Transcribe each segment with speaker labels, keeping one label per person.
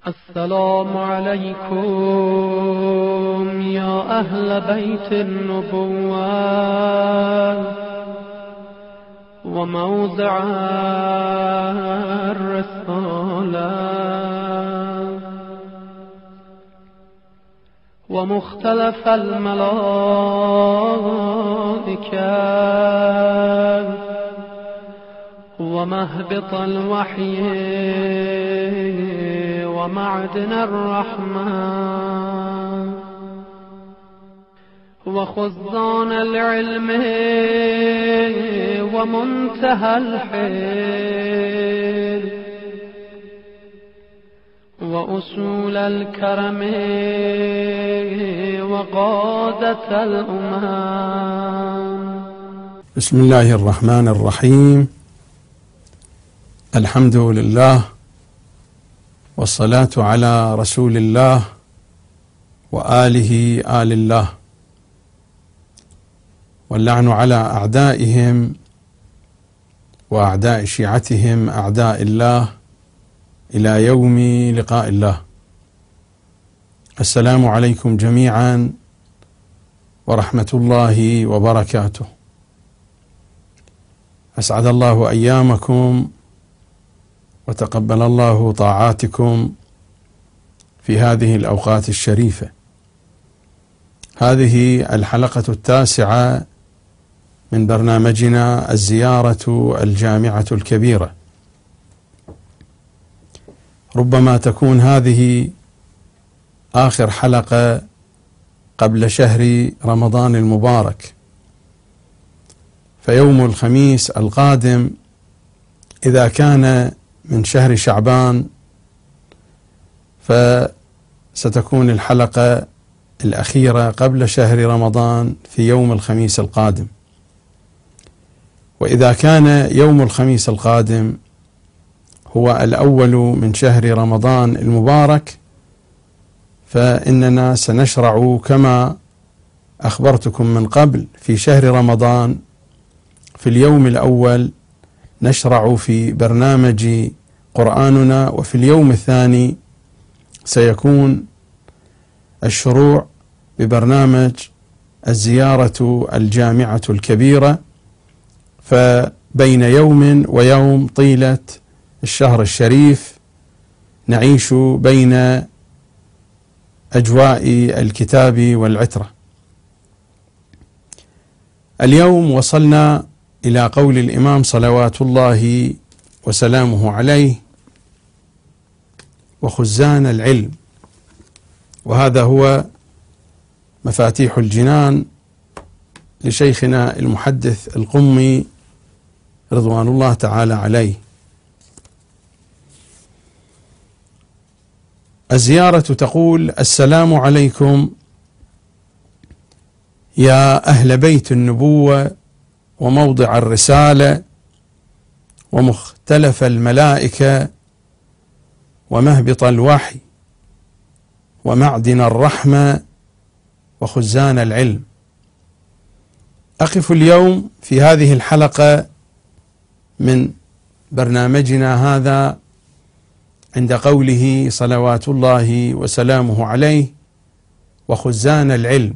Speaker 1: السلام عليكم يا أهل بيت النبوة وموضع الرسالة ومختلف الملائكة ومهبط الوحي ومعدن الرحمة وخزان العلم ومنتهى الحيل وأصول الكرم وقادة الأمم.
Speaker 2: بسم الله الرحمن الرحيم. الحمد لله والصلاة على رسول الله وآله آل الله، واللعن على أعدائهم وأعداء شيعتهم أعداء الله إلى يوم لقاء الله. السلام عليكم جميعا ورحمة الله وبركاته. أسعد الله أيامكم وتقبل الله طاعاتكم في هذه الأوقات الشريفة. هذه الحلقة 9 من برنامجنا الزيارة الجامعة الكبيرة. ربما تكون هذه آخر حلقة قبل شهر رمضان المبارك، فيوم الخميس القادم إذا كان من شهر شعبان فستكون الحلقة الأخيرة قبل شهر رمضان في يوم الخميس القادم، وإذا كان يوم الخميس القادم هو الأول من شهر رمضان المبارك فإننا سنشرع كما أخبرتكم من قبل في شهر رمضان. في اليوم الأول نشرع في برنامج قرآننا، وفي اليوم الثاني سيكون الشروع ببرنامج الزيارة الجامعة الكبيرة، فبين يوم ويوم طيلة الشهر الشريف نعيش بين أجواء الكتاب والعترة. اليوم وصلنا إلى قول الإمام صلوات الله وسلامه عليه: وخزان العلم. وهذا هو مفاتيح الجنان لشيخنا المحدث القمي رضوان الله تعالى عليه. الزيارة تقول: السلام عليكم يا أهل بيت النبوة وموضع الرسالة ومختلف الملائكة ومهبط الوحي ومعدن الرحمة وخزان العلم. أقف اليوم في هذه الحلقة من برنامجنا هذا عند قوله صلوات الله وسلامه عليه: وخزان العلم.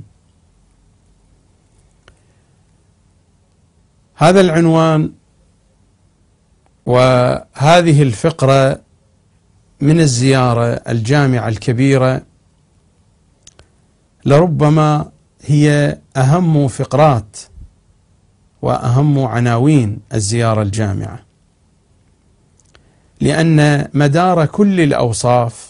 Speaker 2: هذا العنوان وهذه الفقرة من الزيارة الجامعة الكبيرة لربما هي أهم فقرات وأهم عناوين الزيارة الجامعة، لأن مدار كل الأوصاف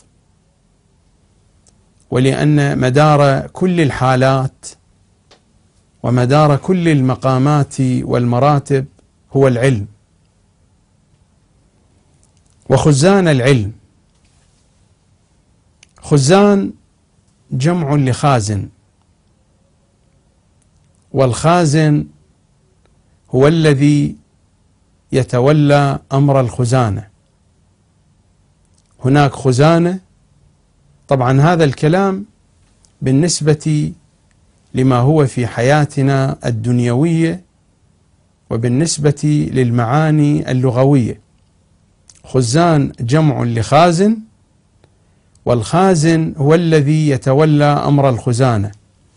Speaker 2: ولأن مدار كل الحالات ومدار كل المقامات والمراتب هو العلم. وخزان العلم، خزان جمع لخازن، والخازن هو الذي يتولى أمر الخزانة. هناك خزانة، طبعا هذا الكلام بالنسبة لما هو في حياتنا الدنيوية وبالنسبة للمعاني اللغوية. خزان جمع لخازن، والخازن هو الذي يتولى أمر الخزانة،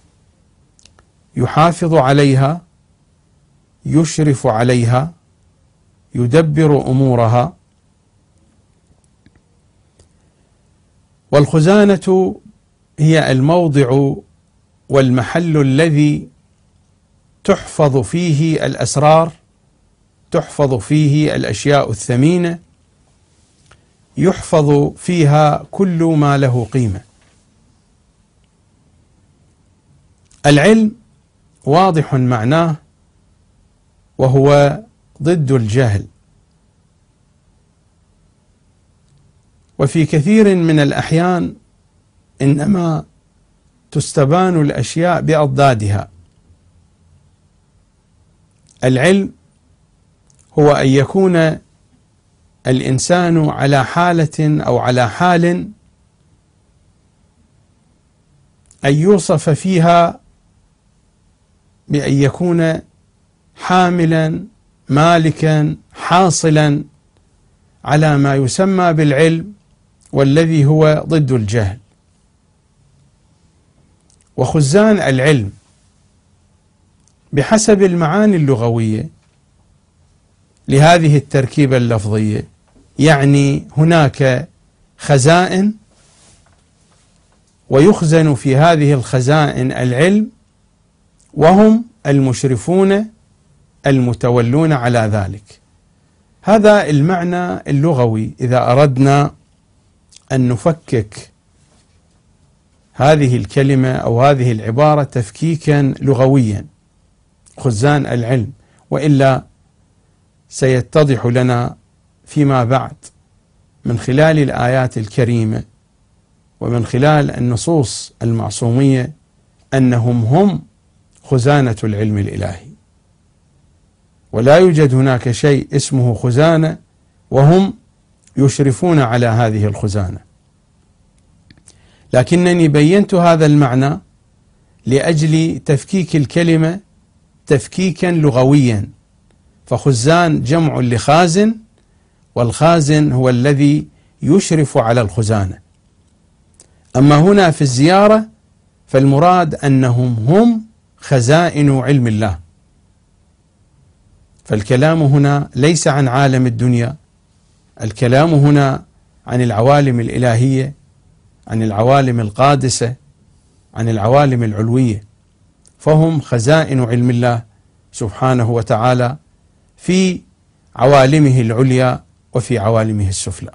Speaker 2: يحافظ عليها، يشرف عليها، يدبر أمورها. والخزانة هي الموضع والمحل الذي تحفظ فيه الأسرار، تحفظ فيه الأشياء الثمينة، يحفظ فيها كل ما له قيمة. العلم واضح معناه، وهو ضد الجهل، وفي كثير من الأحيان إنما تستبان الأشياء بأضدادها. العلم هو أن يكون الإنسان على حالة أو على حال أن يوصف فيها بأن يكون حاملا مالكا حاصلا على ما يسمى بالعلم، والذي هو ضد الجهل. وخزان العلم بحسب المعاني اللغوية لهذه التركيبة اللفظية، يعني هناك خزائن ويخزن في هذه الخزائن العلم، وهم المشرفون المتولون على ذلك. هذا المعنى اللغوي إذا أردنا أن نفكك هذه الكلمة أو هذه العبارة تفكيكا لغويا، خزان العلم، وإلا سيتضح لنا فيما بعد من خلال الآيات الكريمة ومن خلال النصوص المعصومية أنهم هم خزانة العلم الإلهي، ولا يوجد هناك شيء اسمه خزانة وهم يشرفون على هذه الخزانة. لكنني بينت هذا المعنى لأجل تفكيك الكلمة تفكيكا لغويا، فخزان جمع لخازن، والخازن هو الذي يشرف على الخزانة. أما هنا في الزيارة فالمراد أنهم هم خزائن علم الله. فالكلام هنا ليس عن عالم الدنيا، الكلام هنا عن العوالم الإلهية، عن العوالم القادسة، عن العوالم العلوية، فهم خزائن علم الله سبحانه وتعالى في عوالمه العليا وفي عوالمه السفلى.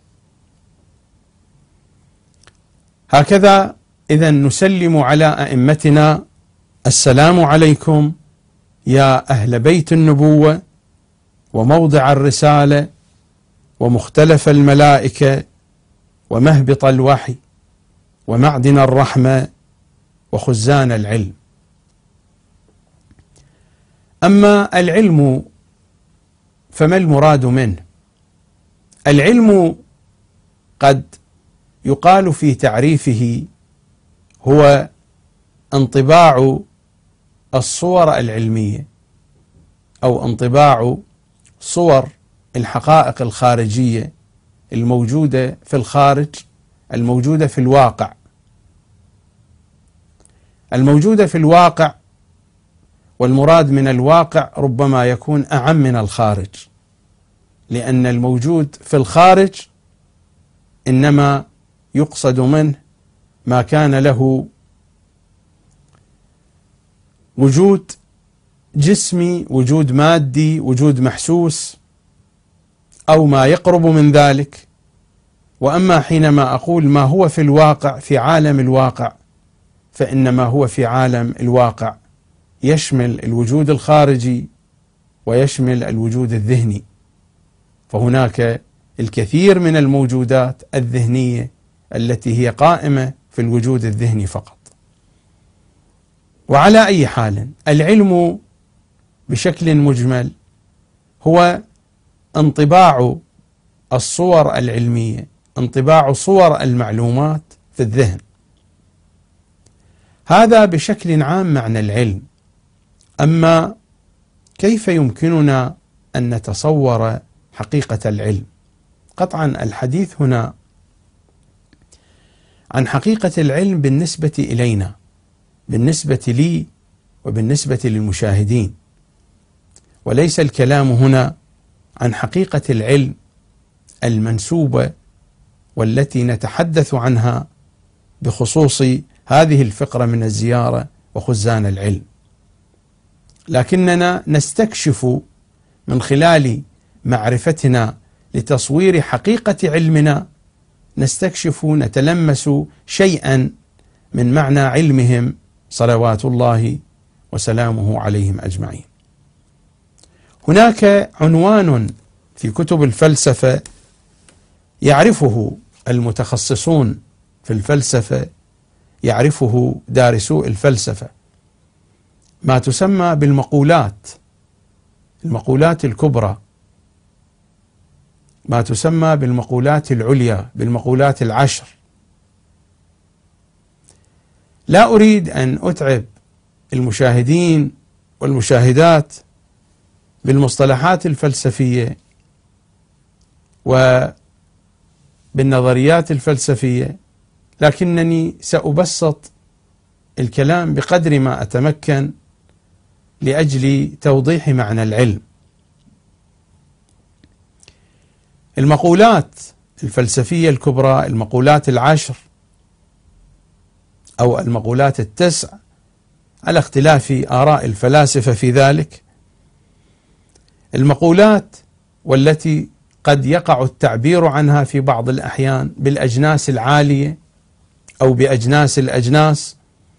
Speaker 2: هكذا إذا نسلم على أئمتنا: السلام عليكم يا أهل بيت النبوة وموضع الرسالة ومختلف الملائكة ومهبط الوحي ومعدن الرحمة وخزان العلم. أما العلم فما المراد منه؟ العلم قد يقال في تعريفه هو انطباع الصور العلمية أو انطباع صور الحقائق الخارجية الموجودة في الخارج، الموجودة في الواقع. الموجودة في الواقع، والمراد من الواقع ربما يكون أعم من الخارج، لأن الموجود في الخارج إنما يقصد منه ما كان له وجود جسمي، وجود مادي، وجود محسوس، أو ما يقرب من ذلك. وأما حينما أقول ما هو في الواقع، في عالم الواقع، فإنما هو في عالم الواقع يشمل الوجود الخارجي ويشمل الوجود الذهني. فهناك الكثير من الموجودات الذهنية التي هي قائمة في الوجود الذهني فقط. وعلى أي حال، العلم بشكل مجمل هو انطباع الصور العلمية، انطباع صور المعلومات في الذهن. هذا بشكل عام معنى العلم. أما كيف يمكننا أن نتصور حقيقة العلم؟ قطعا الحديث هنا عن حقيقة العلم بالنسبة إلينا، بالنسبة لي وبالنسبة للمشاهدين، وليس الكلام هنا عن حقيقة العلم المنسوبة والتي نتحدث عنها بخصوص هذه الفقرة من الزيارة وخزان العلم، لكننا نستكشف من خلال معرفتنا لتصوير حقيقة علمنا، نستكشف نتلمس شيئا من معنى علمهم صلوات الله وسلامه عليهم أجمعين. هناك عنوان في كتب الفلسفة يعرفه المتخصصون في الفلسفة، يعرفه دارسو الفلسفة، ما تسمى بالمقولات، المقولات الكبرى، ما تسمى بالمقولات العليا، بالمقولات العشر. لا أريد أن أتعب المشاهدين والمشاهدات بالمصطلحات الفلسفية وبالنظريات الفلسفية، لكنني سأبسط الكلام بقدر ما أتمكن لأجل توضيح معنى العلم. المقولات الفلسفية الكبرى، المقولات العشر أو المقولات التسع على اختلاف آراء الفلاسفة في ذلك، المقولات والتي قد يقع التعبير عنها في بعض الأحيان بالأجناس العالية أو بأجناس الأجناس،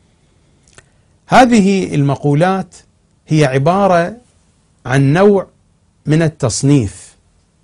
Speaker 2: هذه المقولات هي عبارة عن نوع من التصنيف.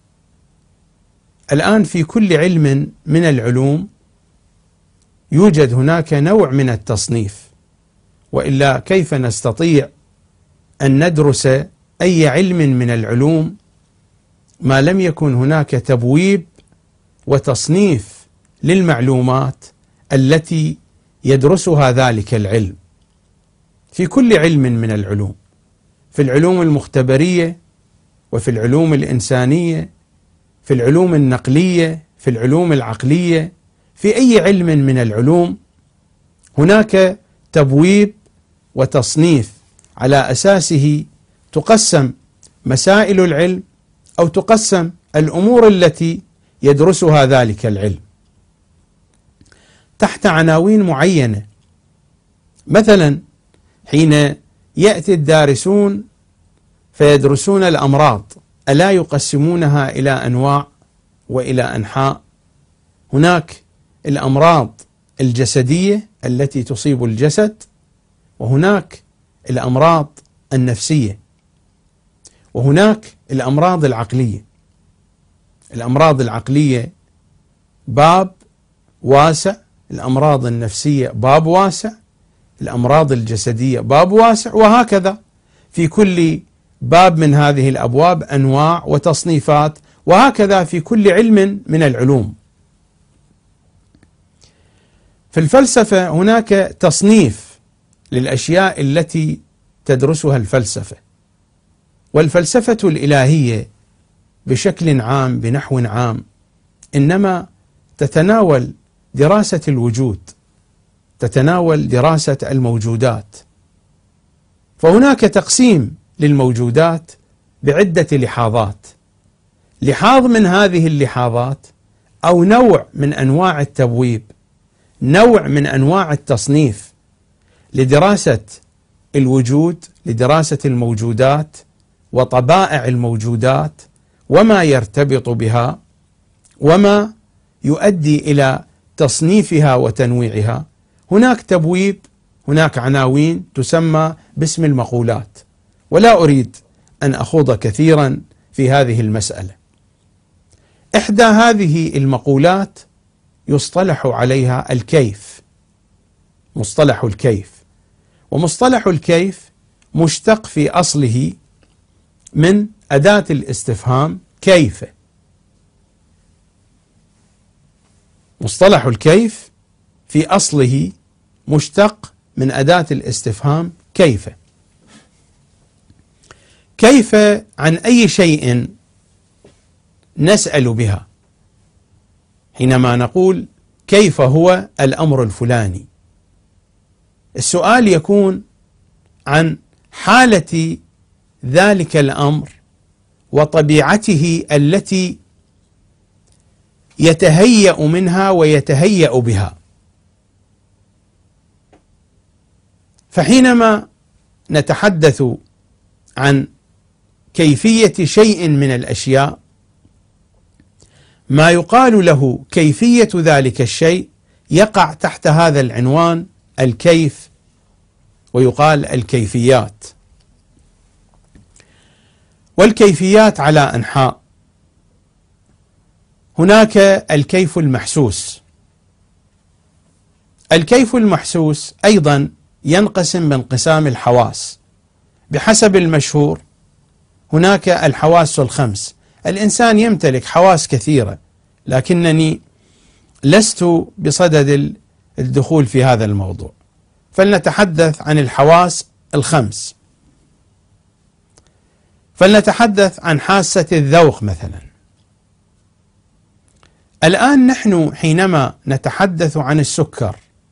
Speaker 2: الآن في كل علم من العلوم يوجد هناك نوع من التصنيف، وإلا كيف نستطيع أن ندرس أي علم من العلوم ما لم يكن هناك تبويب وتصنيف للمعلومات التي يدرسها ذلك العلم. في كل علم من العلوم، في العلوم المختبرية وفي العلوم الإنسانية، في العلوم النقلية، في العلوم العقلية، في أي علم من العلوم هناك تبويب وتصنيف على أساسه تقسم مسائل العلم أو تقسم الأمور التي يدرسها ذلك العلم تحت عناوين معينة. مثلا حين يأتي الدارسون فيدرسون الأمراض، ألا يقسمونها إلى أنواع وإلى أنحاء؟ هناك الأمراض الجسدية التي تصيب الجسد، وهناك الأمراض النفسية، وهناك الأمراض العقلية. الأمراض العقلية باب واسع، الأمراض النفسية باب واسع، الأمراض الجسدية باب واسع، وهكذا في كل باب من هذه الأبواب أنواع وتصنيفات، وهكذا في كل علم من العلوم. في الفلسفة هناك تصنيف للأشياء التي تدرسها الفلسفة، والفلسفة الإلهية بشكل عام بنحو عام إنما تتناول دراسة الوجود، تتناول دراسة الموجودات. فهناك تقسيم للموجودات بعدة لحاظات. لحاظ من هذه اللحاظات أو نوع من أنواع التبويب، نوع من أنواع التصنيف لدراسة الوجود، لدراسة الموجودات وطبائع الموجودات وما يرتبط بها وما يؤدي إلى تصنيفها وتنويعها. هناك تبويب، هناك عناوين تسمى باسم المقولات، ولا أريد أن أخوض كثيرا في هذه المسألة. إحدى هذه المقولات يصطلح عليها الكيف، مصطلح الكيف. ومصطلح الكيف مشتق في أصله من أداة الاستفهام كيف. مصطلح الكيف في أصله مشتق من أداة الاستفهام كيف. كيف عن أي شيء نسأل بها. حينما نقول كيف هو الأمر الفلاني. السؤال يكون عن حالة ذلك الأمر وطبيعته التي يتهيأ منها ويتهيأ بها. فحينما نتحدث عن كيفية شيء من الأشياء، ما يقال له كيفية ذلك الشيء يقع تحت هذا العنوان الكيف، ويقال الكيفيات. والكيفيات على أنحاء. هناك الكيف المحسوس. الكيف المحسوس أيضا ينقسم بانقسام الحواس بحسب المشهور. هناك الحواس الخمس. الإنسان يمتلك حواس كثيرة، لكنني لست بصدد الدخول في هذا الموضوع، فلنتحدث عن الحواس الخمس. فلنتحدث عن حاسة الذوق مثلا. الآن نحن حينما نتحدث عن السكر،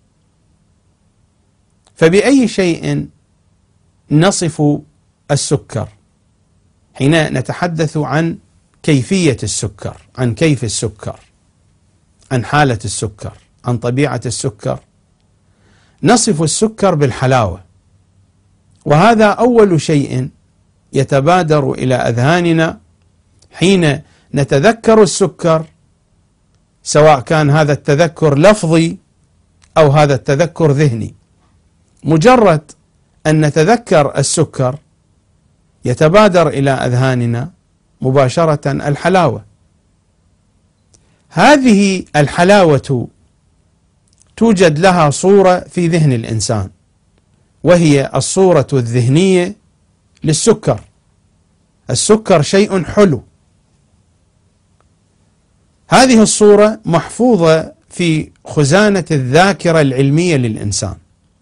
Speaker 2: فبأي شيء نصف السكر حين نتحدث عن كيفية السكر، عن كيف السكر، عن حالة السكر، عن طبيعة السكر؟ نصف السكر بالحلاوة، وهذا أول شيء يتبادر إلى أذهاننا حين نتذكر السكر، سواء كان هذا التذكر لفظي أو هذا التذكر ذهني. مجرد أن نتذكر السكر يتبادر إلى أذهاننا مباشرة الحلاوة. هذه الحلاوة توجد لها صورة في ذهن الإنسان، وهي الصورة الذهنية للسكر. السكر شيء حلو. هذه الصورة محفوظة في خزانة الذاكرة العلمية للإنسان.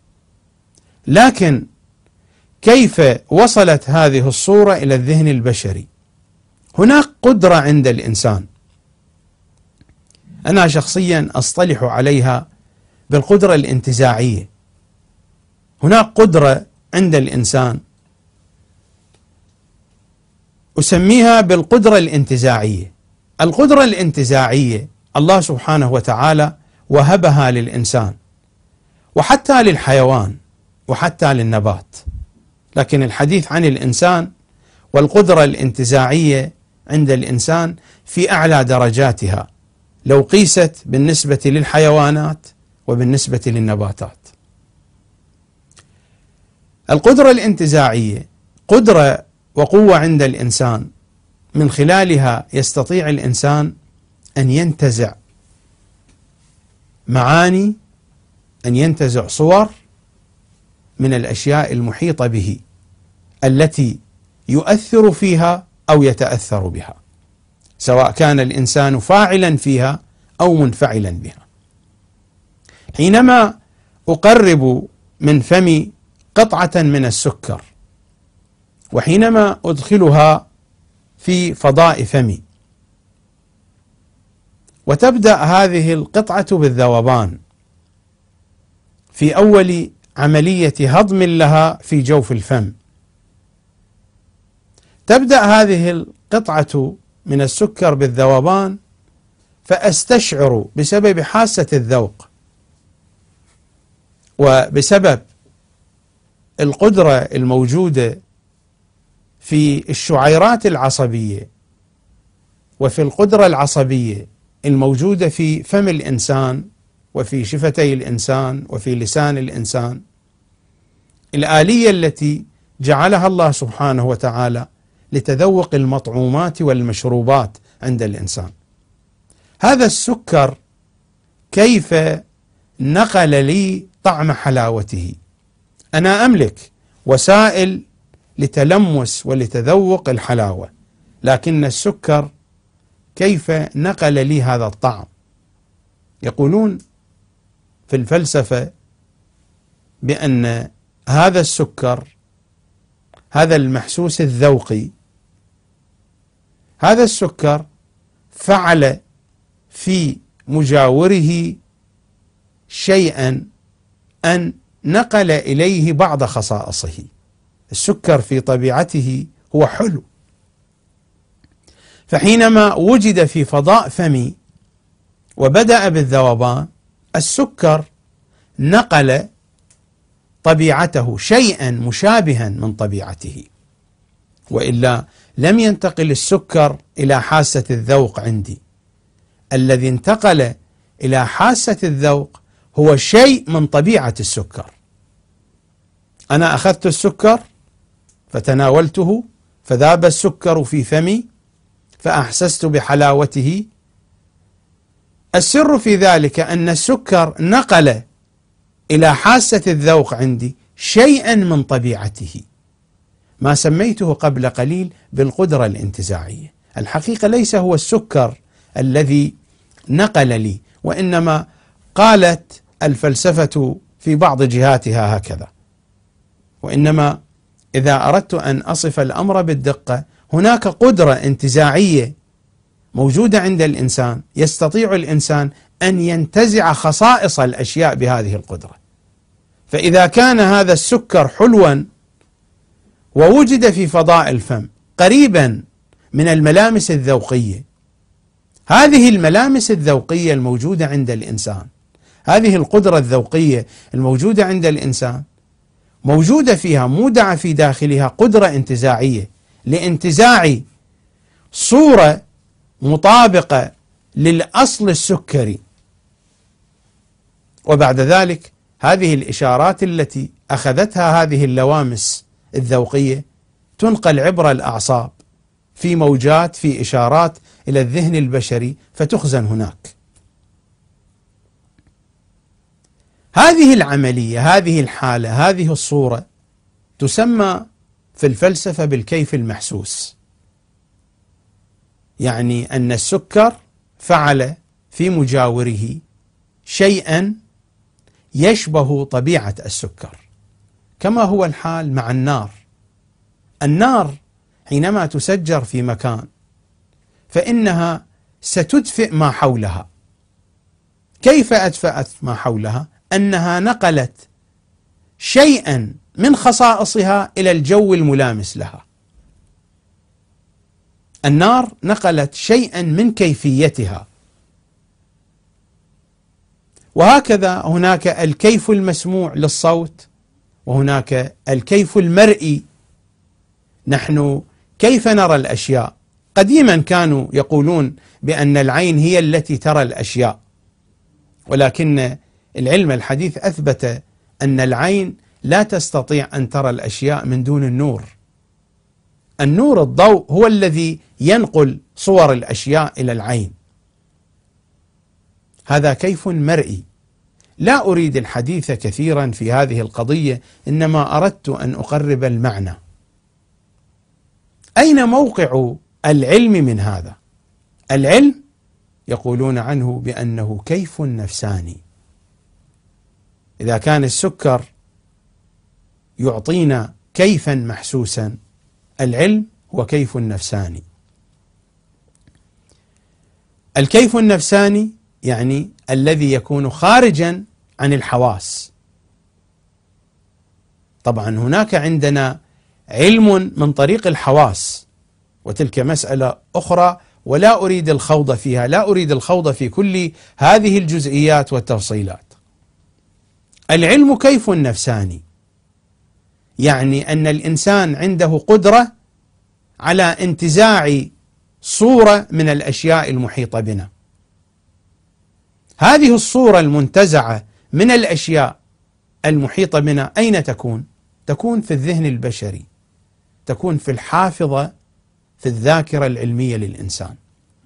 Speaker 2: لكن كيف وصلت هذه الصورة إلى الذهن البشري؟ هناك قدرة عند الإنسان، أنا شخصيا أصطلح عليها بالقدرة الانتزاعية. هناك قدرة عند الإنسان أسميها بالقدرة الانتزاعية. القدرة الانتزاعية الله سبحانه وتعالى وهبها للإنسان، وحتى للحيوان، وحتى للنبات. لكن الحديث عن الإنسان والقدرة الانتزاعية عند الإنسان في أعلى درجاتها لو قيست بالنسبة للحيوانات وبالنسبة للنباتات. القدرة الانتزاعية قدرة وقوة عند الإنسان، من خلالها يستطيع الإنسان أن ينتزع معاني، أن ينتزع صور من الأشياء المحيطة به التي يؤثر فيها أو يتأثر بها، سواء كان الإنسان فاعلا فيها أو منفعلا بها. حينما أقرب من فمي قطعة من السكر، وحينما أدخلها في فضاء فمي، وتبدأ هذه القطعة بالذوبان في أول عملية هضم لها في جوف الفم، تبدأ هذه القطعة من السكر بالذوبان، فأستشعر بسبب حاسة الذوق وبسبب القدرة الموجودة في الشعيرات العصبية وفي القدرة العصبية الموجودة في فم الإنسان وفي شفتي الإنسان وفي لسان الإنسان، الآلية التي جعلها الله سبحانه وتعالى لتذوق المطعومات والمشروبات عند الإنسان. هذا السكر كيف نقل لي طعم حلاوته؟ أنا أملك وسائل لتلمس ولتذوق الحلاوة، لكن السكر كيف نقل لي هذا الطعم؟ يقولون في الفلسفة بأن هذا السكر، هذا المحسوس الذوقي، هذا السكر فعل في مجاوره شيئا أن نقل إليه بعض خصائصه. السكر في طبيعته هو حلو، فحينما وجد في فضاء فمي وبدأ بالذوبان، السكر نقل طبيعته شيئا مشابها من طبيعته، وإلا لم ينتقل السكر إلى حاسة الذوق عندي. الذي انتقل إلى حاسة الذوق هو شيء من طبيعة السكر. أنا أخذت السكر فتناولته فذاب السكر في فمي فأحسست بحلاوته. السر في ذلك أن السكر نقل إلى حاسة الذوق عندي شيئا من طبيعته، ما سميته قبل قليل بالقدرة الانتزاعية. الحقيقة ليس هو السكر الذي نقل لي، وإنما قالت الفلسفة في بعض جهاتها هكذا. وإنما إذا أردت أن أصف الأمر بالدقة، هناك قدرة انتزاعية موجودة عند الإنسان، يستطيع الإنسان أن ينتزع خصائص الأشياء بهذه القدرة. فإذا كان هذا السكر حلوا ووجد في فضاء الفم قريبا من الملامس الذوقية، هذه الملامس الذوقية الموجودة عند الإنسان، هذه القدرة الذوقية الموجودة عند الإنسان، موجودة فيها، مودعة في داخلها قدرة انتزاعية لانتزاع صورة مطابقة للأصل السكري. وبعد ذلك هذه الإشارات التي أخذتها هذه اللوامس الذوقية تنقل عبر الأعصاب في موجات، في إشارات إلى الذهن البشري فتخزن هناك. هذه العملية، هذه الحالة، هذه الصورة تسمى في الفلسفة بالكيف المحسوس. يعني أن السكر فعل في مجاوره شيئا يشبه طبيعة السكر، كما هو الحال مع النار. النار حينما تسجر في مكان فإنها ستدفئ ما حولها. كيف أدفأت ما حولها؟ أنها نقلت شيئا من خصائصها إلى الجو الملامس لها. النار نقلت شيئا من كيفيتها. وهكذا هناك الكيف المسموع للصوت، وهناك الكيف المرئي. نحن كيف نرى الأشياء؟ قديما كانوا يقولون بأن العين هي التي ترى الأشياء، ولكن العلم الحديث أثبت أن العين لا تستطيع أن ترى الأشياء من دون النور. النور، الضوء، هو الذي ينقل صور الأشياء إلى العين. هذا كيف مرئي. لا أريد الحديث كثيرا في هذه القضية، إنما أردت أن أقرب المعنى. أين موقع العلم من هذا؟ العلم يقولون عنه بأنه كيف نفساني. إذا كان السكر يعطينا كيفا محسوسا، العلم هو كيف نفساني. الكيف النفساني يعني الذي يكون خارجا عن الحواس. طبعا هناك عندنا علم من طريق الحواس، وتلك مسألة أخرى ولا أريد الخوض فيها، لا أريد الخوض في كل هذه الجزئيات والتفصيلات. العلم كيف نفساني، يعني أن الإنسان عنده قدرة على انتزاع صورة من الأشياء المحيطة بنا. هذه الصورة المنتزعة من الأشياء المحيطة بنا أين تكون؟ تكون في الذهن البشري، تكون في الحافظة، في الذاكرة العلمية للإنسان.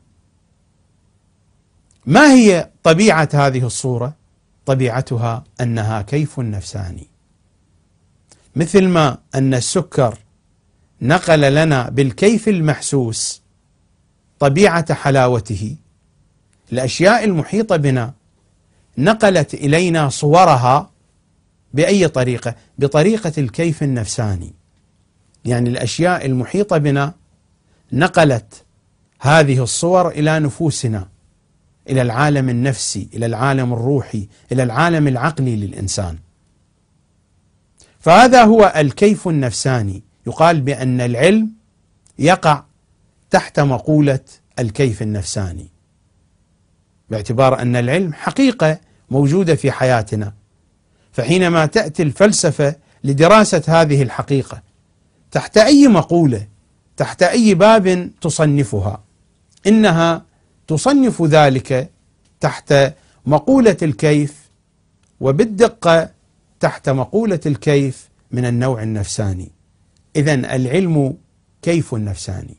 Speaker 2: ما هي طبيعة هذه الصورة؟ طبيعتها أنها كيف نفساني. مثل ما أن السكر نقل لنا بالكيف المحسوس طبيعة حلاوته، الأشياء المحيطة بنا نقلت إلينا صورها بأي طريقة؟ بطريقة الكيف النفساني. يعني الأشياء المحيطة بنا نقلت هذه الصور إلى نفوسنا، إلى العالم النفسي، إلى العالم الروحي، إلى العالم العقلي للإنسان. فهذا هو الكيف النفساني. يقال بأن العلم يقع تحت مقولة الكيف النفساني، باعتبار أن العلم حقيقة موجودة في حياتنا. فحينما تأتي الفلسفة لدراسة هذه الحقيقة تحت أي مقولة، تحت أي باب تصنفها، إنها تصنف ذلك تحت مقولة الكيف، وبالدقة تحت مقولة الكيف من النوع النفساني. إذن العلم كيف نفساني.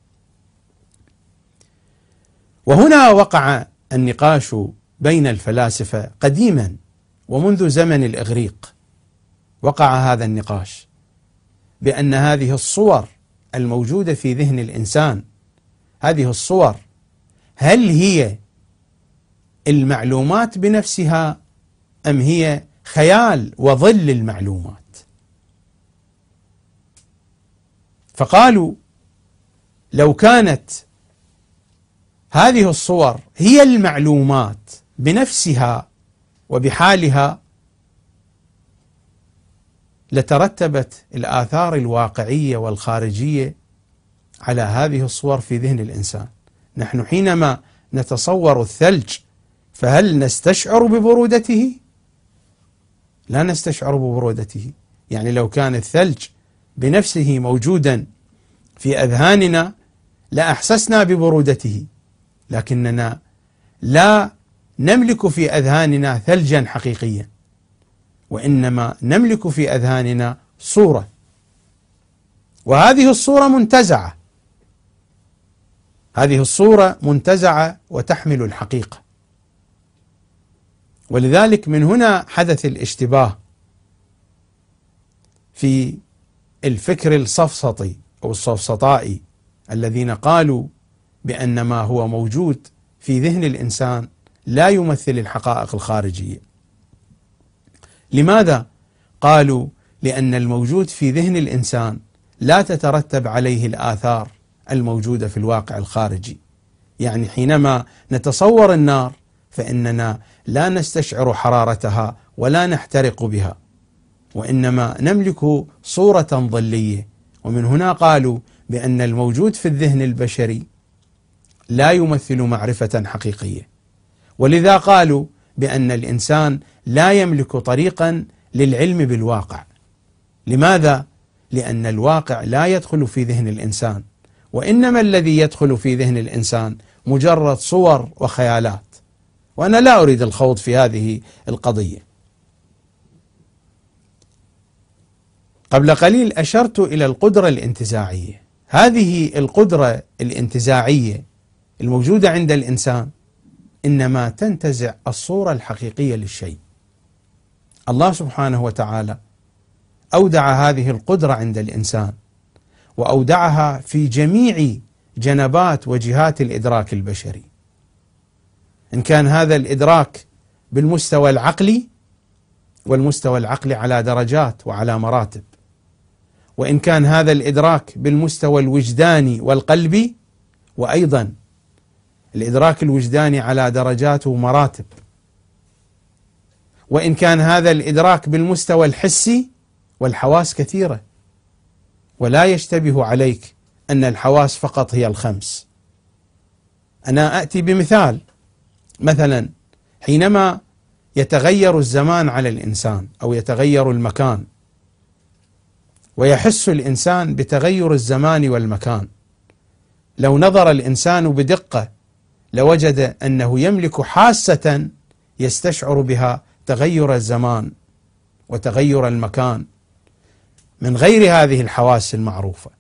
Speaker 2: وهنا وقع النقاش بين الفلاسفة قديما ومنذ زمن الإغريق. وقع هذا النقاش بأن هذه الصور الموجودة في ذهن الإنسان، هذه الصور هل هي المعلومات بنفسها أم هي خيال وظل المعلومات؟ فقالوا لو كانت هذه الصور هي المعلومات بنفسها وبحالها لترتبت الآثار الواقعية والخارجية على هذه الصور في ذهن الإنسان. نحن حينما نتصور الثلج فهل نستشعر ببرودته؟ لا نستشعر ببرودته. يعني لو كان الثلج بنفسه موجودا في أذهاننا لأحسسنا ببرودته، لكننا لا نملك في أذهاننا ثلجا حقيقيا، وإنما نملك في أذهاننا صورة، وهذه الصورة منتزعة، هذه الصورة منتزعة وتحمل الحقيقة. ولذلك من هنا حدث الاشتباه في الفكر السفسطي أو السفسطائي الذين قالوا بأن ما هو موجود في ذهن الإنسان لا يمثل الحقائق الخارجية. لماذا؟ قالوا لأن الموجود في ذهن الإنسان لا تترتب عليه الآثار الموجودة في الواقع الخارجي. يعني حينما نتصور النار فإننا لا نستشعر حرارتها ولا نحترق بها، وإنما نملك صورة ظلية. ومن هنا قالوا بأن الموجود في الذهن البشري لا يمثل معرفة حقيقية، ولذا قالوا بأن الإنسان لا يملك طريقا للعلم بالواقع. لماذا؟ لأن الواقع لا يدخل في ذهن الإنسان، وإنما الذي يدخل في ذهن الإنسان مجرد صور وخيالات. وأنا لا أريد الخوض في هذه القضية. قبل قليل أشرت إلى القدرة الانتزاعية. هذه القدرة الانتزاعية الموجودة عند الإنسان إنما تنتزع الصورة الحقيقية للشيء. الله سبحانه وتعالى أودع هذه القدرة عند الإنسان، وأودعها في جميع جنبات وجهات الإدراك البشري. إن كان هذا الإدراك بالمستوى العقلي، والمستوى العقلي على درجات وعلى مراتب، وإن كان هذا الإدراك بالمستوى الوجداني والقلبي، وأيضا الإدراك الوجداني على درجات ومراتب، وإن كان هذا الإدراك بالمستوى الحسي، والحواس كثيرة، ولا يشتبه عليك أن الحواس فقط هي الخمس. أنا أتي بمثال، مثلا حينما يتغير الزمان على الإنسان أو يتغير المكان، ويحس الإنسان بتغير الزمان والمكان، لو نظر الإنسان بدقة لوجد أنه يملك حاسة يستشعر بها تغير الزمان وتغير المكان من غير هذه الحواس المعروفة.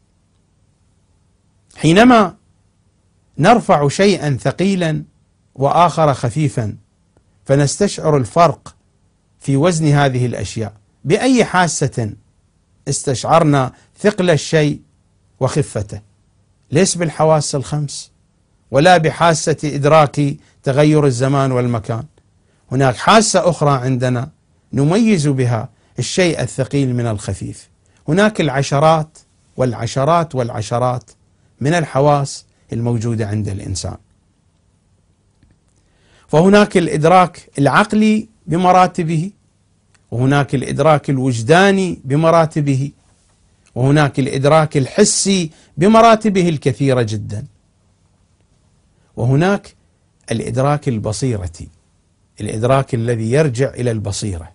Speaker 2: حينما نرفع شيئا ثقيلا وآخر خفيفا فنستشعر الفرق في وزن هذه الأشياء، بأي حاسة استشعرنا ثقل الشيء وخفته؟ ليس بالحواس الخمس ولا بحاسة إدراك تغير الزمان والمكان. هناك حاسة أخرى عندنا نميز بها الشيء الثقيل من الخفيف. هناك العشرات والعشرات والعشرات من الحواس الموجودة عند الإنسان. فهناك الإدراك العقلي بمراتبه، وهناك الإدراك الوجداني بمراتبه، وهناك الإدراك الحسي بمراتبه الكثيرة جدا، وهناك الإدراك البصيرتي، الإدراك الذي يرجع إلى البصيرة،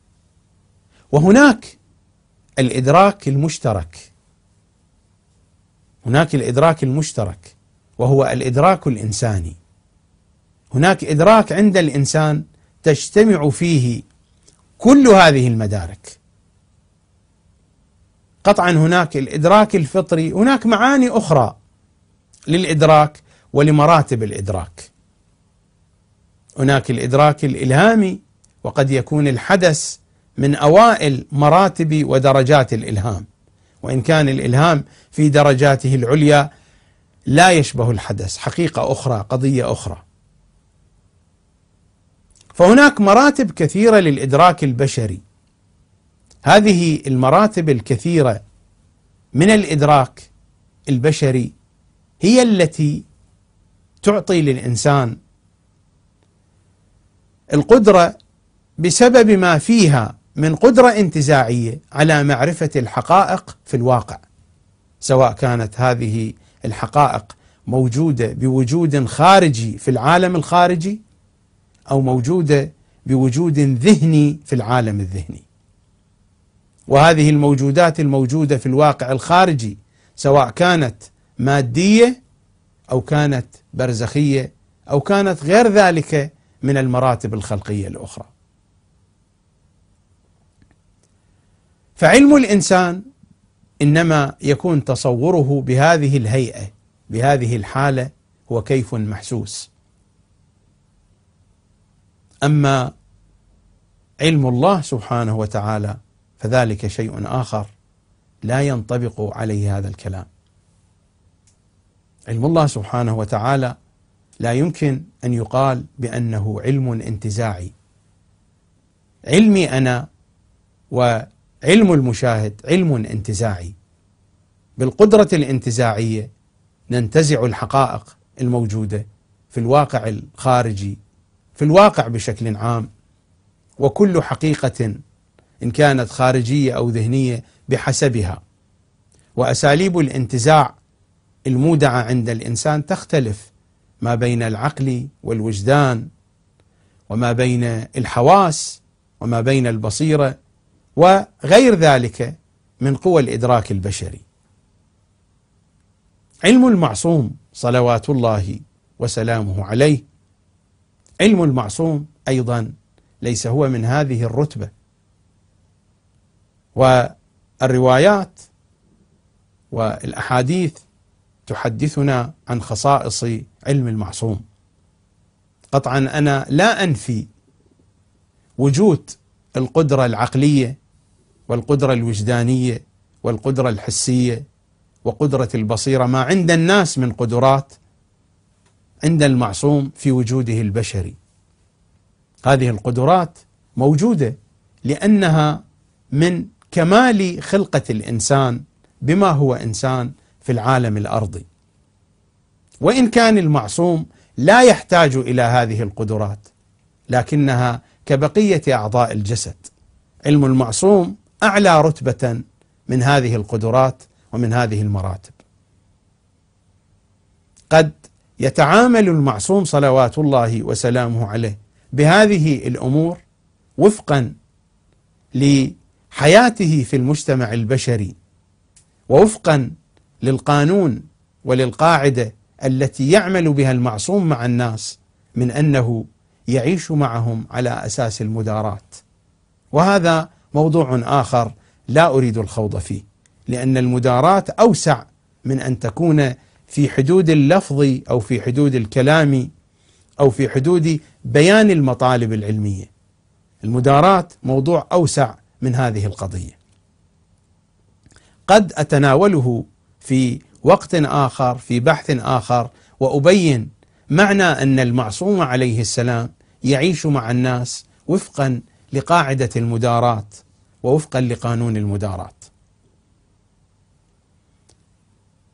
Speaker 2: وهناك الإدراك المشترك، هناك الإدراك المشترك وهو الإدراك الإنساني. هناك إدراك عند الإنسان تجتمع فيه كل هذه المدارك. قطعا هناك الإدراك الفطري، هناك معاني أخرى للإدراك ولمراتب الإدراك. هناك الإدراك الإلهامي، وقد يكون الحدث من أوائل مراتب ودرجات الإلهام، وإن كان الإلهام في درجاته العليا لا يشبه الحدث، حقيقة أخرى، قضية أخرى. فهناك مراتب كثيرة للإدراك البشري. هذه المراتب الكثيرة من الإدراك البشري هي التي تعطي للإنسان القدرة، بسبب ما فيها من قدرة انتزاعية على معرفة الحقائق في الواقع، سواء كانت هذه الحقائق موجودة بوجود خارجي في العالم الخارجي، أو موجودة بوجود ذهني في العالم الذهني. وهذه الموجودات الموجودة في الواقع الخارجي سواء كانت مادية أو كانت برزخية أو كانت غير ذلك من المراتب الخلقية الأخرى. فعلم الإنسان إنما يكون تصوره بهذه الهيئة، بهذه الحالة، هو كيف محسوس. أما علم الله سبحانه وتعالى فذلك شيء آخر لا ينطبق عليه هذا الكلام. علم الله سبحانه وتعالى لا يمكن أن يقال بأنه علم انتزاعي. علمي أنا وعلم المشاهد علم انتزاعي. بالقدرة الانتزاعية ننتزع الحقائق الموجودة في الواقع الخارجي، في الواقع بشكل عام، وكل حقيقة إن كانت خارجية أو ذهنية بحسبها. وأساليب الانتزاع المودعة عند الإنسان تختلف ما بين العقل والوجدان، وما بين الحواس، وما بين البصيرة، وغير ذلك من قوى الإدراك البشري. علم المعصوم صلوات الله وسلامه عليه، علم المعصوم أيضا ليس هو من هذه الرتبة. والروايات والأحاديث تحدثنا عن خصائص علم المعصوم. قطعا أنا لا أنفي وجود القدرة العقلية والقدرة الوجدانية والقدرة الحسية وقدرة البصيرة، ما عند الناس من قدرات عند المعصوم في وجوده البشري. هذه القدرات موجودة لأنها من كمال خلقة الإنسان بما هو إنسان في العالم الأرضي. وإن كان المعصوم لا يحتاج إلى هذه القدرات، لكنها كبقية أعضاء الجسد. علم المعصوم أعلى رتبة من هذه القدرات ومن هذه المراتب. قد يتعامل المعصوم صلوات الله وسلامه عليه بهذه الأمور وفقا لحياته في المجتمع البشري، ووفقا للقانون وللقاعدة التي يعمل بها المعصوم مع الناس، من أنه يعيش معهم على أساس المداراة. وهذا موضوع آخر لا أريد الخوض فيه، لأن المداراة أوسع من أن تكون في حدود اللفظ أو في حدود الكلام أو في حدود بيان المطالب العلمية. المداراة موضوع أوسع من هذه القضية، قد أتناوله في وقت آخر في بحث آخر، وأبين معنى أن المعصوم عليه السلام يعيش مع الناس وفقا لقاعدة المداراة ووفقا لقانون المداراة.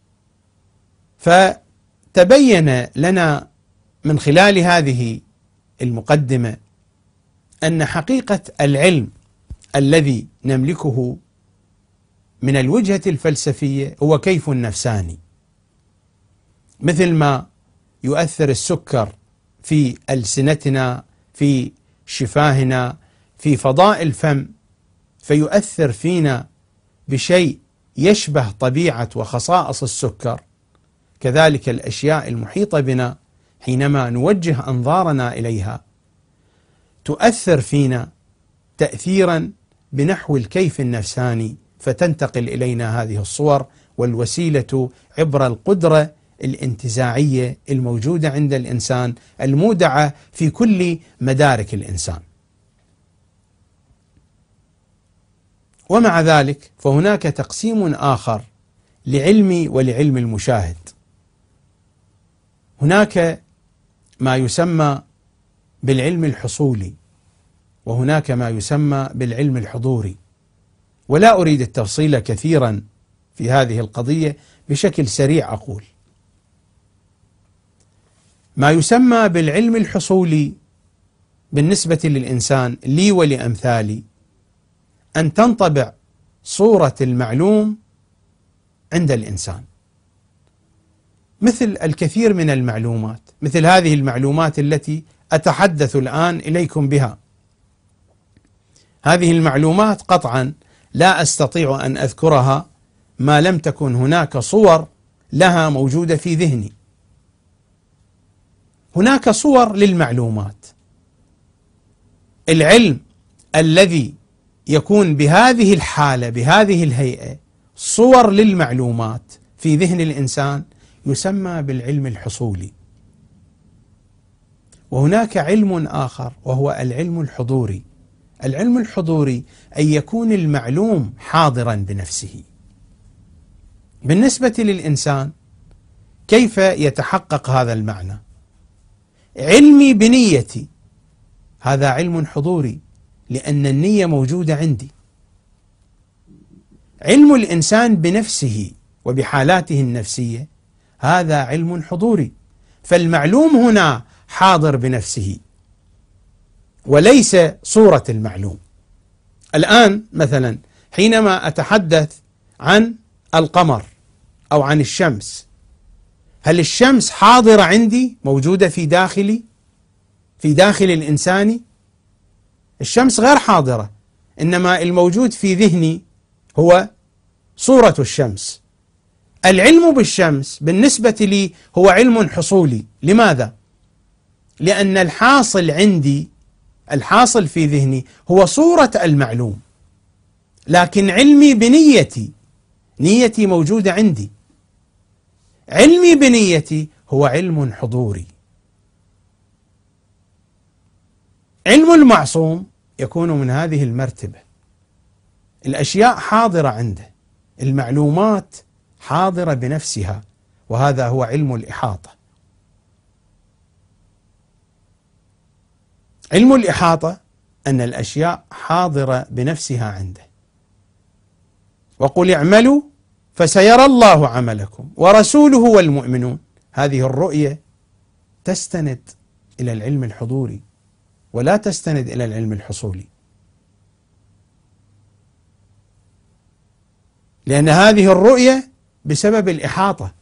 Speaker 2: فتبين لنا من خلال هذه المقدمة أن حقيقة العلم الذي نملكه من الوجهة الفلسفية هو كيف نفساني، مثل ما يؤثر السكر في ألسنتنا، في شفاهنا، في فضاء الفم، فيؤثر فينا بشيء يشبه طبيعة وخصائص السكر، كذلك الأشياء المحيطة بنا حينما نوجه أنظارنا إليها تؤثر فينا تأثيرا بنحو الكيف النفساني، فتنتقل إلينا هذه الصور، والوسيلة عبر القدرة الانتزاعية الموجودة عند الإنسان المودعة في كل مدارك الإنسان. ومع ذلك فهناك تقسيم آخر لعلمي ولعلم المشاهد. هناك ما يسمى بالعلم الحصولي، وهناك ما يسمى بالعلم الحضوري، ولا أريد التفصيل كثيرا في هذه القضية، بشكل سريع أقول: ما يسمى بالعلم الحصولي بالنسبة للإنسان لي ولأمثالي أن تنطبع صورة المعلوم عند الإنسان، مثل الكثير من المعلومات، مثل هذه المعلومات التي أتحدث الآن إليكم بها. هذه المعلومات قطعا لا أستطيع أن أذكرها ما لم تكن هناك صور لها موجودة في ذهني. هناك صور للمعلومات. العلم الذي يكون بهذه الحالة، بهذه الهيئة، صور للمعلومات في ذهن الإنسان، يسمى بالعلم الحصولي. وهناك علم آخر وهو العلم الحضوري. العلم الحضوري أن يكون المعلوم حاضرا بنفسه. بالنسبة للإنسان كيف يتحقق هذا المعنى؟ علمي بنيتي، هذا علم حضوري، لأن النية موجودة عندي. علم الإنسان بنفسه وبحالاته النفسية، هذا علم حضوري، فالمعلوم هنا حاضر بنفسه وليس صورة المعلوم. الآن مثلا حينما أتحدث عن القمر أو عن الشمس، هل الشمس حاضرة عندي، موجودة في داخلي، في داخل الإنسان؟ الشمس غير حاضرة، إنما الموجود في ذهني هو صورة الشمس. العلم بالشمس بالنسبة لي هو علم حصولي. لماذا؟ لأن الحاصل عندي، الحاصل في ذهني هو صورة المعلوم، لكن علمي بنيتي، نيتي موجودة عندي. علمي بنيتي هو علم حضوري. علم المعصوم يكون من هذه المرتبة، الأشياء حاضرة عنده، المعلومات حاضرة بنفسها، وهذا هو علم الإحاطة. علم الإحاطة أن الأشياء حاضرة بنفسها عنده. وقل اعملوا فسيرى الله عملكم ورسوله والمؤمنون. هذه الرؤية تستند إلى العلم الحضوري ولا تستند إلى العلم الحصولي، لأن هذه الرؤية بسبب الإحاطة،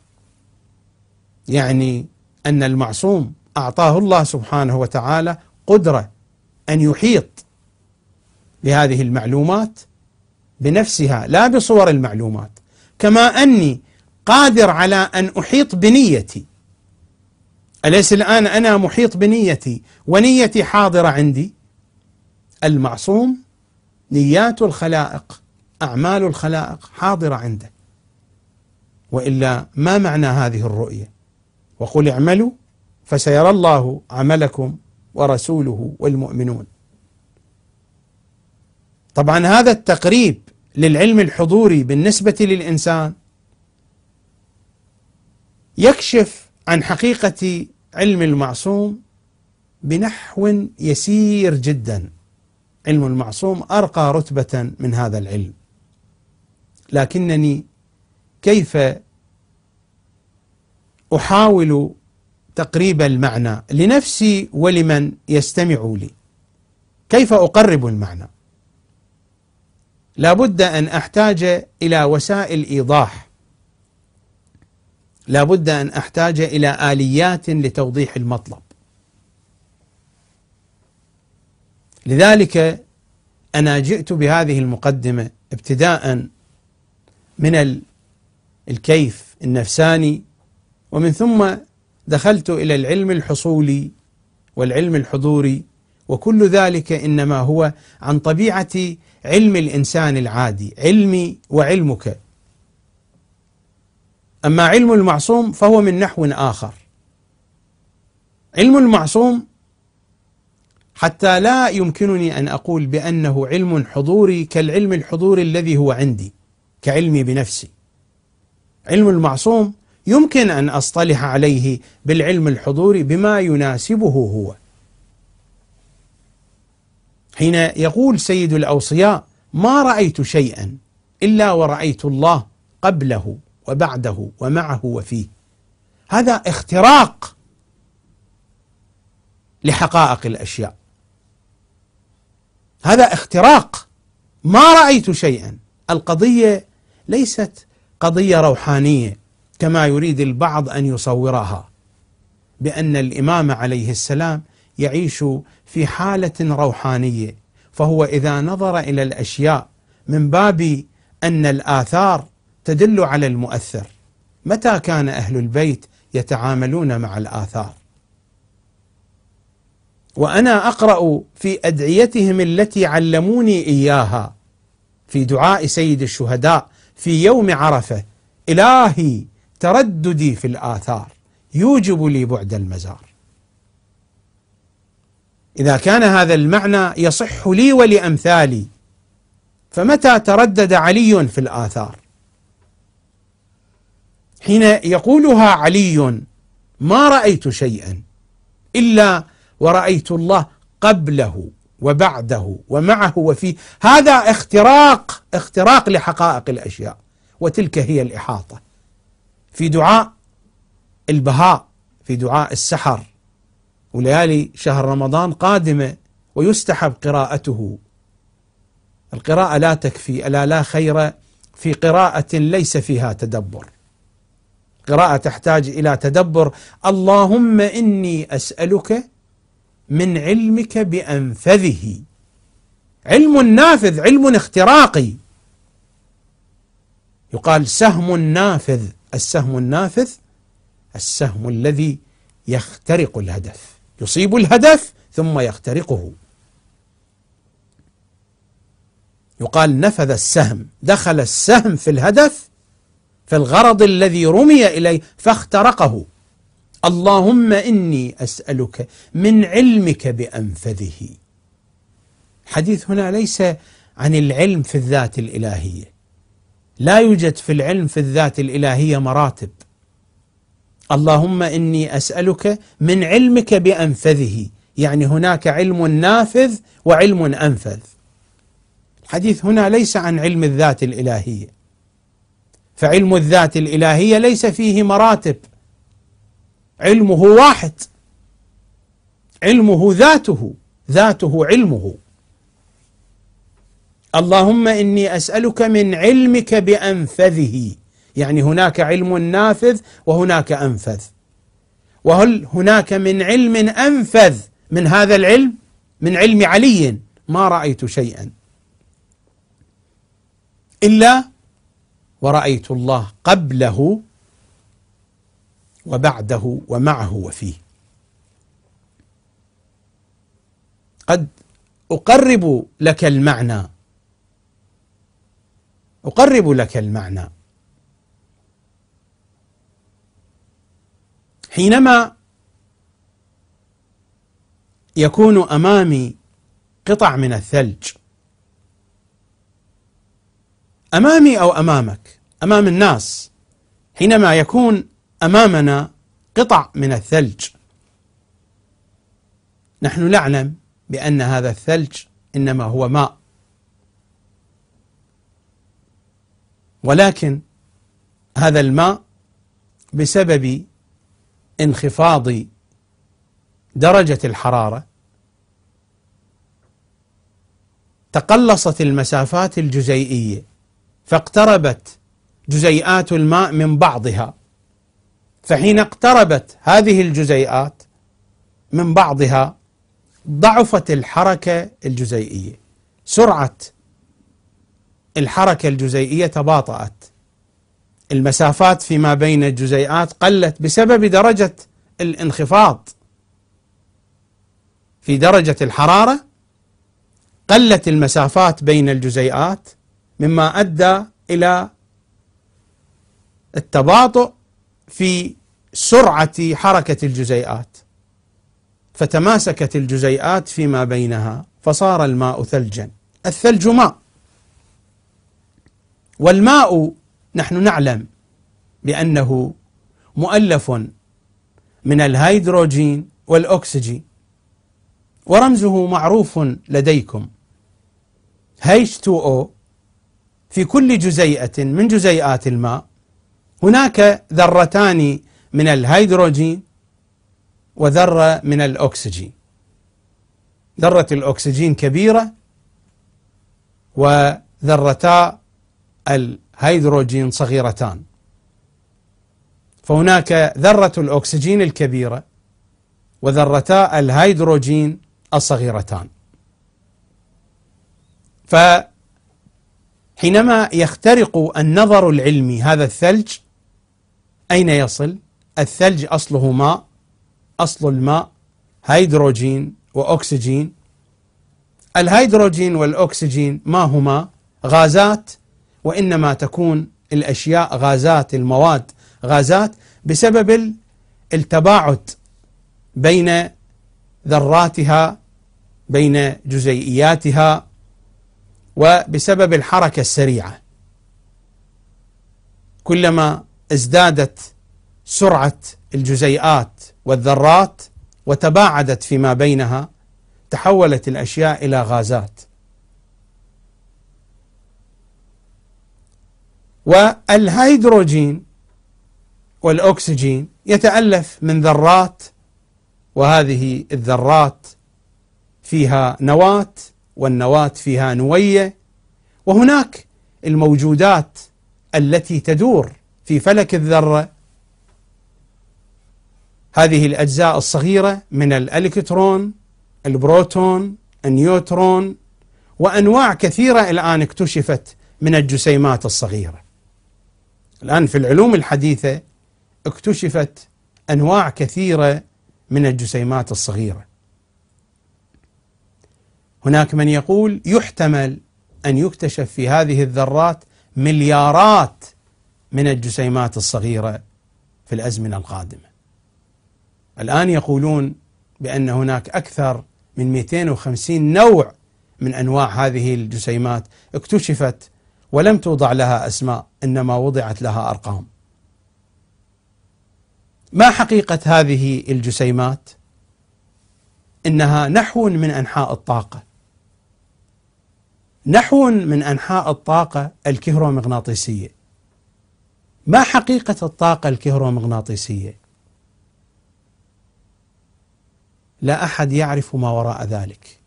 Speaker 2: يعني أن المعصوم أعطاه الله سبحانه وتعالى قدرة أن يحيط بهذه المعلومات بنفسها لا بصور المعلومات، كما أني قادر على أن أحيط بنيتي. أليس الآن أنا محيط بنيتي ونيتي حاضرة عندي؟ المعصوم نيات الخلائق، أعمال الخلائق حاضرة عنده، وإلا ما معنى هذه الرؤية؟ وقل اعملوا فسيرى الله عملكم ورسوله والمؤمنون. طبعا هذا التقريب للعلم الحضوري بالنسبة للإنسان يكشف عن حقيقة علم المعصوم بنحو يسير جدا. علم المعصوم أرقى رتبة من هذا العلم، لكنني كيف أحاول تقريب المعنى لنفسي ولمن يستمع لي. كيف أقرب المعنى؟ لا بد أن أحتاج إلى وسائل إيضاح، لا بد أن أحتاج إلى آليات لتوضيح المطلب. لذلك أنا جئت بهذه المقدمة ابتداء من الكيف النفساني، ومن ثم دخلت إلى العلم الحصولي والعلم الحضوري، وكل ذلك إنما هو عن طبيعة علم الإنسان العادي، علمي وعلمك. أما علم المعصوم فهو من نحو آخر. علم المعصوم حتى لا يمكنني أن أقول بأنه علم حضوري كالعلم الحضوري الذي هو عندي كعلمي بنفسي. علم المعصوم يمكن أن أصطلح عليه بالعلم الحضوري بما يناسبه هو. حين يقول سيد الأوصياء: ما رأيت شيئا إلا ورأيت الله قبله وبعده ومعه وفيه، هذا اختراق لحقائق الأشياء، هذا اختراق. ما رأيت شيئا. القضية ليست قضية روحانية كما يريد البعض أن يصورها، بأن الإمام عليه السلام يعيش في حالة روحانية، فهو إذا نظر إلى الأشياء من باب أن الآثار تدل على المؤثر. متى كان أهل البيت يتعاملون مع الآثار؟ وأنا أقرأ في أدعيتهم التي علموني إياها في دعاء سيد الشهداء في يوم عرفة: إلهي ترددي في الآثار يوجب لي بعد المزار. إذا كان هذا المعنى يصح لي ولأمثالي، فمتى تردد علي في الآثار؟ حين يقولها علي: ما رأيت شيئا إلا ورأيت الله قبله وبعده ومعه وفيه، هذا اختراق لحقائق الأشياء، وتلك هي الإحاطة. في دعاء البهاء، في دعاء السحر، وليالي شهر رمضان قادمة ويستحب قراءته. القراءة لا تكفي، ألا لا خير في قراءة ليس فيها تدبر. قراءة تحتاج إلى تدبر. اللهم إني أسألك من علمك بأنفذه، علم نافذ، علم اختراقي. يقال سهم نافذ. السهم النافذ السهم الذي يخترق الهدف، يصيب الهدف ثم يخترقه. يقال نفذ السهم، دخل السهم في الهدف، في الغرض الذي رمي إليه فاخترقه. اللهم إني أسألك من علمك بأنفذه. الحديث هنا ليس عن العلم في الذات الإلهية، لا يوجد في العلم في الذات الإلهية مراتب. اللهم إني أسألك من علمك بأنفذه، يعني هناك علم نافذ وعلم أنفذ. الحديث هنا ليس عن علم الذات الإلهية، فعلم الذات الإلهية ليس فيه مراتب، علمه واحد، علمه ذاته، ذاته علمه. اللهم إني أسألك من علمك بأنفذه، يعني هناك علم نافذ وهناك أنفذ. وهل هناك من علم أنفذ من هذا العلم؟ من علم علي: ما رأيت شيئا إلا ورأيت الله قبله وبعده ومعه وفيه. قد أقرب لك المعنى، أقرب لك المعنى. حينما يكون أمامي قطع من الثلج، أمامي أو أمامك، أمام الناس، حينما يكون أمامنا قطع من الثلج، نحن نعلم بأن هذا الثلج إنما هو ماء، ولكن هذا الماء بسبب انخفاض درجة الحرارة تقلصت المسافات الجزيئية، فاقتربت جزيئات الماء من بعضها، فحين اقتربت هذه الجزيئات من بعضها ضعفت الحركة الجزيئية، سرعة الحركة الجزيئية تباطأت، المسافات فيما بين الجزيئات قلت بسبب درجة الانخفاض في درجة الحرارة، قلت المسافات بين الجزيئات مما أدى إلى التباطؤ في سرعة حركة الجزيئات، فتماسكت الجزيئات فيما بينها فصار الماء ثلجا. الثلج ماء، والماء نحن نعلم بأنه مؤلف من الهيدروجين والأكسجين، ورمزه معروف لديكم H2O. في كل جزيئة من جزيئات الماء هناك ذرتان من الهيدروجين وذرة من الأكسجين، ذرة الأكسجين كبيرة وذرتا الهيدروجين صغيرتان، فهناك ذرة الأكسجين الكبيرة وذرتا الهيدروجين الصغيرتان. فحينما يخترق النظر العلمي هذا الثلج أين يصل؟ الثلج أصله ماء، أصل الماء هيدروجين وأكسجين. الهيدروجين والأكسجين ما هما؟ غازات، وإنما تكون الأشياء غازات، المواد غازات بسبب التباعد بين ذراتها، بين جزيئياتها، وبسبب الحركة السريعة. كلما ازدادت سرعة الجزيئات والذرات وتباعدت فيما بينها تحولت الأشياء إلى غازات. والهيدروجين والأكسجين يتألف من ذرات، وهذه الذرات فيها نواة، والنواة فيها نوية، وهناك الموجودات التي تدور في فلك الذرة، هذه الأجزاء الصغيرة من الإلكترون، البروتون، النيوترون، وأنواع كثيرة الآن اكتشفت من الجسيمات الصغيرة. الآن في العلوم الحديثة اكتشفت أنواع كثيرة من الجسيمات الصغيرة. هناك من يقول يحتمل أن يكتشف في هذه الذرات مليارات من الجسيمات الصغيرة في الأزمنة القادمة. الآن يقولون بأن هناك أكثر من 250 نوع من أنواع هذه الجسيمات اكتشفت ولم توضع لها أسماء، إنما وضعت لها أرقام. ما حقيقة هذه الجسيمات؟ إنها نحو من أنحاء الطاقة، نحو من أنحاء الطاقة الكهرومغناطيسية. ما حقيقة الطاقة الكهرومغناطيسية؟ لا أحد يعرف ما وراء ذلك،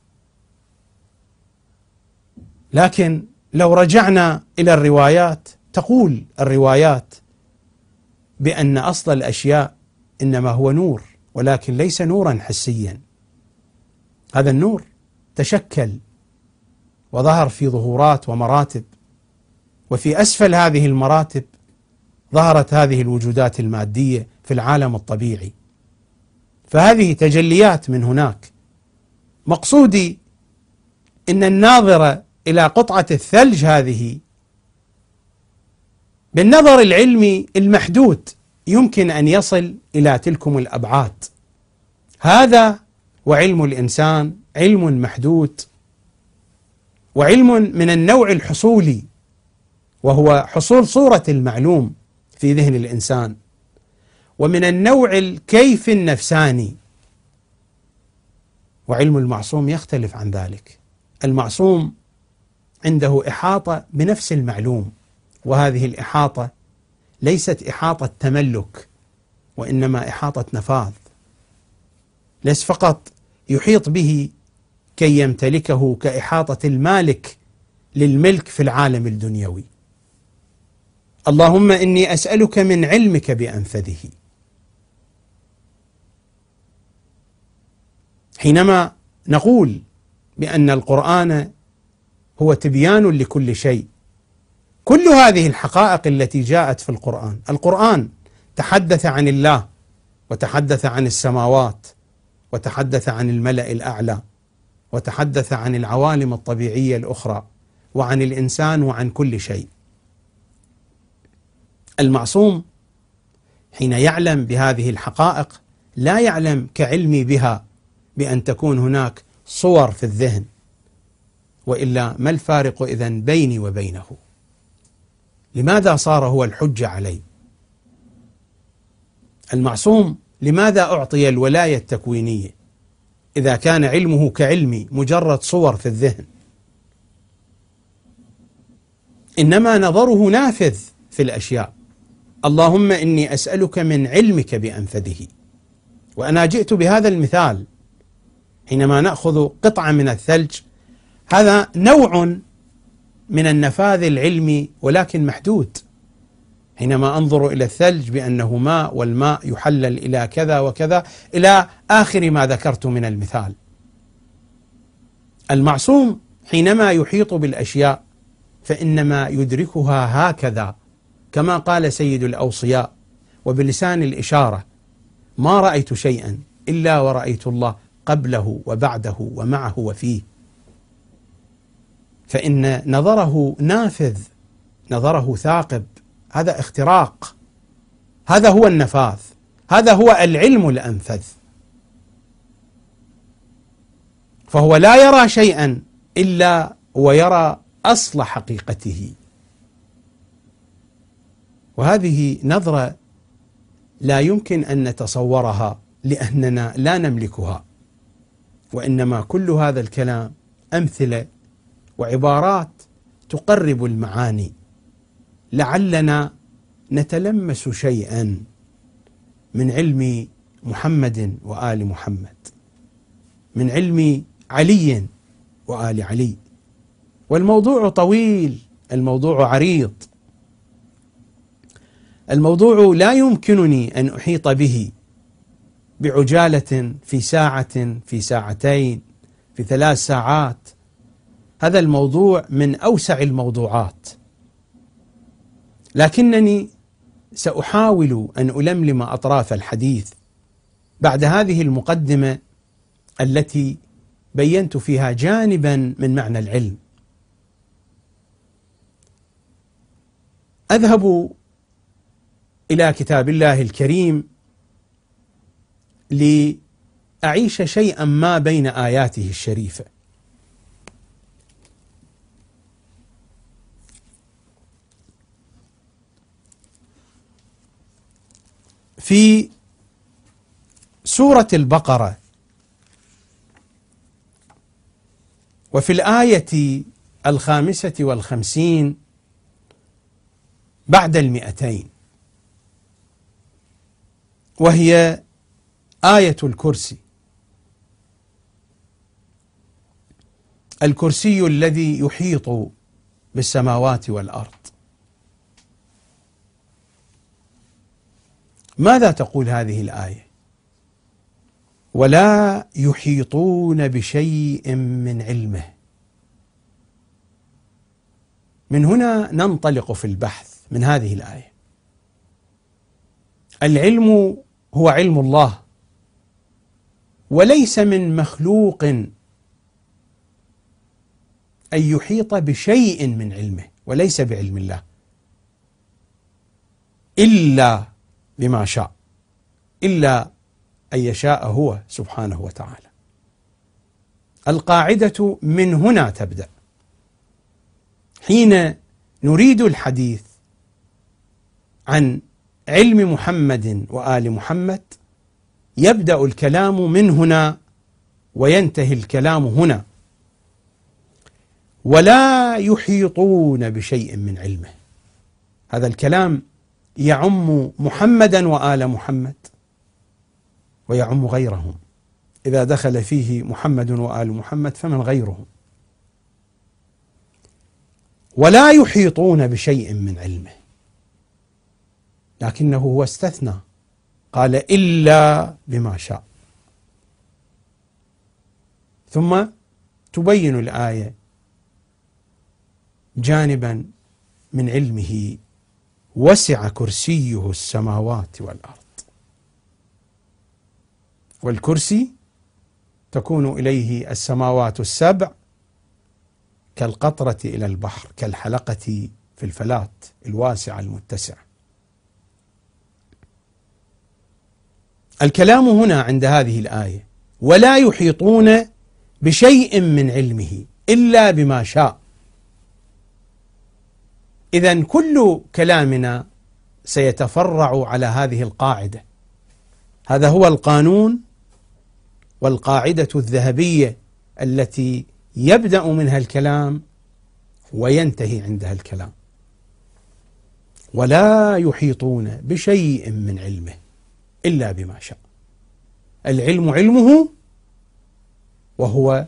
Speaker 2: لكن لو رجعنا إلى الروايات تقول الروايات بأن أصل الأشياء إنما هو نور، ولكن ليس نورا حسيا. هذا النور تشكل وظهر في ظهورات ومراتب، وفي أسفل هذه المراتب ظهرت هذه الوجودات المادية في العالم الطبيعي، فهذه تجليات من هناك. مقصودي إن الناظر إلى قطعة الثلج هذه بالنظر العلمي المحدود يمكن أن يصل إلى تلكم الأبعاد. هذا وعلم الإنسان علم محدود، وعلم من النوع الحصولي، وهو حصول صورة المعلوم في ذهن الإنسان، ومن النوع الكيف النفساني. وعلم المعصوم يختلف عن ذلك. المعصوم عنده إحاطة بنفس المعلوم، وهذه الإحاطة ليست إحاطة تملك، وإنما إحاطة نفاذ، ليس فقط يحيط به كي يمتلكه كإحاطة المالك للملك في العالم الدنيوي. اللهم إني أسألك من علمك بأنفذه. حينما نقول بأن القرآن هو تبيان لكل شيء، كل هذه الحقائق التي جاءت في القرآن تحدث عن الله، وتحدث عن السماوات، وتحدث عن الملأ الأعلى، وتحدث عن العوالم الطبيعية الأخرى، وعن الإنسان، وعن كل شيء. المعصوم حين يعلم بهذه الحقائق لا يعلم كعلمي بها بأن تكون هناك صور في الذهن، وإلا ما الفارق إذن بيني وبينه؟ لماذا صار هو الحجة علي؟ المعصوم لماذا أعطي الولاية التكوينية إذا كان علمه كعلمي مجرد صور في الذهن؟ إنما نظره نافذ في الأشياء. اللهم إني أسألك من علمك بأنفذه. وأنا جئت بهذا المثال حينما نأخذ قطعة من الثلج، هذا نوع من النفاذ العلمي ولكن محدود. حينما أنظر إلى الثلج بأنه ماء، والماء يحلل إلى كذا وكذا إلى آخر ما ذكرت من المثال. المعصوم حينما يحيط بالأشياء فإنما يدركها هكذا، كما قال سيد الأوصياء وبلسان الإشارة: ما رأيت شيئا إلا ورأيت الله قبله وبعده ومعه وفيه. فإن نظره نافذ، نظره ثاقب، هذا اختراق، هذا هو النفاذ، هذا هو العلم الأنفذ. فهو لا يرى شيئا إلا ويرى أصل حقيقته. وهذه نظرة لا يمكن أن نتصورها لأننا لا نملكها، وإنما كل هذا الكلام أمثلة وعبارات تقرب المعاني، لعلنا نتلمس شيئا من علم محمد وآل محمد، من علم علي وآل علي. والموضوع طويل، الموضوع عريض، الموضوع لا يمكنني أن أحيط به بعجالة في ساعة، في ساعتين، في 3 ساعات. هذا الموضوع من أوسع الموضوعات، لكنني سأحاول أن ألملم أطراف الحديث بعد هذه المقدمة التي بينت فيها جانبا من معنى العلم. أذهب إلى كتاب الله الكريم لأعيش شيئا ما بين آياته الشريفة. في سورة البقرة وفي الآية 55 بعد 200، وهي آية الكرسي، الكرسي الذي يحيط بالسماوات والأرض. ماذا تقول هذه الآية؟ ولا يحيطون بشيء من علمه. من هنا ننطلق في البحث من هذه الآية. العلم هو علم الله، وليس من مخلوق أن يحيط بشيء من علمه، وليس بعلم الله إلا بما شاء، إلا أن يشاء هو سبحانه وتعالى. القاعدة من هنا تبدأ. حين نريد الحديث عن علم محمد وآل محمد يبدأ الكلام من هنا وينتهي الكلام هنا. ولا يحيطون بشيء من علمه، هذا الكلام يعم محمدا وآل محمد ويعم غيرهم، إذا دخل فيه محمد وآل محمد فمن غيرهم. ولا يحيطون بشيء من علمه، لكنه هو استثنى، قال إلا بما شاء. ثم تبين الآية جانبا من علمه وسع كرسيه السماوات والأرض، والكرسي تكون إليه السماوات السبع كالقطرة إلى البحر، كالحلقة في الفلاة الواسعة المتسعة. الكلام هنا عند هذه الآية ولا يحيطون بشيء من علمه إلا بما شاء. إذن كل كلامنا سيتفرع على هذه القاعدة، هذا هو القانون والقاعدة الذهبية التي يبدأ منها الكلام وينتهي عندها الكلام. ولا يحيطون بشيء من علمه إلا بما شاء. العلم علمه، وهو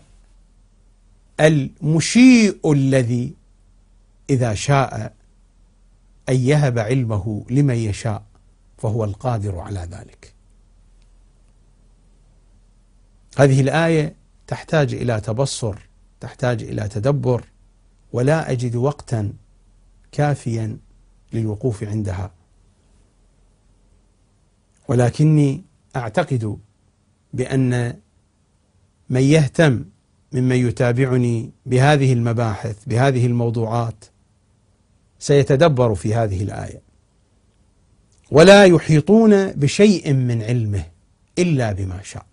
Speaker 2: المشيء الذي إذا شاء أن يهب علمه لمن يشاء فهو القادر على ذلك. هذه الآية تحتاج إلى تبصر، تحتاج إلى تدبر، ولا أجد وقتا كافيا للوقوف عندها، ولكني أعتقد بأن من يهتم ممن يتابعني بهذه المباحث بهذه الموضوعات سيتدبر في هذه الآية. ولا يحيطون بشيء من علمه إلا بما شاء.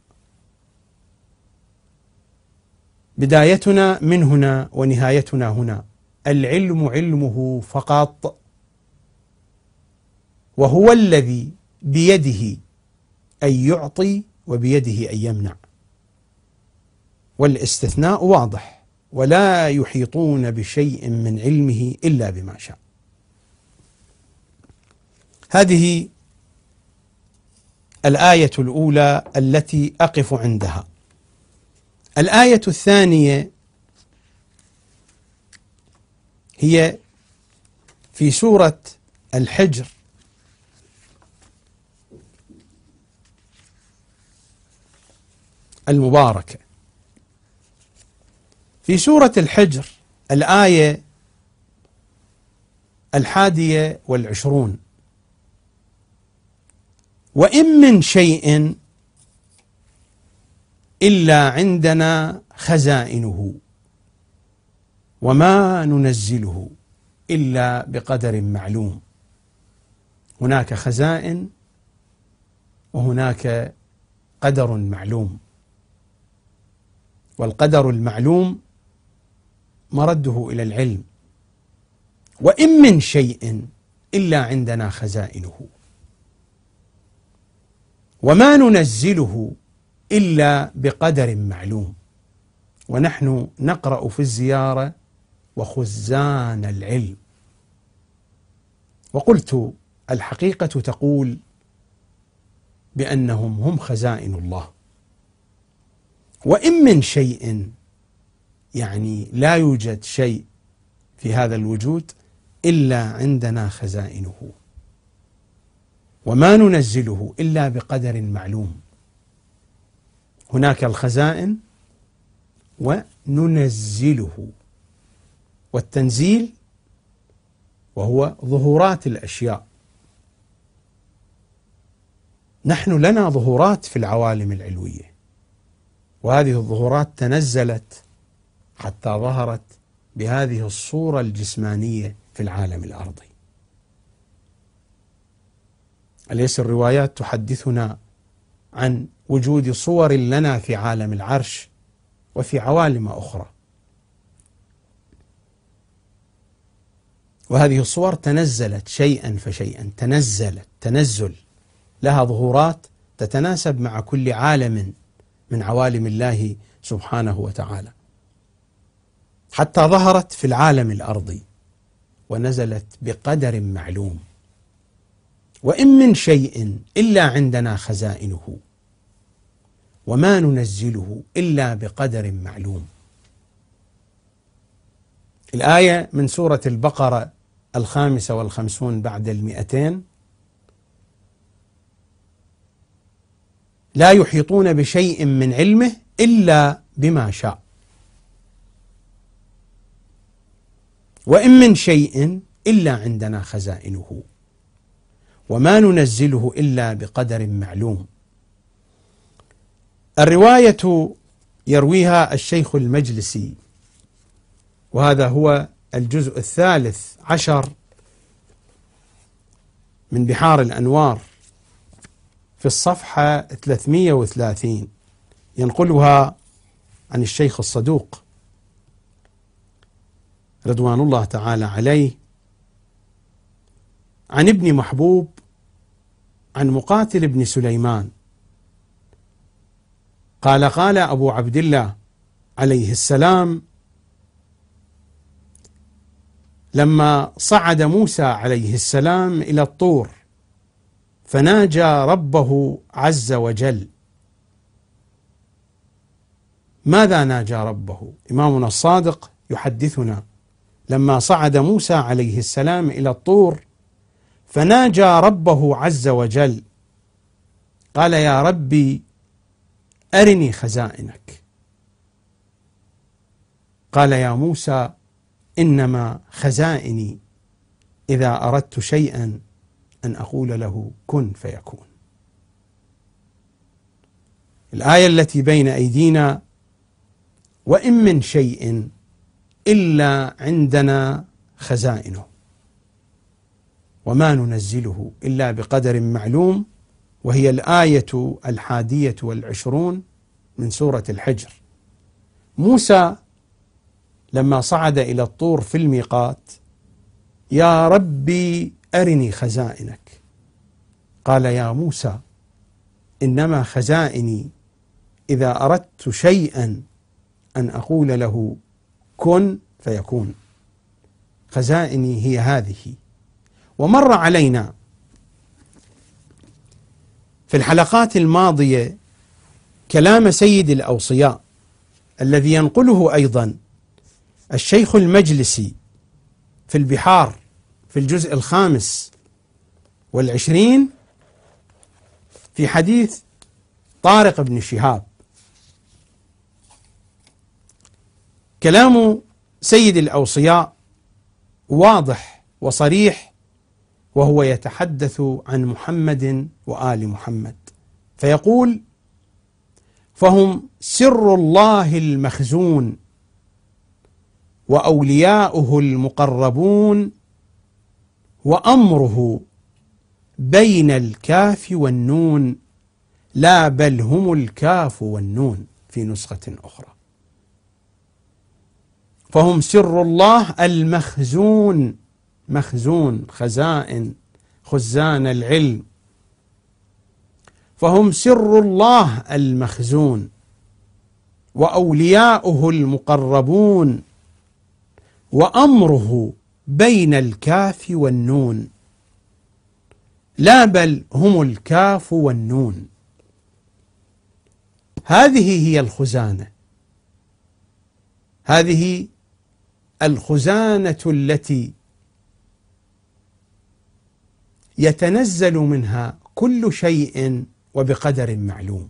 Speaker 2: بدايتنا من هنا ونهايتنا هنا. العلم علمه فقط، وهو الذي بيده أن يعطي وبيده أن يمنع، والاستثناء واضح: ولا يحيطون بشيء من علمه إلا بما شاء. هذه الآية الأولى التي أقف عندها. الآية الثانية هي في سورة الحجر، المباركة. في سورة الحجر الآية 21: وإن من شيء إلا عندنا خزائنه وما ننزله إلا بقدر معلوم. هناك خزائن وهناك قدر معلوم، والقدر المعلوم مرده إلى العلم. وإن من شيء إلا عندنا خزائنه وما ننزله إلا بقدر معلوم. ونحن نقرأ في الزيارة: وخزان العلم. وقلت الحقيقة تقول بأنهم هم خزائن الله. وإن من شيء يعني لا يوجد شيء في هذا الوجود إلا عندنا خزائنه، وما ننزله إلا بقدر معلوم. هناك الخزائن وننزله، والتنزيل وهو ظهورات الأشياء. نحن لنا ظهورات في العوالم العلوية، وهذه الظهورات تنزلت حتى ظهرت بهذه الصورة الجسمانية في العالم الأرضي. أليس الروايات تحدثنا عن وجود صور لنا في عالم العرش وفي عوالم أخرى؟ وهذه الصور تنزلت شيئا فشيئا، تنزل لها ظهورات تتناسب مع كل عالم من عوالم الله سبحانه وتعالى، حتى ظهرت في العالم الأرضي ونزلت بقدر معلوم. وإن من شيء إلا عندنا خزائنه وما ننزله إلا بقدر معلوم. الآية من سورة البقرة 55 بعد 200. لا يحيطون بشيء من علمه إلا بما شاء. وإن من شيء إلا عندنا خزائنه وما ننزله إلا بقدر معلوم. الرواية يرويها الشيخ المجلسي، وهذا هو الجزء 13 من بحار الأنوار في الصفحة 330، ينقلها عن الشيخ الصدوق رضوان الله تعالى عليه عن ابن محبوب عن مقاتل بن سليمان قال: قال أبو عبد الله عليه السلام لما صعد موسى عليه السلام إلى الطور فناجى ربه عز وجل. ماذا ناجى ربه؟ إمامنا الصادق يحدثنا: لما صعد موسى عليه السلام إلى الطور فناجى ربه عز وجل قال: يا ربي أرني خزائنك. قال: يا موسى إنما خزائني إذا أردت شيئا أن أقول له كن فيكون. الآية التي بين أيدينا: وإن من شيء إلا عندنا خزائنه وما ننزله إلا بقدر معلوم، وهي الآية 21 من سورة الحجر. موسى لما صعد إلى الطور في الميقات: يا ربي أرني خزائنك. قال: يا موسى إنما خزائني إذا أردت شيئا أن أقول له كن فيكون. خزائني هي هذه. ومر علينا في الحلقات الماضية كلام سيد الأوصياء الذي ينقله أيضا الشيخ المجلسي في البحار في الجزء 25 في حديث طارق بن شهاب. كلام سيد الأوصياء واضح وصريح، وهو يتحدث عن محمد وآل محمد، فيقول: فهم سر الله المخزون وأولياؤه المقربون وأمره بين الكاف والنون، لا بل هم الكاف والنون في نسخة أخرى. فهم سر الله المخزون، مخزون خزائن، خزان العلم. فهم سر الله المخزون وأولياؤه المقربون وأمره بين الكاف والنون، لا بل هم الكاف والنون. هذه هي الخزانة، هذه الخزانة التي يتنزل منها كل شيء وبقدر معلوم.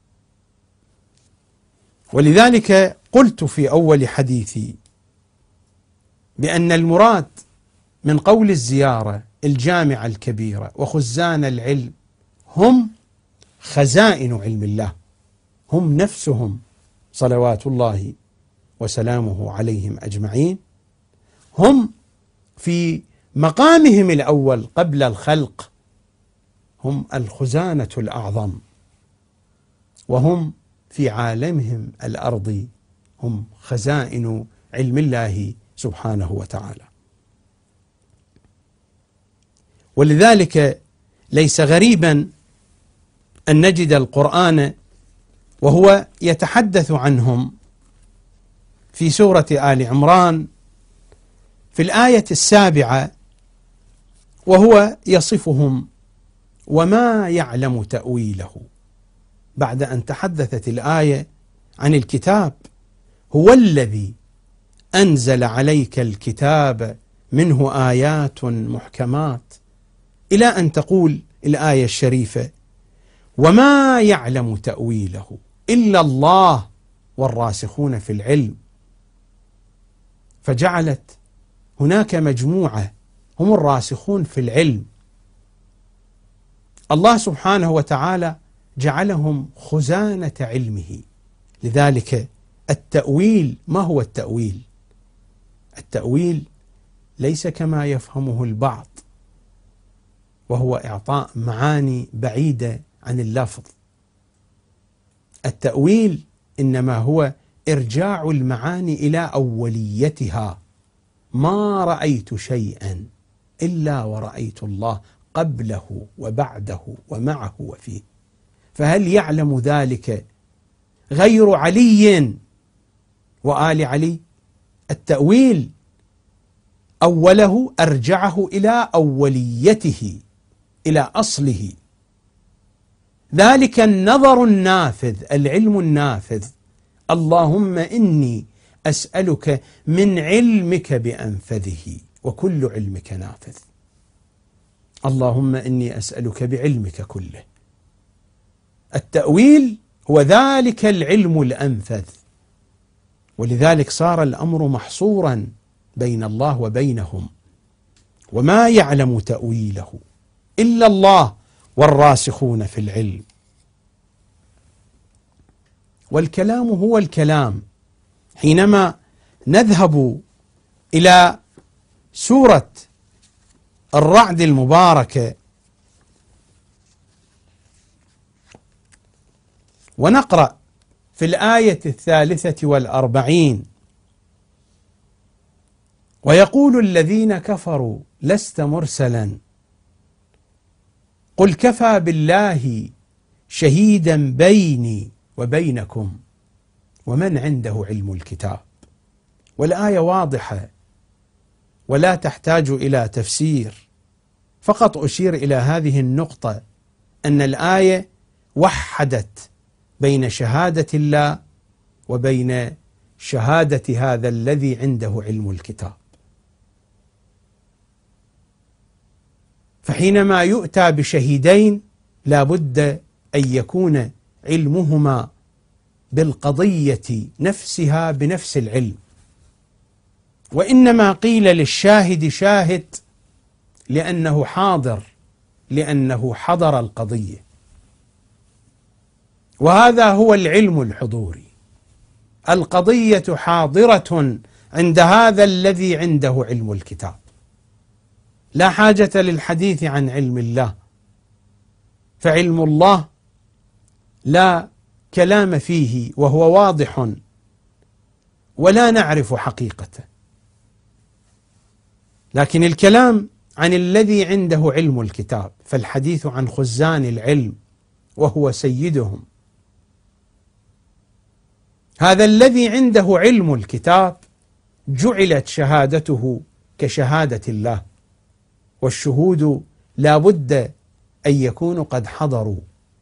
Speaker 2: ولذلك قلت في أول حديثي بأن المراد من قول الزيارة الجامعة الكبيرة وخزان العلم هم خزائن علم الله، هم نفسهم صلوات الله وسلامه عليهم أجمعين، هم في مقامهم الأول قبل الخلق هم الخزانة الأعظم، وهم في عالمهم الأرضي هم خزائن علم الله سبحانه وتعالى. ولذلك ليس غريبا أن نجد القرآن وهو يتحدث عنهم في سورة آل عمران في الآية 7، وهو يصفهم وما يعلم تأويله، بعد أن تحدثت الآية عن الكتاب، هو الذي أنزل عليك الكتاب منه آيات محكمات، إلى أن تقول الآية الشريفة: وما يعلم تأويله إلا الله والراسخون في العلم. فجعلت هناك مجموعة هم الراسخون في العلم، الله سبحانه وتعالى جعلهم خزانة علمه. لذلك التأويل، ما هو التأويل؟ التأويل ليس كما يفهمه البعض، وهو إعطاء معاني بعيدة عن اللفظ. التأويل إنما هو إرجاع المعاني إلى أوليتها. ما رأيت شيئا إلا ورأيت الله قبله وبعده ومعه وفيه. فهل يعلم ذلك غير علي وآل علي؟ التأويل أوله أرجعه إلى أوليته، إلى أصله. ذلك النظر النافذ، العلم النافذ. اللهم إني أسألك من علمك بأنفذه، وكل علمك نافذ. اللهم إني أسألك بعلمك كله. التأويل هو ذلك العلم الأنفذ، ولذلك صار الأمر محصورا بين الله وبينهم. وما يعلم تأويله إلا الله والراسخون في العلم. والكلام هو الكلام. حينما نذهب إلى سورة الرعد المباركة ونقرأ في الآية 43: ويقول الذين كفروا لست مرسلا قل كفى بالله شهيدا بيني وبينكم ومن عنده علم الكتاب. والآية واضحة ولا تحتاج إلى تفسير، فقط أشير إلى هذه النقطة، أن الآية وحدت بين شهادة الله وبين شهادة هذا الذي عنده علم الكتاب. فحينما يؤتى بشهيدين لا بد أن يكون علمهما بالقضية نفسها بنفس العلم، وإنما قيل للشاهد شاهد لأنه حاضر، لأنه حضر القضية، وهذا هو العلم الحضوري. القضية حاضرة عند هذا الذي عنده علم الكتاب، لا حاجة للحديث عن علم الله، فعلم الله لا كلام فيه وهو واضح ولا نعرف حقيقته، لكن الكلام عن الذي عنده علم الكتاب، فالحديث عن خزان العلم وهو سيدهم. هذا الذي عنده علم الكتاب جعلت شهادته كشهادة الله، والشهود لا بد أن يكونوا قد حضروا.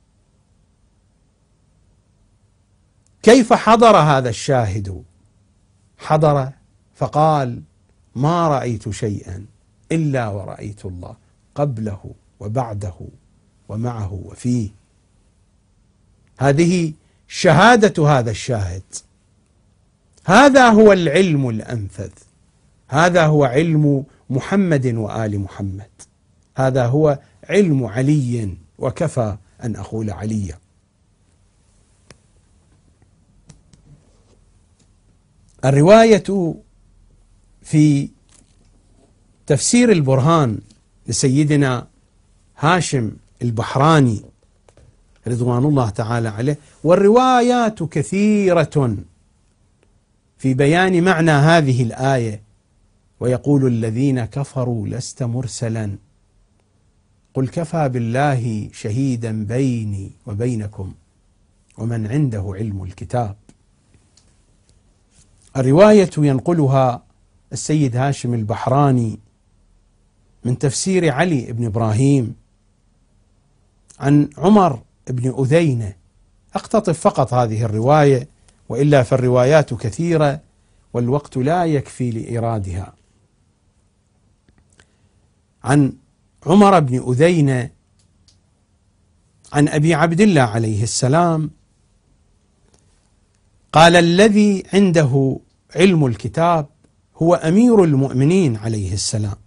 Speaker 2: كيف حضر هذا الشاهد؟ حضر فقال: ما رأيت شيئا إلا ورأيت الله قبله وبعده ومعه وفيه. هذه شهادة هذا الشاهد. هذا هو العلم الأنفذ، هذا هو علم محمد وآل محمد، هذا هو علم علي، وكفى أن أقول عليا. الرواية في تفسير البرهان لسيدنا هاشم البحراني رضوان الله تعالى عليه، والروايات كثيرة في بيان معنى هذه الآية: ويقول الذين كفروا لست مرسلا قل كفى بالله شهيدا بيني وبينكم ومن عنده علم الكتاب. الرواية ينقلها السيد هاشم البحراني من تفسير علي بن إبراهيم عن عمر بن أذينة، أقتطف فقط هذه الرواية، وإلا فالروايات كثيرة والوقت لا يكفي لإيرادها. عن عمر بن أذينة عن أبي عبد الله عليه السلام قال: الذي عنده علم الكتاب هو أمير المؤمنين عليه السلام.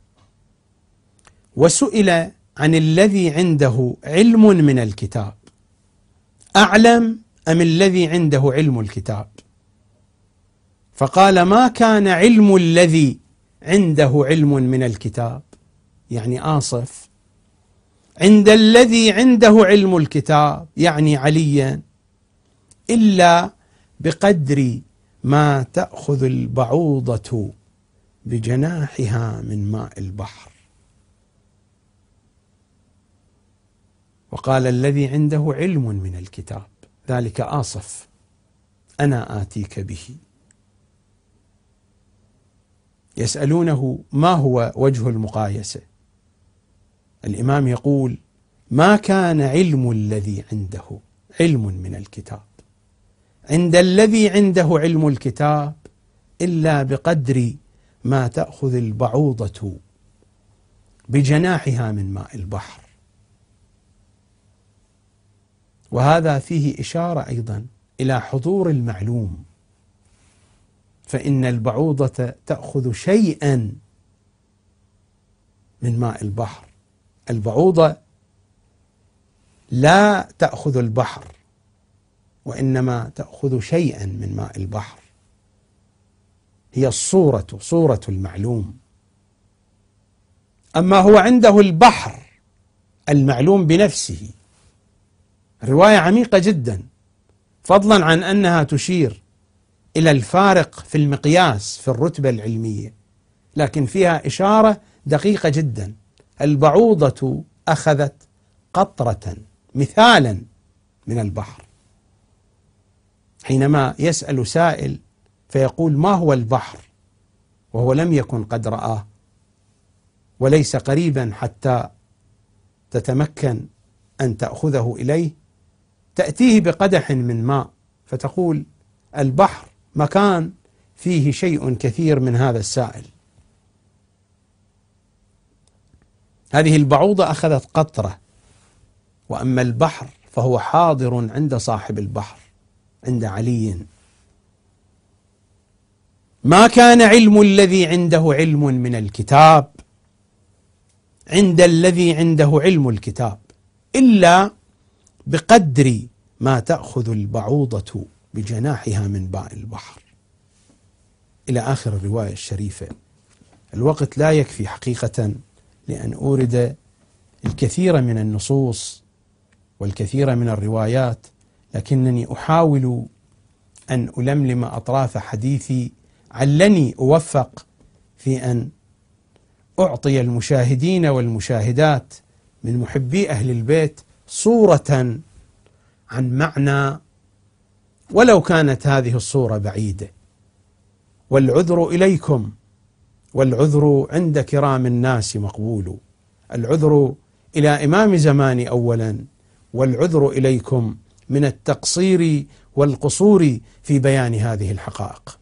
Speaker 2: وسئل عن الذي عنده علم من الكتاب: أعلم أم الذي عنده علم الكتاب؟ فقال: ما كان علم الذي عنده علم من الكتاب، يعني آصف، عند الذي عنده علم الكتاب، يعني عليا، إلا بقدر ما تأخذ البعوضة بجناحها من ماء البحر. وقال: الذي عنده علم من الكتاب، ذلك آصف، أنا آتيك به. يسألونه: ما هو وجه المقايسة؟ الإمام يقول: ما كان علم الذي عنده علم من الكتاب عند الذي عنده علم الكتاب إلا بقدر ما تأخذ البعوضة بجناحها من ماء البحر. وهذا فيه إشارة أيضا إلى حضور المعلوم، فإن البعوضة تأخذ شيئا من ماء البحر. البعوضة لا تأخذ البحر، وإنما تأخذ شيئا من ماء البحر، هي صورة المعلوم. أما هو عنده البحر المعلوم بنفسه. رواية عميقة جدا، فضلا عن أنها تشير إلى الفارق في المقياس في الرتبة العلمية، لكن فيها إشارة دقيقة جدا. البعوضة أخذت قطرة مثالا من البحر. حينما يسأل سائل فيقول: ما هو البحر؟ وهو لم يكن قد رآه وليس قريبا حتى تتمكن أن تأخذه إليه، تأتيه بقدح من ماء فتقول: البحر مكان فيه شيء كثير من هذا السائل. هذه البعوضة أخذت قطرة، وأما البحر فهو حاضر عند صاحب البحر، عند علي. ما كان علم الذي عنده علم من الكتاب عند الذي عنده علم الكتاب إلا بقدر ما تأخذ البعوضة بجناحها من ماء البحر، إلى آخر الرواية الشريفة. الوقت لا يكفي حقيقة لأن أورد الكثير من النصوص والكثير من الروايات، لكنني أحاول أن ألملم أطراف حديثي علني أوفق في أن أعطي المشاهدين والمشاهدات من محبي أهل البيت صورة عن معنى، ولو كانت هذه الصورة بعيدة. والعذر إليكم، والعذر عند كرام الناس مقبول. العذر إلى إمام زماني أولا، والعذر إليكم من التقصير والقصور في بيان هذه الحقائق.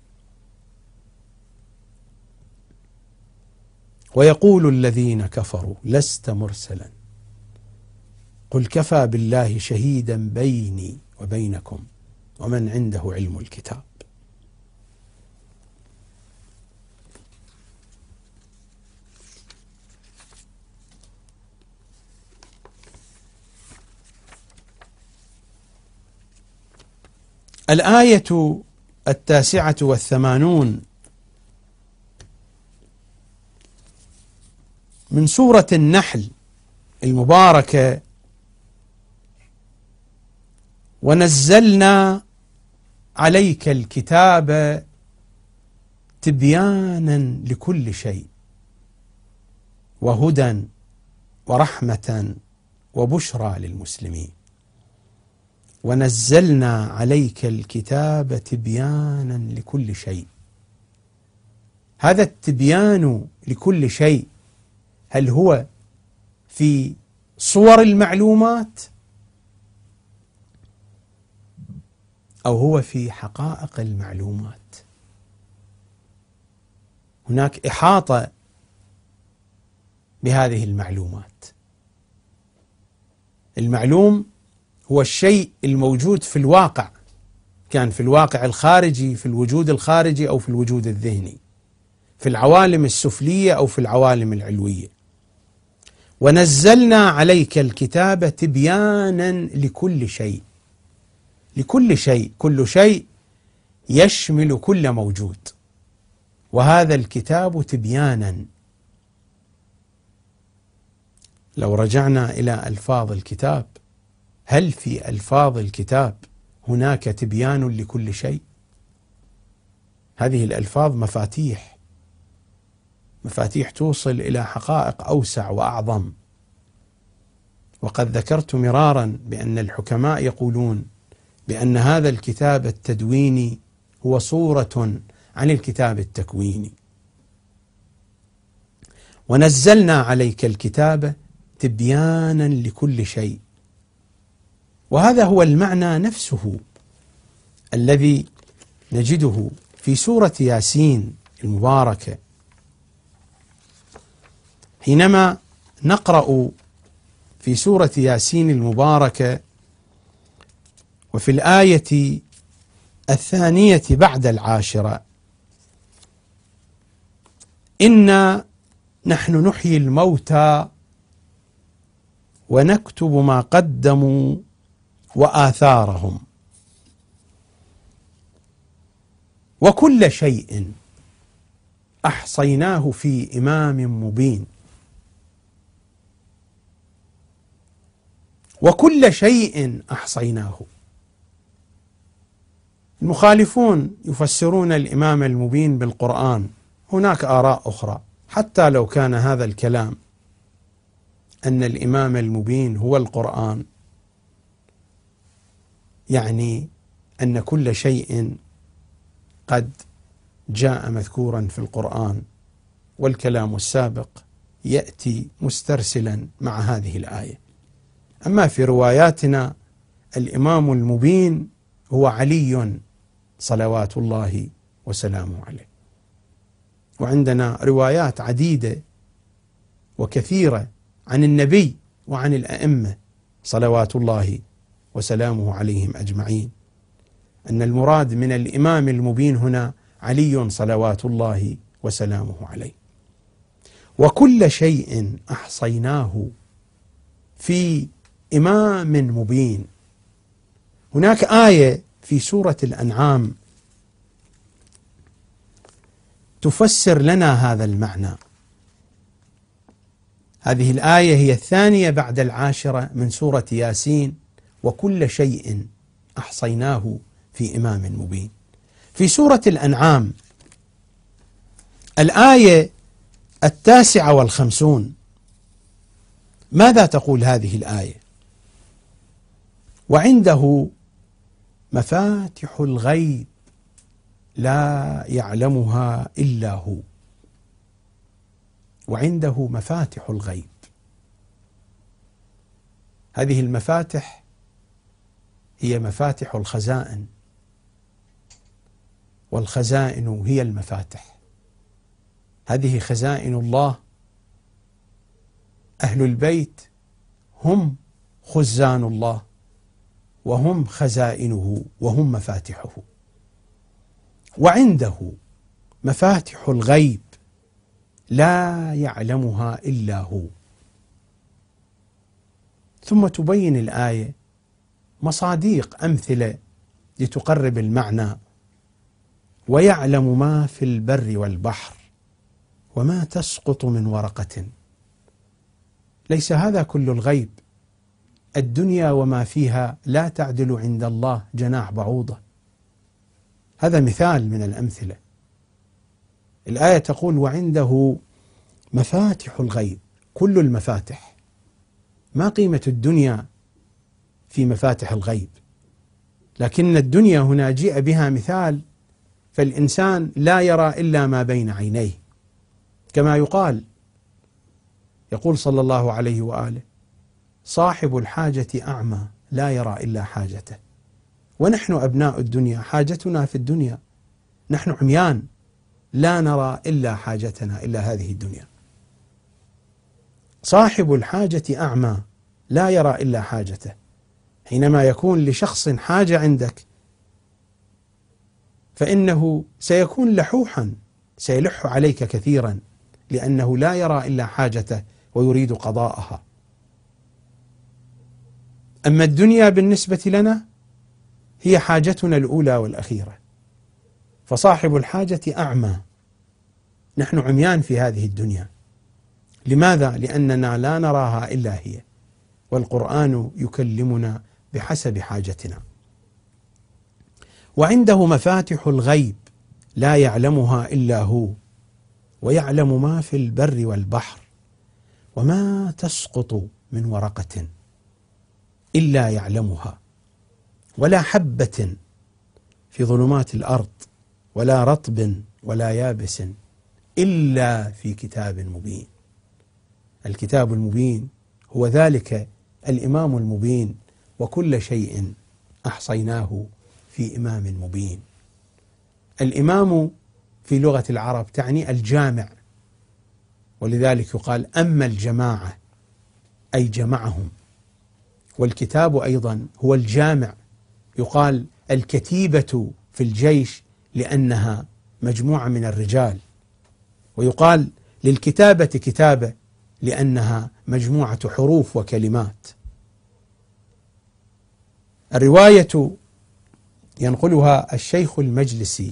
Speaker 2: ويقول الذين كفروا: لست مرسلا، قل كفى بالله شهيدا بيني وبينكم ومن عنده علم الكتاب. الآية 89 من سورة النحل المباركة: ونزلنا عليك الكتاب تبيانا لكل شيء وهدى ورحمة وبشرى للمسلمين. ونزلنا عليك الكتاب تبيانا لكل شيء. هذا التبيان لكل شيء هل هو في صور المعلومات أو هو في حقائق المعلومات. هناك إحاطة بهذه المعلومات. المعلوم هو الشيء الموجود في الواقع، كان في الواقع الخارجي، في الوجود الخارجي أو في الوجود الذهني، في العوالم السفلية أو في العوالم العلوية. ونزلنا عليك الكتاب تبيانا لكل شيء. لكل شيء، كل شيء يشمل كل موجود، وهذا الكتاب تبيانا. لو رجعنا إلى ألفاظ الكتاب، هل في ألفاظ الكتاب هناك تبيان لكل شيء؟ هذه الألفاظ مفاتيح، مفاتيح توصل إلى حقائق أوسع وأعظم. وقد ذكرت مرارا بأن الحكماء يقولون بأن هذا الكتاب التدويني هو صورة عن الكتاب التكويني. ونزلنا عليك الكتاب تبيانا لكل شيء، وهذا هو المعنى نفسه الذي نجده في سورة ياسين المباركة. حينما نقرأ في سورة ياسين المباركة وفي الآية 2 بعد 10: إنا نحن نحيي الموتى ونكتب ما قدموا وآثارهم وكل شيء أحصيناه في إمام مبين. وكل شيء أحصيناه. المخالفون يفسرون الإمام المبين بالقرآن. هناك آراء أخرى، حتى لو كان هذا الكلام أن الإمام المبين هو القرآن، يعني أن كل شيء قد جاء مذكورا في القرآن، والكلام السابق يأتي مسترسلا مع هذه الآية. أما في رواياتنا الإمام المبين هو علي صلوات الله وسلامه عليه. وعندنا روايات عديدة وكثيرة عن النبي وعن الأئمة صلوات الله وسلامه عليهم أجمعين أن المراد من الإمام المبين هنا علي صلوات الله وسلامه عليه. وكل شيء أحصيناه في إمام مبين. هناك آية في سورة الأنعام تفسر لنا هذا المعنى. هذه الآية هي 2 بعد 10 من سورة ياسين: وكل شيء أحصيناه في إمام مبين. في سورة الأنعام الآية 59 ماذا تقول هذه الآية؟ وعنده مفاتح الغيب لا يعلمها إلا هو. وعنده مفاتح الغيب. هذه المفاتح هي مفاتح الخزائن، والخزائن هي المفاتح. هذه خزائن الله. أهل البيت هم خزان الله، وهم خزائنه، وهم مفاتحه. وعنده مفاتح الغيب لا يعلمها إلا هو. ثم تبين الآية مصاديق أمثلة لتقرب المعنى: ويعلم ما في البر والبحر وما تسقط من ورقة. ليس هذا كل الغيب. الدنيا وما فيها لا تعدل عند الله جناح بعوضة. هذا مثال من الأمثلة. الآية تقول: وعنده مفاتح الغيب، كل المفاتح. ما قيمة الدنيا في مفاتح الغيب؟ لكن الدنيا هنا جيء بها مثال، فالإنسان لا يرى إلا ما بين عينيه، كما يقول صلى الله عليه وآله: صاحب الحاجة أعمى لا يرى إلا حاجته، ونحن أبناء الدنيا حاجتنا في الدنيا، نحن عميان لا نرى إلا حاجتنا إلا هذه الدنيا. صاحب الحاجة أعمى لا يرى إلا حاجته. حينما يكون لشخص حاجة عندك فإنه سيكون لحوحا، سيلح عليك كثيرا، لأنه لا يرى إلا حاجته ويريد قضاءها. أما الدنيا بالنسبة لنا هي حاجتنا الأولى والأخيرة، فصاحب الحاجة أعمى، نحن عميان في هذه الدنيا. لماذا؟ لأننا لا نراها إلا هي، والقرآن يكلمنا بحسب حاجتنا. وعنده مفاتح الغيب لا يعلمها إلا هو، ويعلم ما في البر والبحر، وما تسقط من ورقة إلا يعلمها، ولا حبة في ظلمات الأرض، ولا رطب ولا يابس إلا في كتاب مبين. الكتاب المبين هو ذلك الإمام المبين، وكل شيء أحصيناه في إمام مبين. الإمام في لغة العرب تعني الجامع، ولذلك يقال أما الجماعة أي جمعهم. والكتاب أيضا هو الجامع، يقال الكتيبة في الجيش لأنها مجموعة من الرجال، ويقال للكتابة كتابة لأنها مجموعة حروف وكلمات. الرواية ينقلها الشيخ المجلسي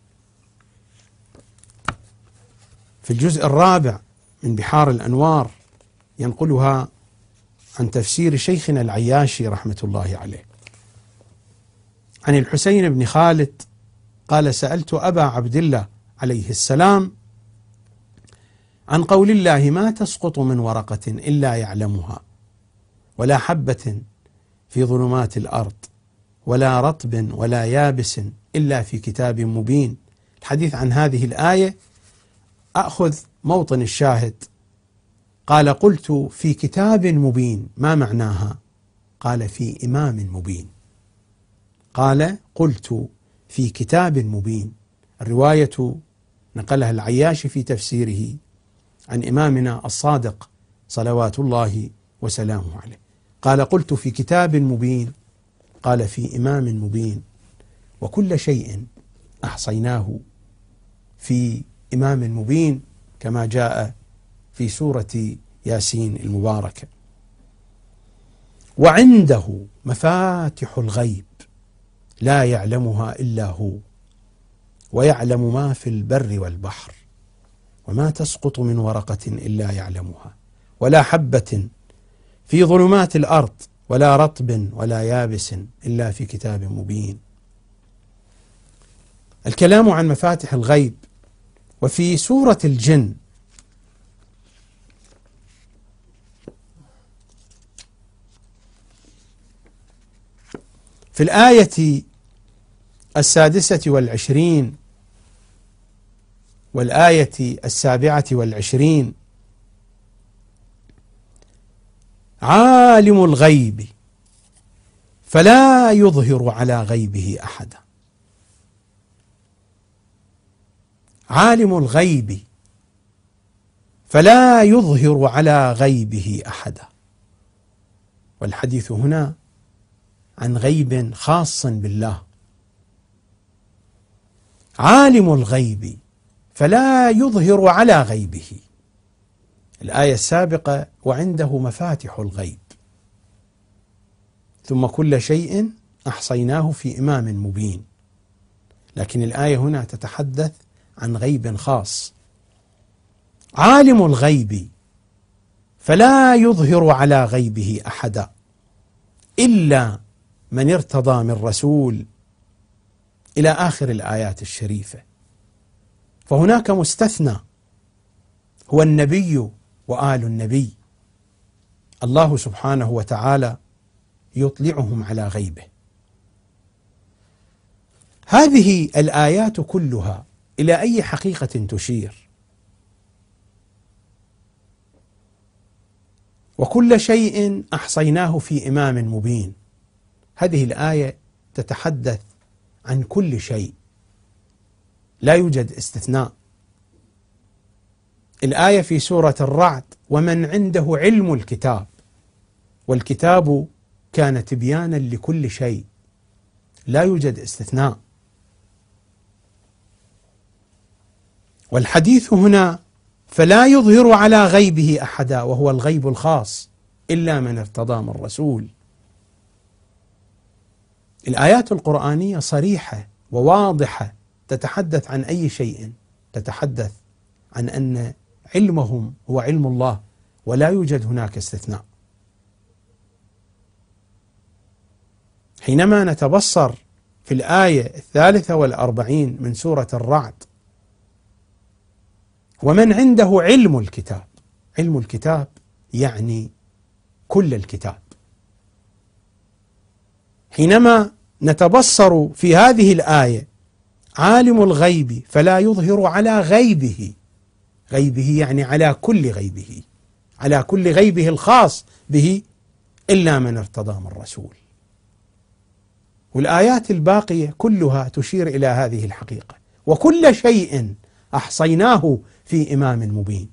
Speaker 2: في الجزء الرابع من بحار الأنوار، ينقلها عن تفسير شيخنا العياشي رحمة الله عليه، عن الحسين بن خالد قال: سألت أبا عبد الله عليه السلام عن قول الله: ما تسقط من ورقة إلا يعلمها، ولا حبة في ظلمات الأرض، ولا رطب ولا يابس إلا في كتاب مبين. الحديث عن هذه الآية أخذ موطن الشاهد. قال: قلت في كتاب مبين، ما معناها؟ قال: في إمام مبين. قال: قلت في كتاب مبين. الرواية نقلها العياشي في تفسيره عن إمامنا الصادق صلوات الله وسلامه عليه. قال: قلت في كتاب مبين، قال: في إمام مبين، وكل شيء أحصيناه في إمام مبين، كما جاء في سورة ياسين المباركة. وعنده مفاتح الغيب لا يعلمها إلا هو، ويعلم ما في البر والبحر، وما تسقط من ورقة إلا يعلمها، ولا حبة في ظلمات الأرض، ولا رطب ولا يابس إلا في كتاب مبين. الكلام عن مفاتح الغيب. وفي سورة الجن في الآية 26 والآية 27: عالم الغيب فلا يظهر على غيبه أحدا. عالم الغيب فلا يظهر على غيبه أحدا. والحديث هنا عن غيب خاص بالله. عالم الغيب فلا يظهر على غيبه. الآية السابقة: وعنده مفاتح الغيب، ثم كل شيء أحصيناه في إمام مبين. لكن الآية هنا تتحدث عن غيب خاص. عالم الغيب فلا يظهر على غيبه أحدا إلا من ارتضى من رسول، إلى آخر الآيات الشريفة. فهناك مستثنى هو النبي وآل النبي، الله سبحانه وتعالى يطلعهم على غيبه. هذه الآيات كلها إلى أي حقيقة تشير؟ وكل شيء أحصيناه في إمام مبين. هذه الآية تتحدث عن كل شيء، لا يوجد استثناء. الآية في سورة الرعد: ومن عنده علم الكتاب، والكتاب كان تبيانا لكل شيء، لا يوجد استثناء. والحديث هنا: فلا يظهر على غيبه أحدا، وهو الغيب الخاص، إلا من ارتضى من رسول. الآيات القرآنية صريحة وواضحة، تتحدث عن أي شيء، تتحدث عن أن علمهم هو علم الله، ولا يوجد هناك استثناء. حينما نتبصر في الآية 43 من سورة الرعد: ومن عنده علم الكتاب، علم الكتاب يعني كل الكتاب. حينما نتبصر في هذه الآية: عالم الغيب فلا يظهر على غيبه، غيبه يعني على كل غيبه، على كل غيبه الخاص به، إلا من ارتضى من رسول. والآيات الباقية كلها تشير إلى هذه الحقيقة: وكل شيء أحصيناه في إمام مبين.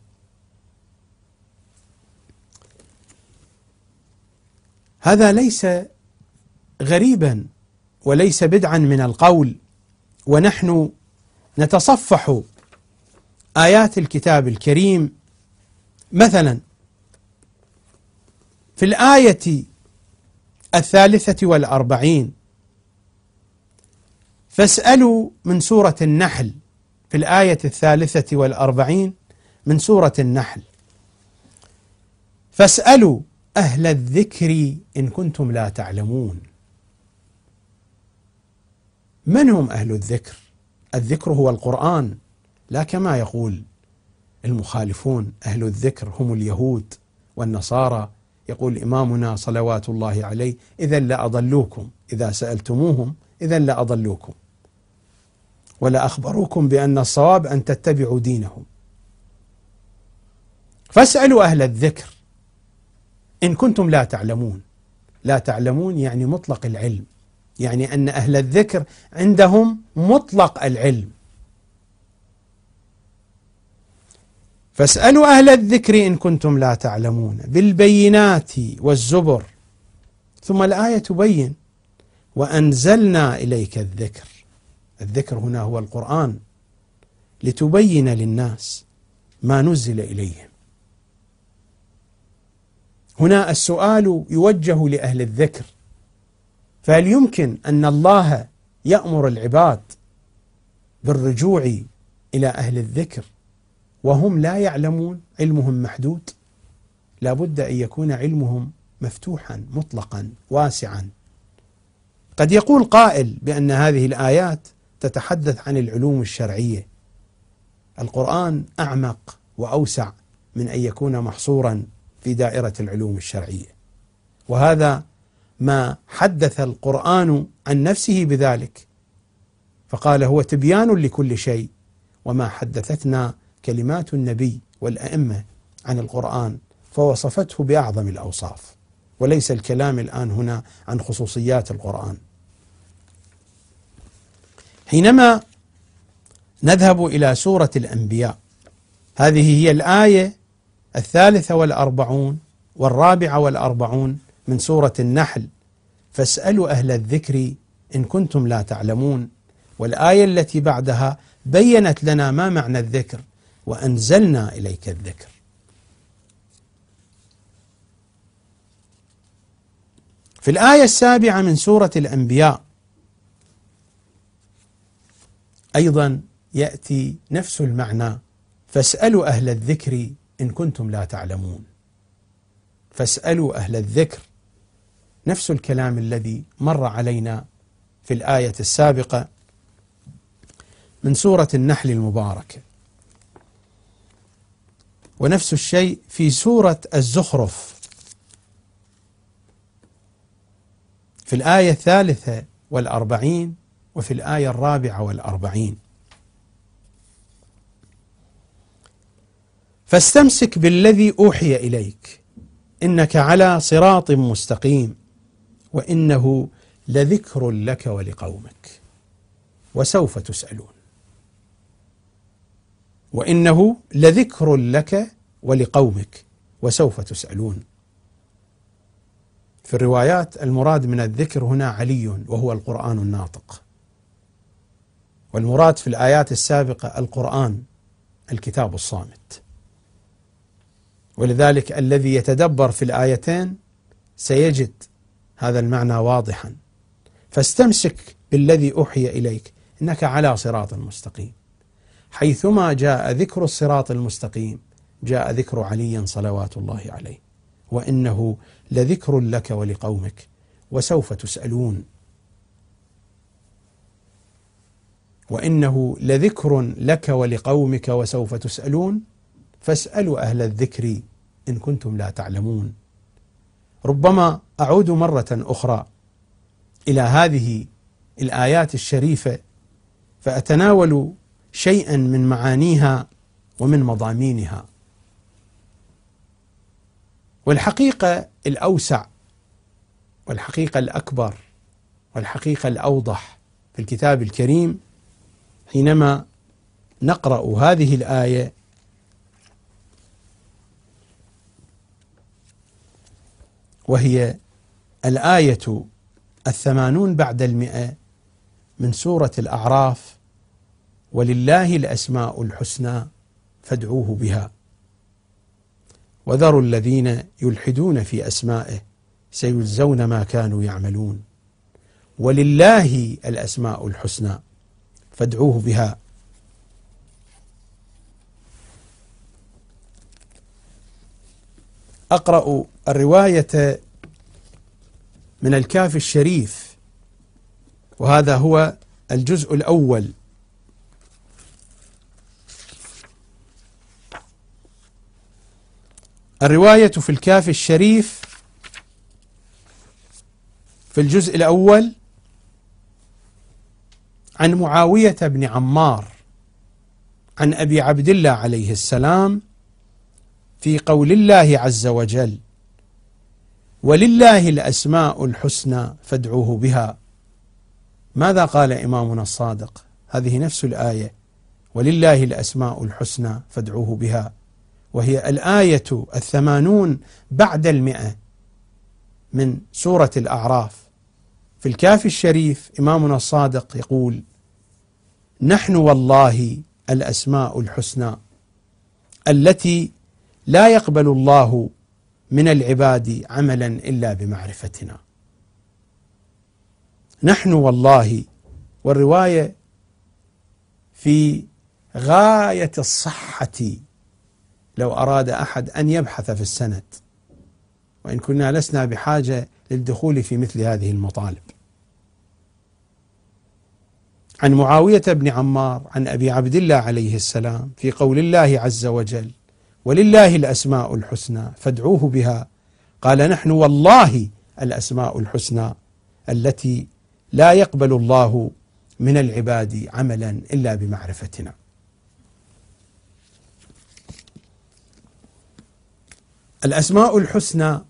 Speaker 2: هذا ليس غريبا وليس بدعا من القول، ونحن نتصفح آيات الكتاب الكريم. مثلا في الآية 43 فاسألوا من سورة النحل، في الآية 43 من سورة النحل: فاسألوا أهل الذكر إن كنتم لا تعلمون. من هم أهل الذكر؟ الذكر هو القرآن، لا كما يقول المخالفون أهل الذكر هم اليهود والنصارى. يقول إمامنا صلوات الله عليه: إذا لأضلوكم، إذا سألتموهم إذا لأضلوكم، ولا أخبروكم بأن الصواب أن تتبعوا دينهم. فاسألوا أهل الذكر إن كنتم لا تعلمون. لا تعلمون يعني مطلق العلم، يعني أن أهل الذكر عندهم مطلق العلم. فاسألوا أهل الذكر إن كنتم لا تعلمون بالبينات والزبر. ثم الآية تبين: وأنزلنا إليك الذكر. الذكر هنا هو القرآن، لتبين للناس ما نزل إليهم. هنا السؤال يوجه لأهل الذكر: فهل يمكن أن الله يأمر العباد بالرجوع إلى أهل الذكر وهم لا يعلمون؟ علمهم محدود، لا بد أن يكون علمهم مفتوحا مطلقا واسعا. قد يقول قائل بأن هذه الآيات تتحدث عن العلوم الشرعية. القرآن أعمق وأوسع من أن يكون محصورا في دائرة العلوم الشرعية، وهذا ما حدث القرآن عن نفسه بذلك، فقال: هو تبيان لكل شيء. وما حدثتنا كلمات النبي والأئمة عن القرآن فوصفته بأعظم الأوصاف، وليس الكلام الآن هنا عن خصوصيات القرآن. حينما نذهب إلى سورة الأنبياء، هذه هي الآية 43 و44 من سورة النحل: فاسألوا أهل الذكر إن كنتم لا تعلمون. والآية التي بعدها بيّنت لنا ما معنى الذكر: وأنزلنا إليك الذكر. في الآية 7 من سورة الأنبياء أيضا يأتي نفس المعنى: فاسألوا أهل الذكر إن كنتم لا تعلمون. فاسألوا أهل الذكر، نفس الكلام الذي مر علينا في الآية السابقة من سورة النحل المباركة، ونفس الشيء في سورة الزخرف في الآية 43 وفي الآية 44: فاستمسك بالذي أوحي إليك إنك على صراط مستقيم وإنه لذكر لك ولقومك وسوف تسألون. وإنه لذكر لك ولقومك وسوف تسألون. في الروايات المراد من الذكر هنا علي وهو القرآن الناطق، والمراد في الآيات السابقة القرآن الكتاب الصامت. ولذلك الذي يتدبر في الآيتين سيجد هذا المعنى واضحا. فاستمسك بالذي أوحي إليك إنك على صراط مستقيم. حيثما جاء ذكر الصراط المستقيم جاء ذكر علي صلوات الله عليه. وإنه لذكر لك ولقومك وسوف تسألون. وإنه لذكر لك ولقومك وسوف تسألون فاسألوا أهل الذكر إن كنتم لا تعلمون. ربما أعود مرة أخرى إلى هذه الآيات الشريفة فأتناول شيئا من معانيها ومن مضامينها. والحقيقة الأوسع والحقيقة الأكبر والحقيقة الأوضح في الكتاب الكريم حينما نقرأ هذه الآية وهي الآية 80 بعد 100 من سورة الأعراف: ولله الأسماء الحسنى فادعوه بها وذروا الذين يلحدون في أسمائه سيجزون ما كانوا يعملون. ولله الأسماء الحسنى فادعوه بها. أقرأ الرواية من الكافي الشريف، وهذا هو الجزء الأول. الرواية في الكافي الشريف في الجزء الأول عن معاوية بن عمار عن أبي عبد الله عليه السلام في قول الله عز وجل: ولله الأسماء الحسنى فادعوه بها. ماذا قال إمامنا الصادق؟ هذه نفس الآية: ولله الأسماء الحسنى فادعوه بها، وهي الآية 80 بعد 100 من سورة الأعراف. في الكافي الشريف إمامنا الصادق يقول: نحن والله الأسماء الحسنى التي لا يقبل الله من العباد عملا إلا بمعرفتنا. نحن والله، والرواية في غاية الصحة لو أراد أحد أن يبحث في السند، وإن كنا لسنا بحاجة للدخول في مثل هذه المطالب. عن معاوية بن عمار عن أبي عبد الله عليه السلام في قول الله عز وجل: ولله الأسماء الحسنى فادعوه بها، قال: نحن والله الأسماء الحسنى التي لا يقبل الله من العباد عملا إلا بمعرفتنا. الأسماء الحسنى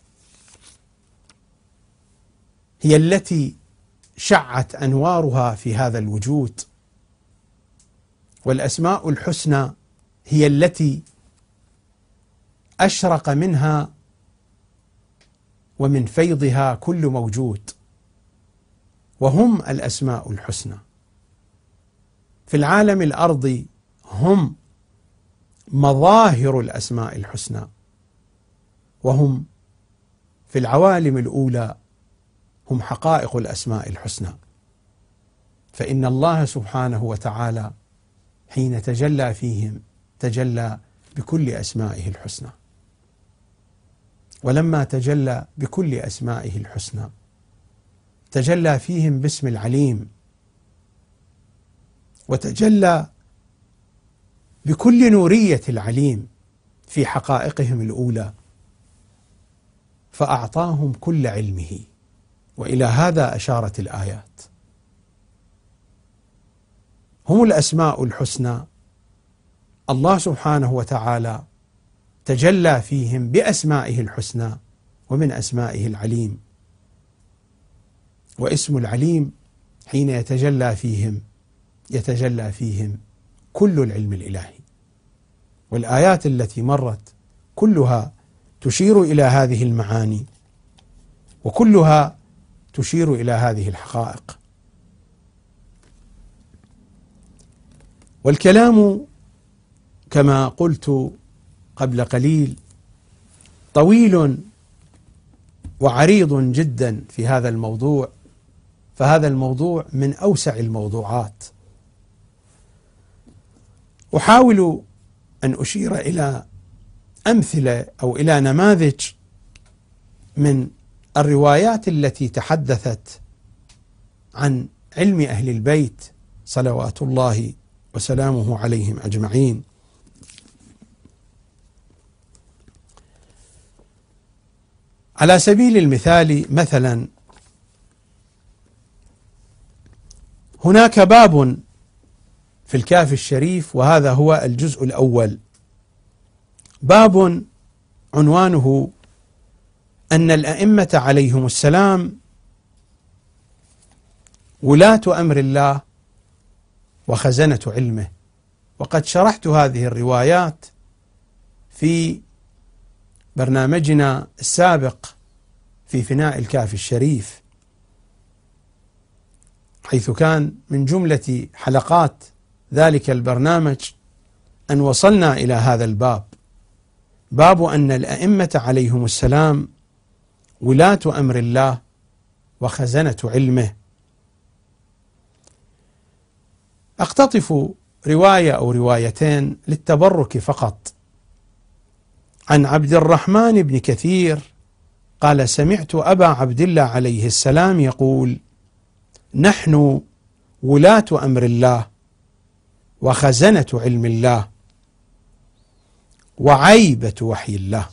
Speaker 2: هي التي شعت أنوارها في هذا الوجود، والأسماء الحسنى هي التي أشرق منها ومن فيضها كل موجود، وهم الأسماء الحسنى. في العالم الأرضي هم مظاهر الأسماء الحسنى، وهم في العوالم الأولى هم حقائق الأسماء الحسنى. فإن الله سبحانه وتعالى حين تجلى فيهم تجلى بكل أسمائه الحسنى، ولما تجلى بكل أسمائه الحسنى تجلى فيهم باسم العليم، وتجلى بكل نورية العليم في حقائقهم الأولى، فأعطاهم كل علمه. وإلى هذا أشارت الآيات. هم الأسماء الحسنى، الله سبحانه وتعالى تجلى فيهم بأسمائه الحسنى ومن أسمائه العليم. واسم العليم حين يتجلى فيهم كل العلم الإلهي. والآيات التي مرت كلها تشير إلى هذه المعاني، وكلها تشير إلى هذه الحقائق. والكلام كما قلت قبل قليل طويل وعريض جدا في هذا الموضوع، فهذا الموضوع من أوسع الموضوعات. أحاول أن أشير إلى أمثلة أو إلى نماذج من الروايات التي تحدثت عن علم أهل البيت صلوات الله وسلامه عليهم أجمعين. على سبيل المثال، مثلا هناك باب في الكافي الشريف، وهذا هو الجزء الأول، باب عنوانه أن الأئمة عليهم السلام ولاة أمر الله وخزنة علمه. وقد شرحت هذه الروايات في برنامجنا السابق في فناء الكافي الشريف، حيث كان من جملة حلقات ذلك البرنامج أن وصلنا إلى هذا الباب، باب أن الأئمة عليهم السلام ولاة أمر الله وخزنة علمه. أقتطف رواية أو روايتين للتبرك فقط. عن عبد الرحمن بن كثير قال: سمعت أبا عبد الله عليه السلام يقول: نحن ولاة أمر الله وخزنة علم الله وعيبة وحي الله.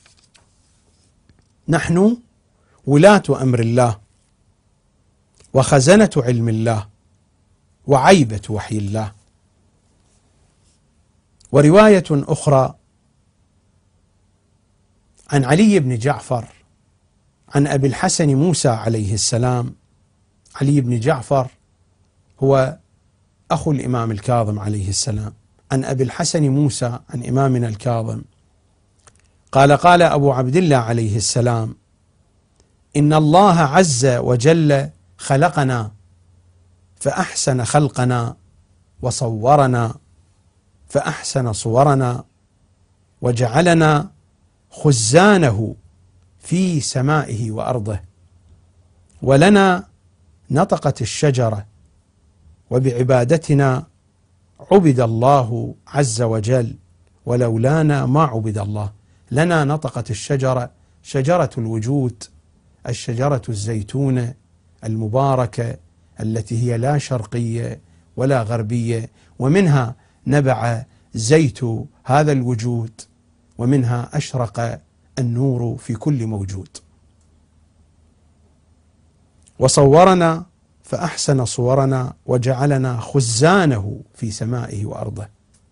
Speaker 2: نحن ولاة أمر الله وخزنة علم الله وعيبة وحي الله. ورواية أخرى عن علي بن جعفر عن أبي الحسن موسى عليه السلام. علي بن جعفر هو أخو الإمام الكاظم عليه السلام. عن أبي الحسن موسى عن إمامنا الكاظم قال: قال أبو عبد الله عليه السلام: إن الله عز وجل خلقنا فأحسن خلقنا وصورنا فأحسن صورنا وجعلنا خزانه في سمائه وأرضه، ولنا نطقت الشجرة وبعبادتنا عبد الله عز وجل، ولولانا ما عبد الله. لنا نطقت الشجرة، شجرة الوجود، الشجرة الزيتونة المباركة التي هي لا شرقية ولا غربية، ومنها نبع زيت هذا الوجود، ومنها أشرق النور في كل موجود. وصورنا فأحسن صورنا وجعلنا خزانه في سمائه وأرضه.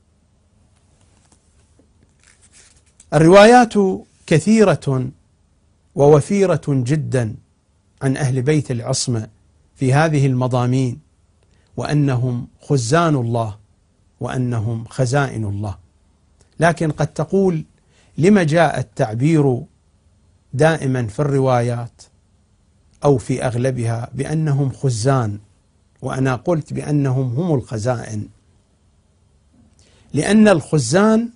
Speaker 2: الروايات كثيرة ووفيرة جدا عن أهل بيت العصمة في هذه المضامين، وأنهم خزان الله وأنهم خزائن الله. لكن قد تقول: لما جاء التعبير دائما في الروايات أو في أغلبها بأنهم خزان، وأنا قلت بأنهم هم الخزائن؟ لأن الخزان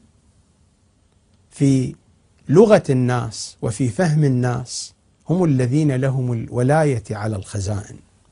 Speaker 2: في لغة الناس وفي فهم الناس هم الذين لهم الولاية على الخزائن.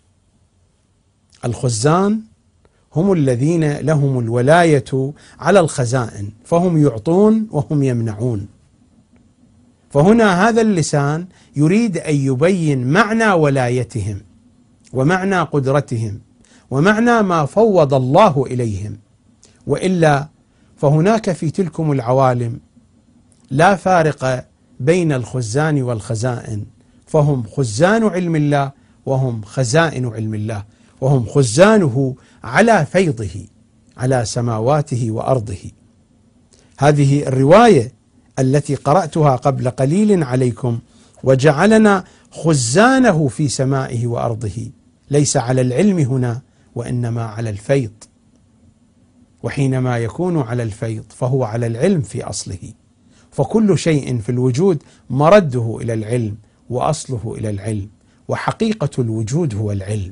Speaker 2: الخزان هم الذين لهم الولاية على الخزائن، فهم يعطون وهم يمنعون. فهنا هذا اللسان يريد أن يبين معنى ولايتهم ومعنى قدرتهم ومعنى ما فوض الله إليهم. وإلا فهناك في تلكم العوالم لا فارق بين الخزان والخزائن، فهم خزان علم الله وهم خزائن علم الله، وهم خزانه على فيضه على سماواته وأرضه. هذه الرواية التي قرأتها قبل قليل عليكم وجعلنا خزانه في سمائه وأرضه، ليس على العلم هنا وإنما على الفيض، وحينما يكون على الفيض فهو على العلم في أصله، فكل شيء في الوجود مرده إلى العلم وأصله إلى العلم، وحقيقة الوجود هو العلم.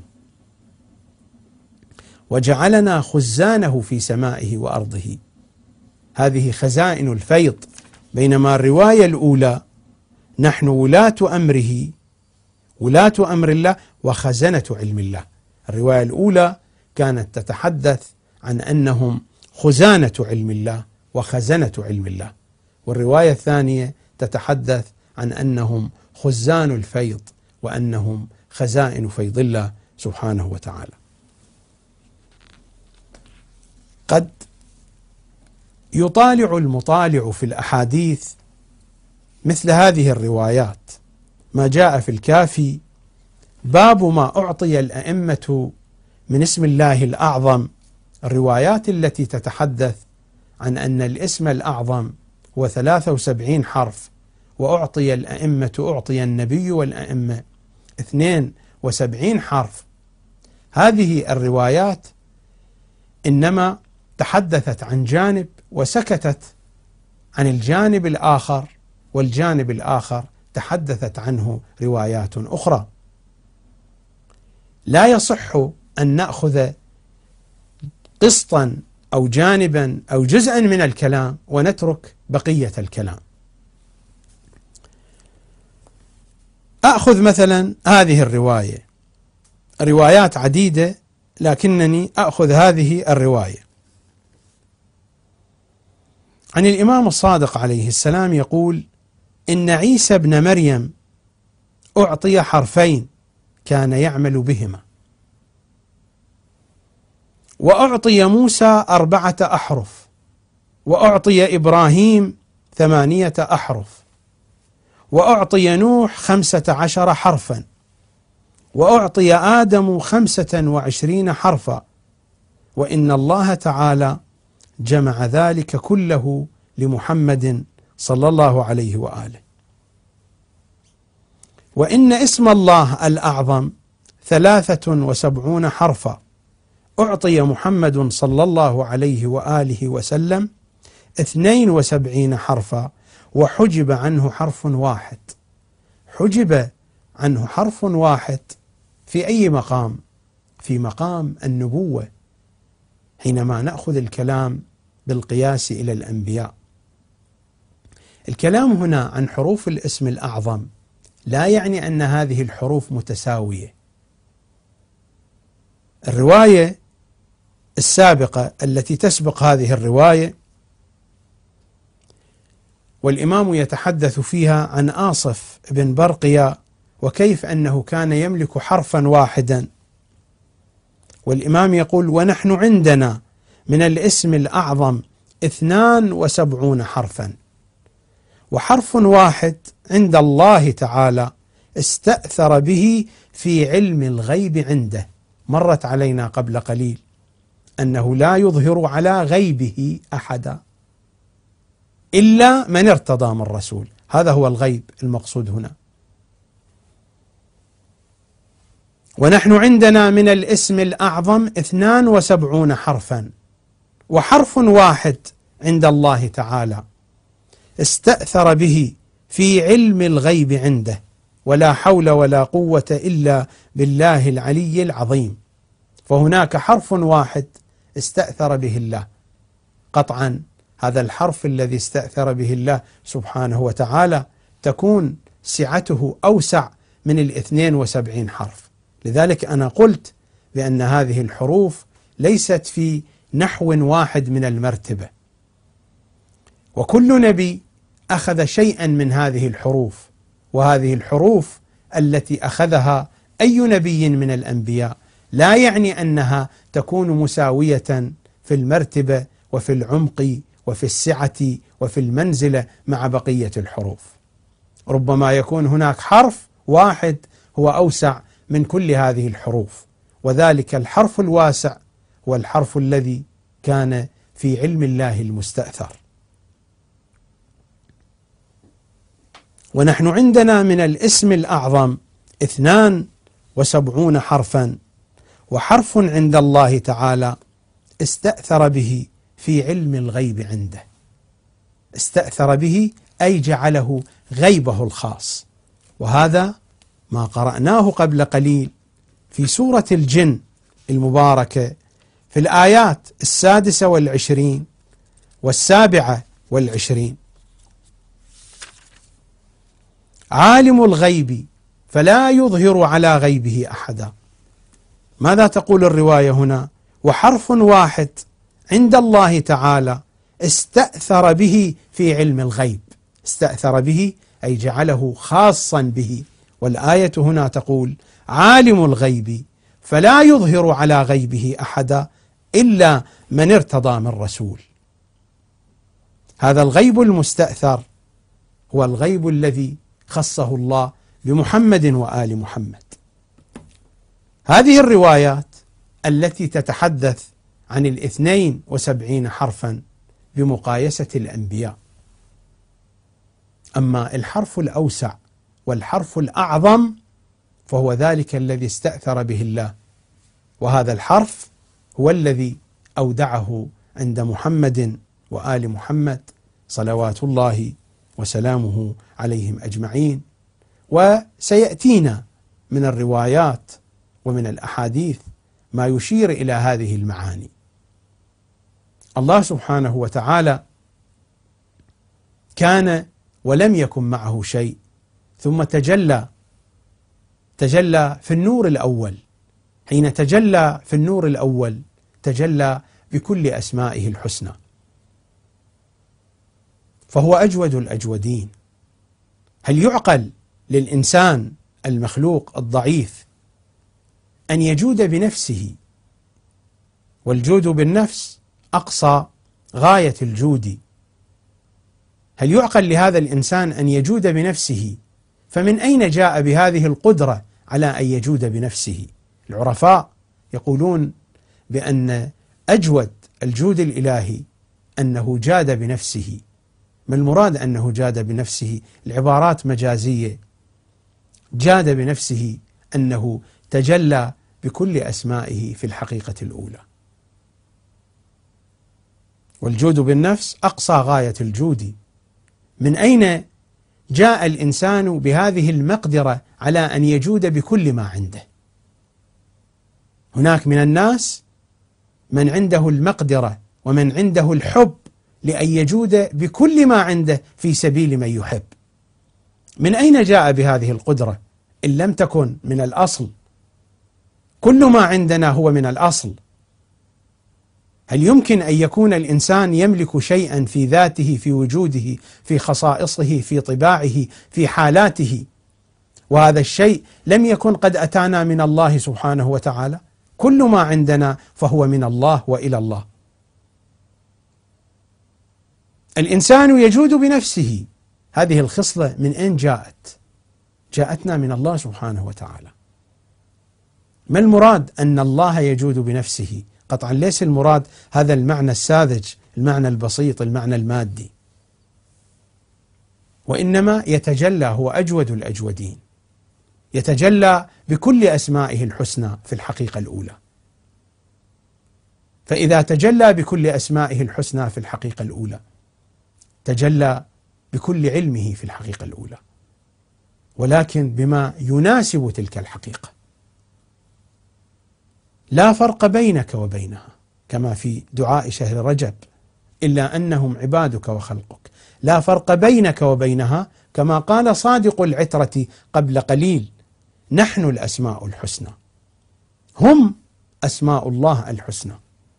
Speaker 2: وجعلنا خزانه في سمائه وأرضه، هذه خزائن الفيض، بينما الرواية الأولى نحن ولاة أمره، ولاة أمر الله وخزنة علم الله. الرواية الأولى كانت تتحدث عن أنهم خزانة علم الله وخزنة علم الله، والرواية الثانية تتحدث عن أنهم خزان الفيض وأنهم خزائن فيض الله سبحانه وتعالى. قد يطالع المطالع في الأحاديث مثل هذه الروايات، ما جاء في الكافي باب ما أعطي الأئمة من اسم الله الأعظم، الروايات التي تتحدث عن أن الاسم الأعظم هو 73 حرف، وأعطي الأئمة، أعطي النبي والأئمة 72 حرف. هذه الروايات إنما تحدثت عن جانب وسكتت عن الجانب الآخر، والجانب الآخر تحدثت عنه روايات أخرى. لا يصح أن نأخذ قسطا أو جانبا أو جزءا من الكلام ونترك بقية الكلام. أخذ مثلا هذه الرواية، روايات عديدة لكنني أخذ هذه الرواية عن الإمام الصادق عليه السلام يقول: إن عيسى ابن مريم أعطي حرفين كان يعمل بهما، وأعطي موسى 4 أحرف، وأعطي إبراهيم 8 أحرف، وأعطي نوح 15 حرفا، وأعطي آدم 25 حرفا، وإن الله تعالى جمع ذلك كله لمحمد صلى الله عليه وآله. وإن اسم الله الأعظم 73 حرفا، أعطي محمد صلى الله عليه وآله وسلم 72 حرفا، وحجب عنه حرف واحد. حجب عنه حرف واحد في أي مقام؟ في مقام النبوة، حينما نأخذ الكلام بالقياس إلى الأنبياء. الكلام هنا عن حروف الاسم الأعظم لا يعني أن هذه الحروف متساوية. الرواية السابقة التي تسبق هذه الرواية والإمام يتحدث فيها عن آصف بن برقية وكيف أنه كان يملك حرفا واحدا، والإمام يقول: ونحن عندنا من الاسم الأعظم 72 حرفا، وحرف واحد عند الله تعالى استأثر به في علم الغيب عنده. مرت علينا قبل قليل أنه لا يظهر على غيبه أحدا إلا من ارتضى من رسول، هذا هو الغيب المقصود هنا. ونحن عندنا من الاسم الأعظم 72 حرفا، وحرف واحد عند الله تعالى استأثر به في علم الغيب عنده، ولا حول ولا قوة إلا بالله العلي العظيم. فهناك حرف واحد استأثر به الله، قطعا هذا الحرف الذي استأثر به الله سبحانه وتعالى تكون سعته أوسع من 72 حرف. لذلك أنا قلت بأن هذه الحروف ليست في نحو واحد من المرتبة، وكل نبي أخذ شيئا من هذه الحروف، وهذه الحروف التي أخذها أي نبي من الأنبياء لا يعني أنها تكون مساوية في المرتبة وفي العمق وفي السعة وفي المنزلة مع بقية الحروف. ربما يكون هناك حرف واحد هو أوسع من كل هذه الحروف، وذلك الحرف الواسع هو الحرف الذي كان في علم الله المستأثر. ونحن عندنا من الاسم الأعظم 72 حرفا، وحرف عند الله تعالى استأثر به في علم الغيب عنده. استأثر به أي جعله غيبه الخاص، وهذا ما قرأناه قبل قليل في سورة الجن المباركة في الآيات 26 و27. عالم الغيب فلا يظهر على غيبه أحدا. ماذا تقول الرواية هنا؟ وحرف واحد عند الله تعالى استأثر به في علم الغيب. استأثر به أي جعله خاصا به، والآية هنا تقول عالم الغيب فلا يظهر على غيبه أحدا إلا من ارتضى من رسول. هذا الغيب المستأثر هو الغيب الذي خصه الله بمحمد وآل محمد. هذه الروايات التي تتحدث عن 72 حرفا بمقايسة الأنبياء. أما الحرف الأوسع والحرف الأعظم فهو ذلك الذي استأثر به الله، وهذا الحرف هو الذي أودعه عند محمد وآل محمد صلوات الله وسلامه عليهم أجمعين. وسيأتينا من الروايات ومن الأحاديث ما يشير إلى هذه المعاني. الله سبحانه وتعالى كان ولم يكن معه شيء، ثم تجلى في النور الأول. حين تجلى في النور الأول تجلى بكل أسمائه الحسنى، فهو أجود الأجودين. هل يعقل للإنسان المخلوق الضعيف أن يجود بنفسه؟ والجود بالنفس أقصى غاية الجود. هل يعقل لهذا الإنسان أن يجود بنفسه؟ فمن أين جاء بهذه القدرة على أن يجود بنفسه؟ العرفاء يقولون بأن أجود الجود الإلهي أنه جاد بنفسه. ما المراد أنه جاد بنفسه؟ العبارات مجازية. جاد بنفسه أنه تجلى بكل أسمائه في الحقيقة الأولى. والجود بالنفس أقصى غاية الجود. من أين جاء الإنسان بهذه المقدرة على أن يجود بكل ما عنده؟ هناك من الناس من عنده المقدرة ومن عنده الحب لأن يجود بكل ما عنده في سبيل من يحب. من أين جاء بهذه القدرة إن لم تكن من الأصل؟ كل ما عندنا هو من الأصل. هل يمكن أن يكون الإنسان يملك شيئا في ذاته، في وجوده، في خصائصه، في طباعه، في حالاته، وهذا الشيء لم يكن قد أتانا من الله سبحانه وتعالى؟ كل ما عندنا فهو من الله وإلى الله. الإنسان يجود بنفسه. هذه الخصلة من أين جاءت؟ جاءتنا من الله سبحانه وتعالى. ما المراد أن الله يجود بنفسه؟ قطعا ليس المراد هذا المعنى الساذج، المعنى البسيط، المعنى المادي، وإنما يتجلى، هو أجود الأجودين، يتجلى بكل أسمائه الحسنى في الحقيقة الأولى. فإذا تجلى بكل أسمائه الحسنى في الحقيقة الأولى تجلى بكل علمه في الحقيقة الأولى، ولكن بما يناسب تلك الحقيقة. لا فرق بينك وبينها، كما في دعاء شهر رجب: إلا أنهم عبادك وخلقك. لا فرق بينك وبينها، كما قال صادق العترة قبل قليل: نحن الأسماء الحسنى، هم أسماء الله الحسنى.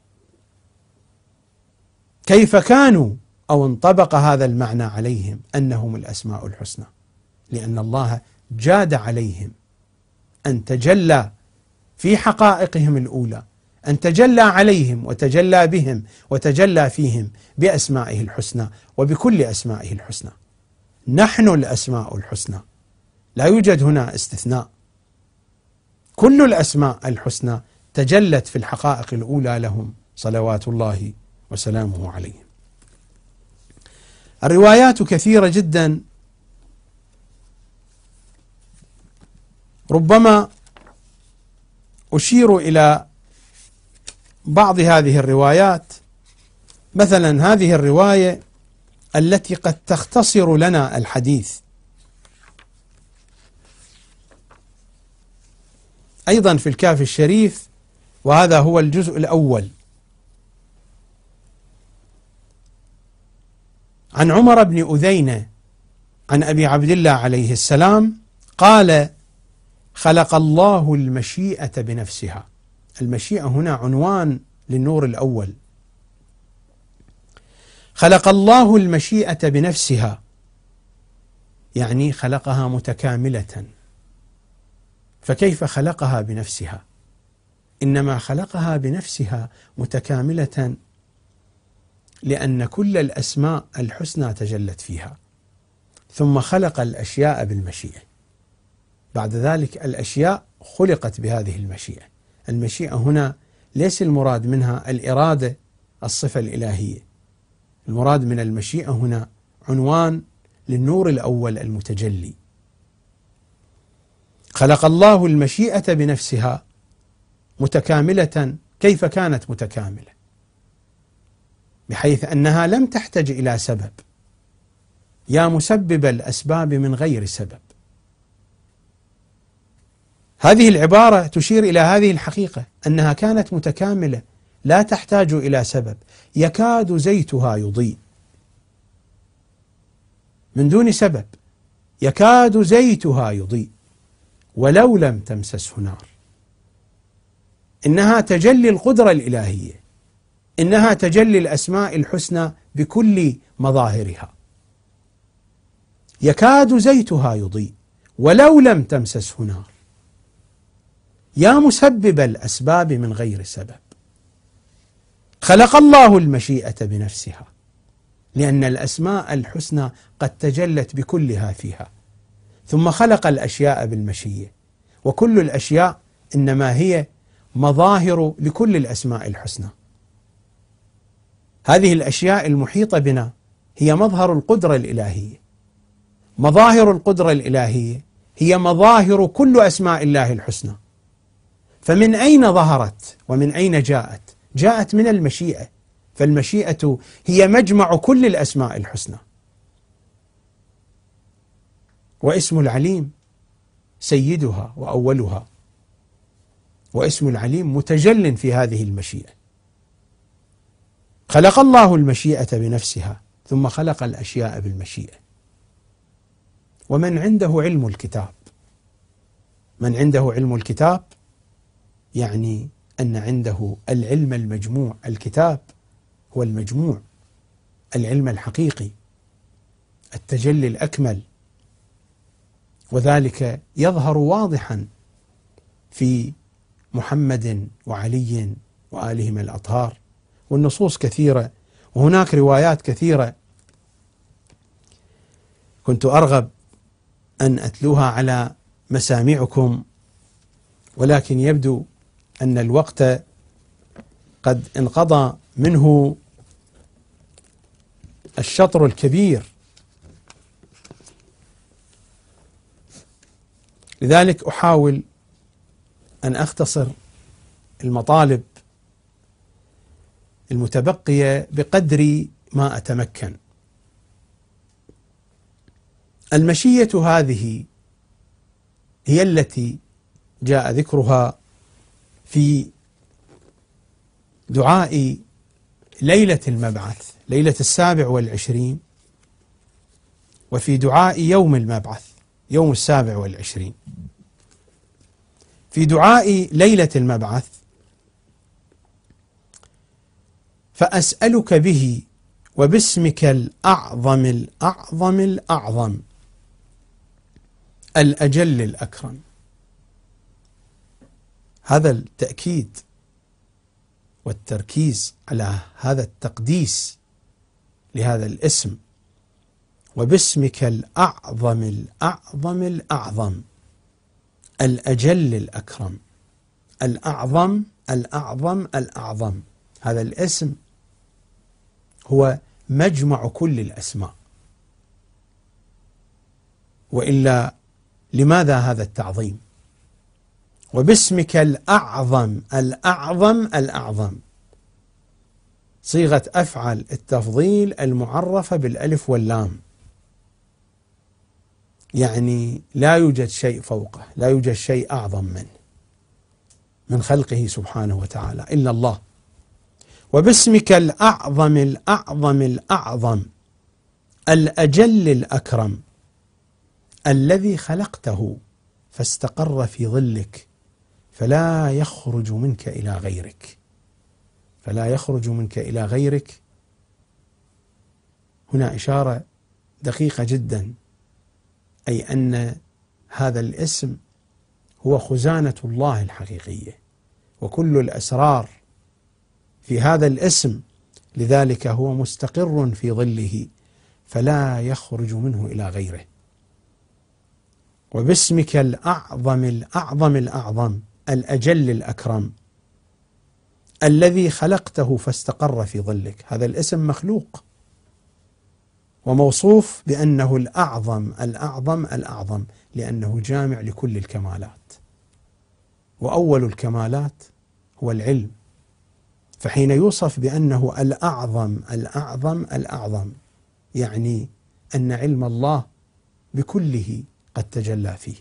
Speaker 2: كيف كانوا أو انطبق هذا المعنى عليهم أنهم الأسماء الحسنى؟ لأن الله جاد عليهم أن تجلى في حقائقهم الأولى، أن تجلى عليهم وتجلى بهم وتجلى فيهم بأسمائه الحسنى وبكل أسمائه الحسنى. نحن الأسماء الحسنى، لا يوجد هنا استثناء. كل الأسماء الحسنى تجلت في الحقائق الأولى لهم صلوات الله وسلامه عليهم. الروايات كثيرة جدا ربما أشير إلى بعض هذه الروايات، مثلا هذه الرواية التي قد تختصر لنا الحديث، أيضا في الكافي الشريف، وهذا هو الجزء الأول. عن عمر بن أذينة عن أبي عبد الله عليه السلام قال: خلق الله المشيئة بنفسها. المشيئة هنا عنوان للنور الأول. خلق الله المشيئة بنفسها، يعني خلقها متكاملة. فكيف خلقها بنفسها؟ إنما خلقها بنفسها متكاملة لأن كل الأسماء الحسنى تجلت فيها، ثم خلق الأشياء بالمشيئة. بعد ذلك الأشياء خلقت بهذه المشيئة. المشيئة هنا ليس المراد منها الإرادة الصفة الإلهية، المراد من المشيئة هنا عنوان للنور الأول المتجلي. خلق الله المشيئة بنفسها متكاملة. كيف كانت متكاملة؟ بحيث أنها لم تحتج إلى سبب، يا مسبب الأسباب من غير سبب. هذه العبارة تشير إلى هذه الحقيقة، أنها كانت متكاملة لا تحتاج إلى سبب، يكاد زيتها يضيء من دون سبب، يكاد زيتها يضيء ولو لم تمسسه نار. إنها تجلي القدرة الإلهية، إنها تجلي الأسماء الحسنى بكل مظاهرها. يكاد زيتها يضيء ولو لم تمسسه نار، يا مسبب الأسباب من غير سبب. خلق الله المشيئة بنفسها لأن الأسماء الحسنى قد تجلت بكلها فيها، ثم خلق الأشياء بالمشيئة، وكل الأشياء إنما هي مظاهر لكل الأسماء الحسنى. هذه الأشياء المحيطة بنا هي مظهر القدرة الإلهية، مظاهر القدرة الإلهية هي مظاهر كل أسماء الله الحسنى. فمن أين ظهرت ومن أين جاءت؟ جاءت من المشيئة، فالمشيئة هي مجمع كل الأسماء الحسنى. واسم العليم سيدها وأولها، واسم العليم متجل في هذه المشيئة. خلق الله المشيئة بنفسها ثم خلق الأشياء بالمشيئة. ومن عنده علم الكتاب، من عنده علم الكتاب يعني أن عنده العلم المجموع. الكتاب هو المجموع، العلم الحقيقي، التجلي الأكمل، وذلك يظهر واضحا في محمد وعلي وآلهم الأطهار. والنصوص كثيرة، وهناك روايات كثيرة كنت أرغب أن أتلوها على مسامعكم، ولكن يبدو أن الوقت قد انقضى منه الشطر الكبير، لذلك أحاول أن أختصر المطالب المتبقية بقدر ما أتمكن. المشيئة هذه هي التي جاء ذكرها في دعاء ليلة المبعث، ليلة 27، وفي دعاء يوم المبعث، يوم 27. في دعاء ليلة المبعث: فأسألك به وباسمك الأعظم الأعظم الأعظم الأجل الأكرم. هذا التأكيد والتركيز على هذا التقديس لهذا الاسم، وباسمك الأعظم الأعظم الأعظم الأجل الأكرم. الأعظم الأعظم الأعظم، هذا الاسم هو مجمع كل الأسماء، وإلا لماذا هذا التعظيم؟ وباسمك الأعظم الأعظم الأعظم، صيغة أفعل التفضيل المعرفة بالألف واللام، يعني لا يوجد شيء فوقه، لا يوجد شيء أعظم منه من خلقه سبحانه وتعالى إلا الله. وباسمك الأعظم الأعظم الأعظم الأجل الأكرم الذي خلقته فاستقر في ظلك فلا يخرج منك إلى غيرك، فلا يخرج منك إلى غيرك. هنا إشارة دقيقة جدا، أي أن هذا الاسم هو خزانة الله الحقيقية، وكل الأسرار في هذا الاسم، لذلك هو مستقر في ظله فلا يخرج منه إلى غيره. وباسمك الأعظم الأعظم الأعظم الأجل الأكرم الذي خلقته فاستقر في ظلك. هذا الاسم مخلوق وموصوف بأنه الأعظم الأعظم الأعظم، لأنه جامع لكل الكمالات، وأول الكمالات هو العلم. فحين يوصف بأنه الأعظم الأعظم الأعظم، يعني أن علم الله بكله قد تجلى فيه،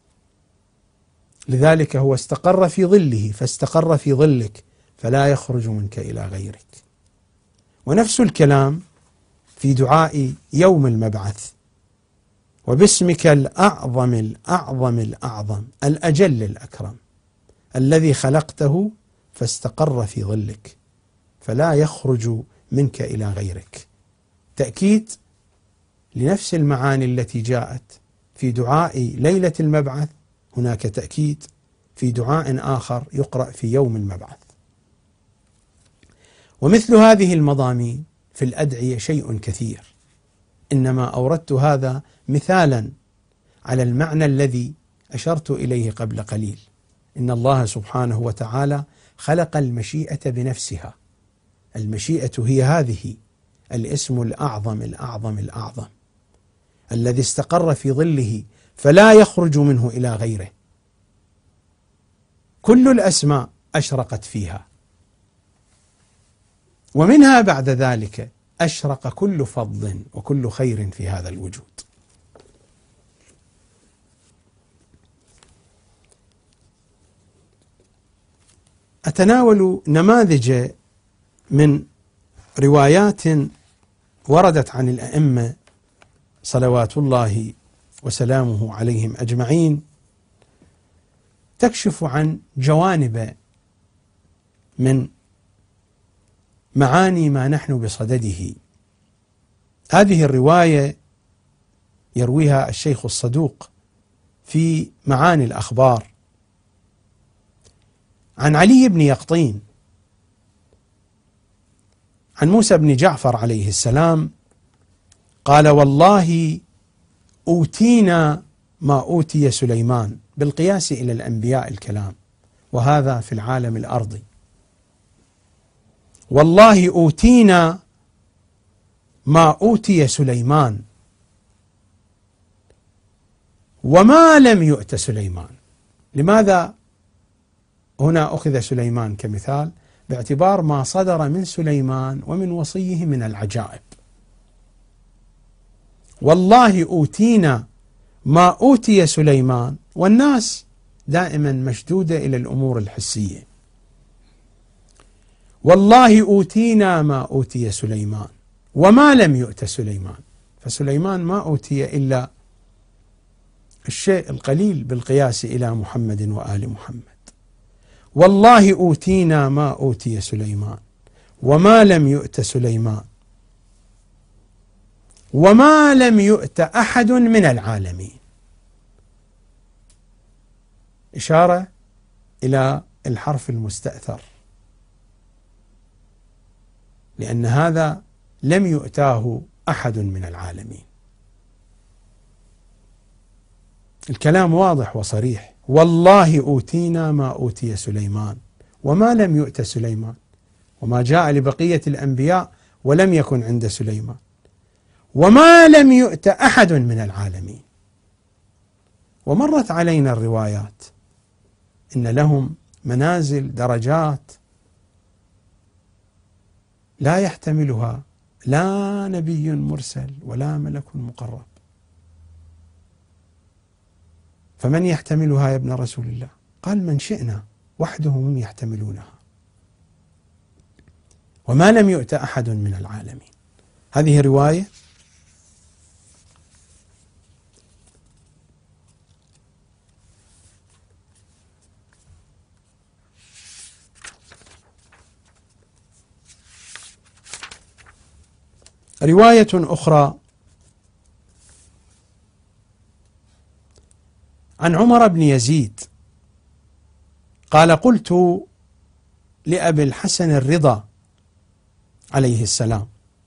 Speaker 2: لذلك هو استقر في ظله، فاستقر في ظلك فلا يخرج منك إلى غيرك. ونفس الكلام في دعاء يوم المبعث: وباسمك الأعظم الأعظم الأعظم الأجل الأكرم الذي خلقته فاستقر في ظلك فلا يخرج منك إلى غيرك. تأكيد لنفس المعاني التي جاءت في دعاء ليلة المبعث، هناك تأكيد في دعاء آخر يقرأ في يوم المبعث. ومثل هذه المضامين في الأدعية شيء كثير، إنما أوردت هذا مثالا على المعنى الذي أشرت إليه قبل قليل. إن الله سبحانه وتعالى خلق المشيئة بنفسها، المشيئة هي هذه الاسم الأعظم الأعظم الأعظم الذي استقر في ظله فلا يخرج منه إلى غيره. كل الأسماء أشرقت فيها، ومنها بعد ذلك أشرق كل فضل وكل خير في هذا الوجود. أتناول نماذج من روايات وردت عن الأئمة صلوات الله وسلامه عليهم أجمعين، تكشف عن جوانب من معاني ما نحن بصدده. هذه الرواية يرويها الشيخ الصدوق في معاني الأخبار عن علي بن يقطين عن موسى بن جعفر عليه السلام قال: والله أوتينا ما أوتي سليمان، بالقياس إلى الأنبياء الكلام، وهذا في العالم الأرضي. والله أوتينا ما أوتي سليمان وما لم يؤت سليمان. لماذا هنا أخذ سليمان كمثال؟ باعتبار ما صدر من سليمان ومن وصيه من العجائب. والله أوتينا ما أوتي سليمان، والناس دائما مشدودة إلى الأمور الحسية. والله أوتينا ما أوتي سليمان وما لم يؤت سليمان، فسليمان ما أوتي إلا الشيء القليل بالقياس إلى محمد وآل محمد. والله أوتينا ما أوتي سليمان وما لم يؤت سليمان وما لم يؤت أحد من العالمين. إشارة إلى الحرف المستأثر، لأن هذا لم يؤتاه أحد من العالمين. الكلام واضح وصريح: والله أوتينا ما أوتي سليمان وما لم يؤت سليمان، وما جاء لبقية الأنبياء ولم يكن عند سليمان، وما لم يؤت أحد من العالمين. ومرت علينا الروايات إن لهم منازل درجات لا يحتملها لا نبي مرسل ولا ملك مقرب. فمن يحتملها يا ابن رسول الله؟ قال من شئنا وحدهم يحتملونها وما لم يؤت أحد من العالمين. هذه رواية رواية أخرى عن عمر بن يزيد قال قلت لأبي الحسن الرضا عليه السلام،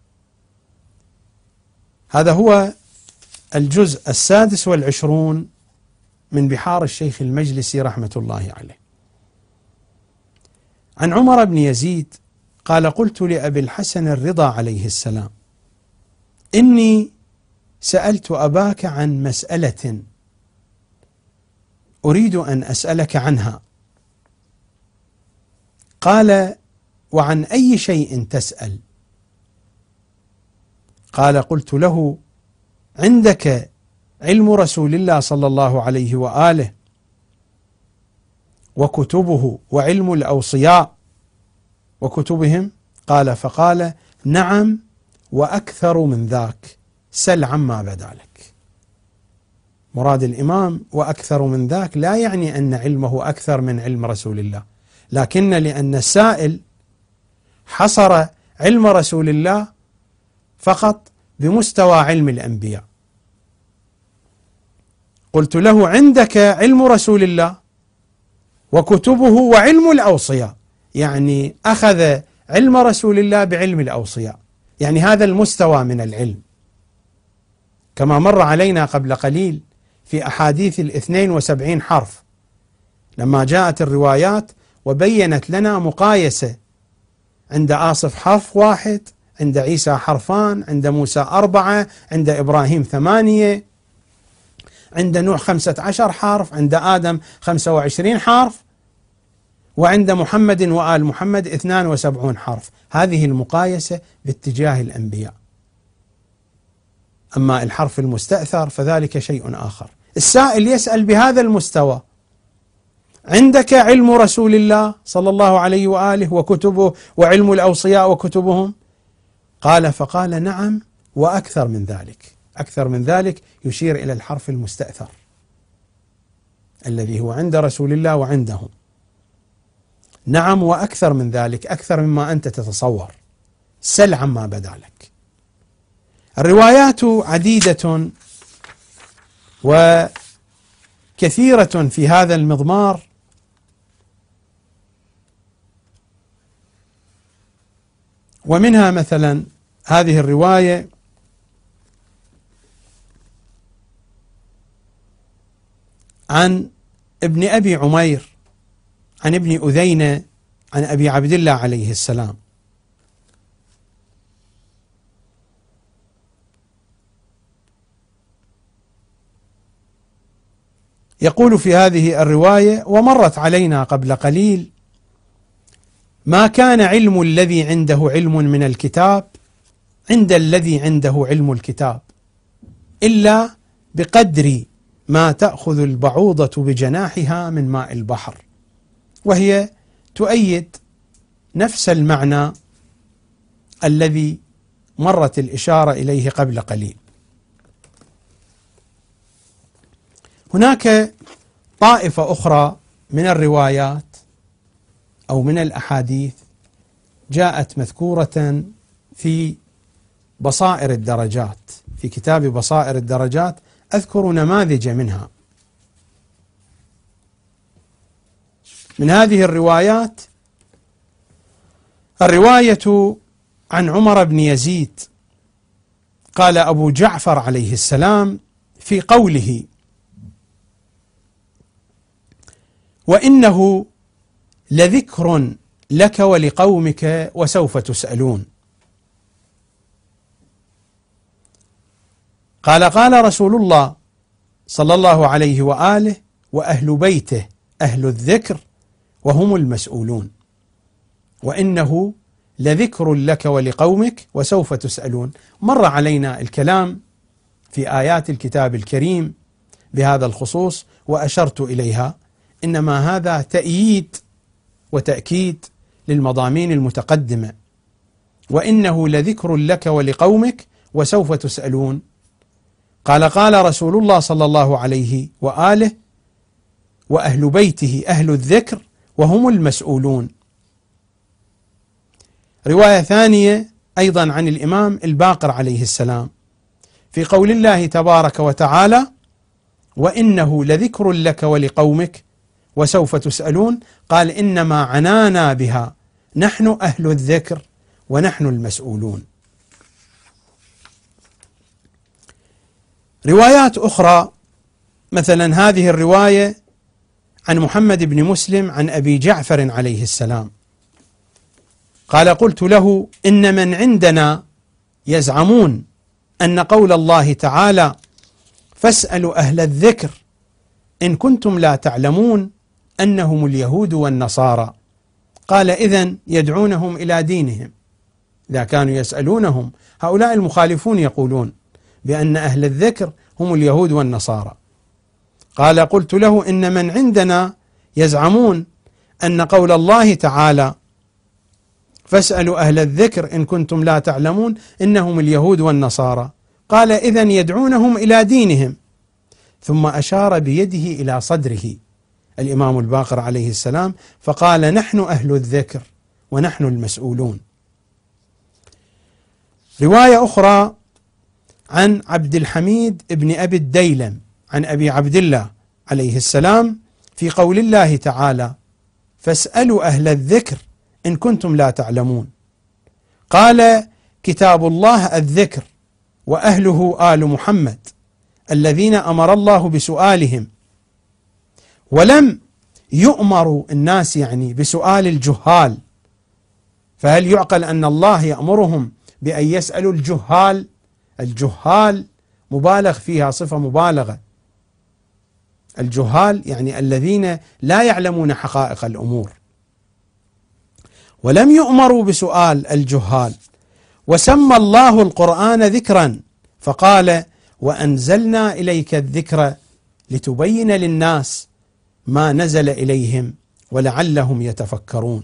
Speaker 2: هذا هو الجزء 26 من بحار الشيخ المجلسي رحمة الله عليه. عن عمر بن يزيد قال قلت لأبي الحسن الرضا عليه السلام إني سألت أباك عن مسألة أريد أن أسألك عنها. قال وعن أي شيء تسأل؟ قال قلت له عندك علم رسول الله صلى الله عليه وآله وكتبه وعلم الأوصياء وكتبهم؟ فقال نعم وأكثر من ذاك، سل عما بدا لك. مراد الإمام وأكثر من ذاك لا يعني أن علمه أكثر من علم رسول الله، لكن لأن السائل حصر علم رسول الله فقط بمستوى علم الأنبياء. قلت له عندك علم رسول الله وكتبه وعلم الأوصياء، يعني أخذ علم رسول الله بعلم الأوصياء، يعني هذا المستوى من العلم، كما مر علينا قبل قليل في أحاديث 72 حرف لما جاءت الروايات وبينت لنا مقايسة، عند آصف حرف 1، عند عيسى حرفان، عند موسى 4، عند إبراهيم 8، عند نوح 15 حرف، عند آدم 25 حرف، وعند محمد وآل محمد 72 حرف. هذه المقايسة باتجاه الأنبياء. أما الحرف المستأثر فذلك شيء آخر. السائل يسأل بهذا المستوى، عندك علم رسول الله صلى الله عليه وآله وكتبه وعلم الأوصياء وكتبهم؟ فقال نعم وأكثر من ذلك. أكثر من ذلك يشير إلى الحرف المستأثر الذي هو عند رسول الله وعندهم. نعم وأكثر من ذلك، أكثر مما أنت تتصور، سل عما بدا لك. الروايات عديدة وكثيرة في هذا المضمار، ومنها مثلا هذه الرواية عن ابن أبي عمير عن ابن أذينة عن أبي عبد الله عليه السلام. يقول في هذه الرواية ومرت علينا قبل قليل: ما كان علم الذي عنده علم من الكتاب عند الذي عنده علم الكتاب إلا بقدر ما تأخذ البعوضة بجناحها من ماء البحر، وهي تؤيد نفس المعنى الذي مرت الإشارة إليه قبل قليل. هناك طائفة أخرى من الروايات أو من الأحاديث جاءت مذكورة في بصائر الدرجات، في كتاب بصائر الدرجات أذكر نماذج منها. من هذه الروايات الرواية عن عمر بن يزيد قال أبو جعفر عليه السلام في قوله: وإنه لذكر لك ولقومك وسوف تسألون. قال رسول الله صلى الله عليه وآله وأهل بيته أهل الذكر وهم المسؤولون، وإنه لذكر لك ولقومك وسوف تسألون. مر علينا الكلام في آيات الكتاب الكريم بهذا الخصوص وأشرت إليها، إنما هذا تأييد وتأكيد للمضامين المتقدمة. وإنه لذكر لك ولقومك وسوف تسألون، قال رسول الله صلى الله عليه وآله وأهل بيته أهل الذكر وهم المسؤولون. رواية ثانية أيضا عن الإمام الباقر عليه السلام في قول الله تبارك وتعالى: وإنه لذكر لك ولقومك وسوف تسألون، قال: إنما عنانا بها نحن أهل الذكر ونحن المسؤولون. روايات أخرى مثلا هذه الرواية عن محمد بن مسلم عن أبي جعفر عليه السلام قال: قلت له: إن من عندنا يزعمون أن قول الله تعالى فاسألوا أهل الذكر إن كنتم لا تعلمون أنهم اليهود والنصارى. قال: إذن يدعونهم إلى دينهم. إذا كانوا يسألونهم، هؤلاء المخالفون يقولون بأن أهل الذكر هم اليهود والنصارى. قال: قلت له: إن من عندنا يزعمون أن قول الله تعالى فاسألوا أهل الذكر إن كنتم لا تعلمون إنهم اليهود والنصارى. قال: إذن يدعونهم إلى دينهم. ثم أشار بيده إلى صدره الإمام الباقر عليه السلام فقال: نحن أهل الذكر ونحن المسؤولون. رواية أخرى عن عبد الحميد بن أبي الديلم عن أبي عبد الله عليه السلام في قول الله تعالى فاسألوا أهل الذكر إن كنتم لا تعلمون. قال: كتاب الله الذكر وأهله آل محمد الذين أمر الله بسؤالهم، ولم يؤمروا الناس يعني بسؤال الجهال. فهل يعقل أن الله يأمرهم بأن يسألوا الجهال؟ الجهال مبالغ فيها، صفة مبالغة. الجهال يعني الذين لا يعلمون حقائق الأمور. ولم يؤمروا بسؤال الجهال. وسمى الله القرآن ذكرا فقال: وأنزلنا إليك الذكر لتبين للناس ما نزل إليهم ولعلهم يتفكرون.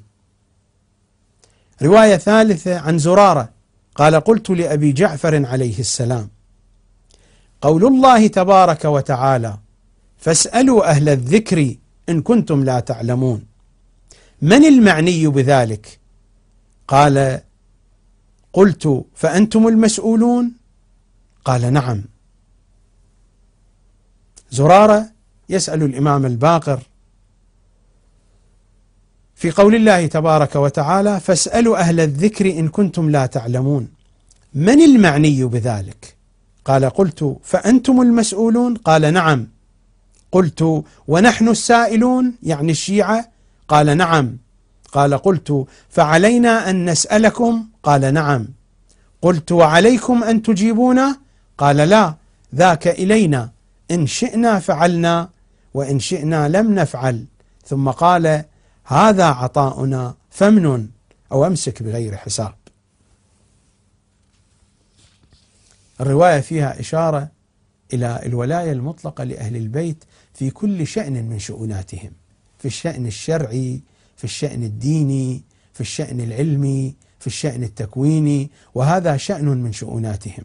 Speaker 2: رواية ثالثة عن زرارة قال: قلت لأبي جعفر عليه السلام: قول الله تبارك وتعالى فاسألوا أهل الذكر إن كنتم لا تعلمون، من المعني بذلك؟ قال: قلت: فأنتم المسؤولون؟ قال: نعم. زرارة يسأل الإمام الباقر في قول الله تبارك وتعالى فاسألوا أهل الذكر إن كنتم لا تعلمون، من المعني بذلك؟ قال: قلت: فأنتم المسؤولون؟ قال: نعم. قلت: ونحن السائلون يعني الشيعة؟ قال: نعم. قال: قلت: فعلينا أن نسألكم؟ قال: نعم. قلت: وعليكم أن تجيبونا؟ قال: لا، ذاك إلينا، إن شئنا فعلنا وإن شئنا لم نفعل. ثم قال: هذا عطاؤنا فامنن أو أمسك بغير حساب. الرواية فيها إشارة إلى الولاية المطلقة لأهل البيت في كل شأن من شؤوناتهم، في الشأن الشرعي، في الشأن الديني، في الشأن العلمي، في الشأن التكويني، وهذا شأن من شؤوناتهم.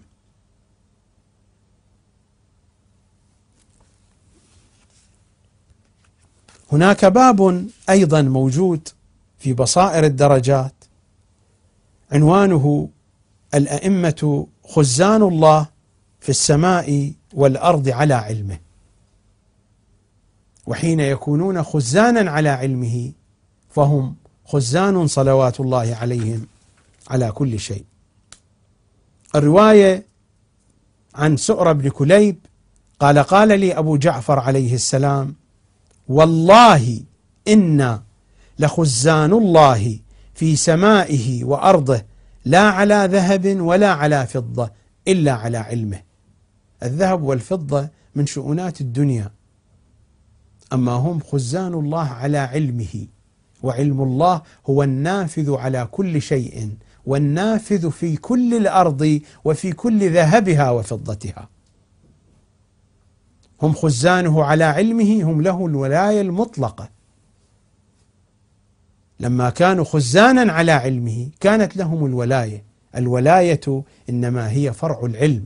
Speaker 2: هناك باب أيضا موجود في بصائر الدرجات عنوانه الأئمة خزان الله في السماء والأرض على علمه، وحين يكونون خزانا على علمه فهم خزان صلوات الله عليهم على كل شيء. الرواية عن سؤر بن كليب قال: قال لي أبو جعفر عليه السلام: والله إنا لخزان الله في سمائه وأرضه لا على ذهب ولا على فضة إلا على علمه. الذهب والفضة من شؤونات الدنيا، أما هم خزان الله على علمه، وعلم الله هو النافذ على كل شيء، والنافذ في كل الأرض وفي كل ذهبها وفضتها. هم خزانه على علمه، هم له الولاية المطلقة. لما كانوا خزانا على علمه كانت لهم الولاية. الولاية إنما هي فرع العلم.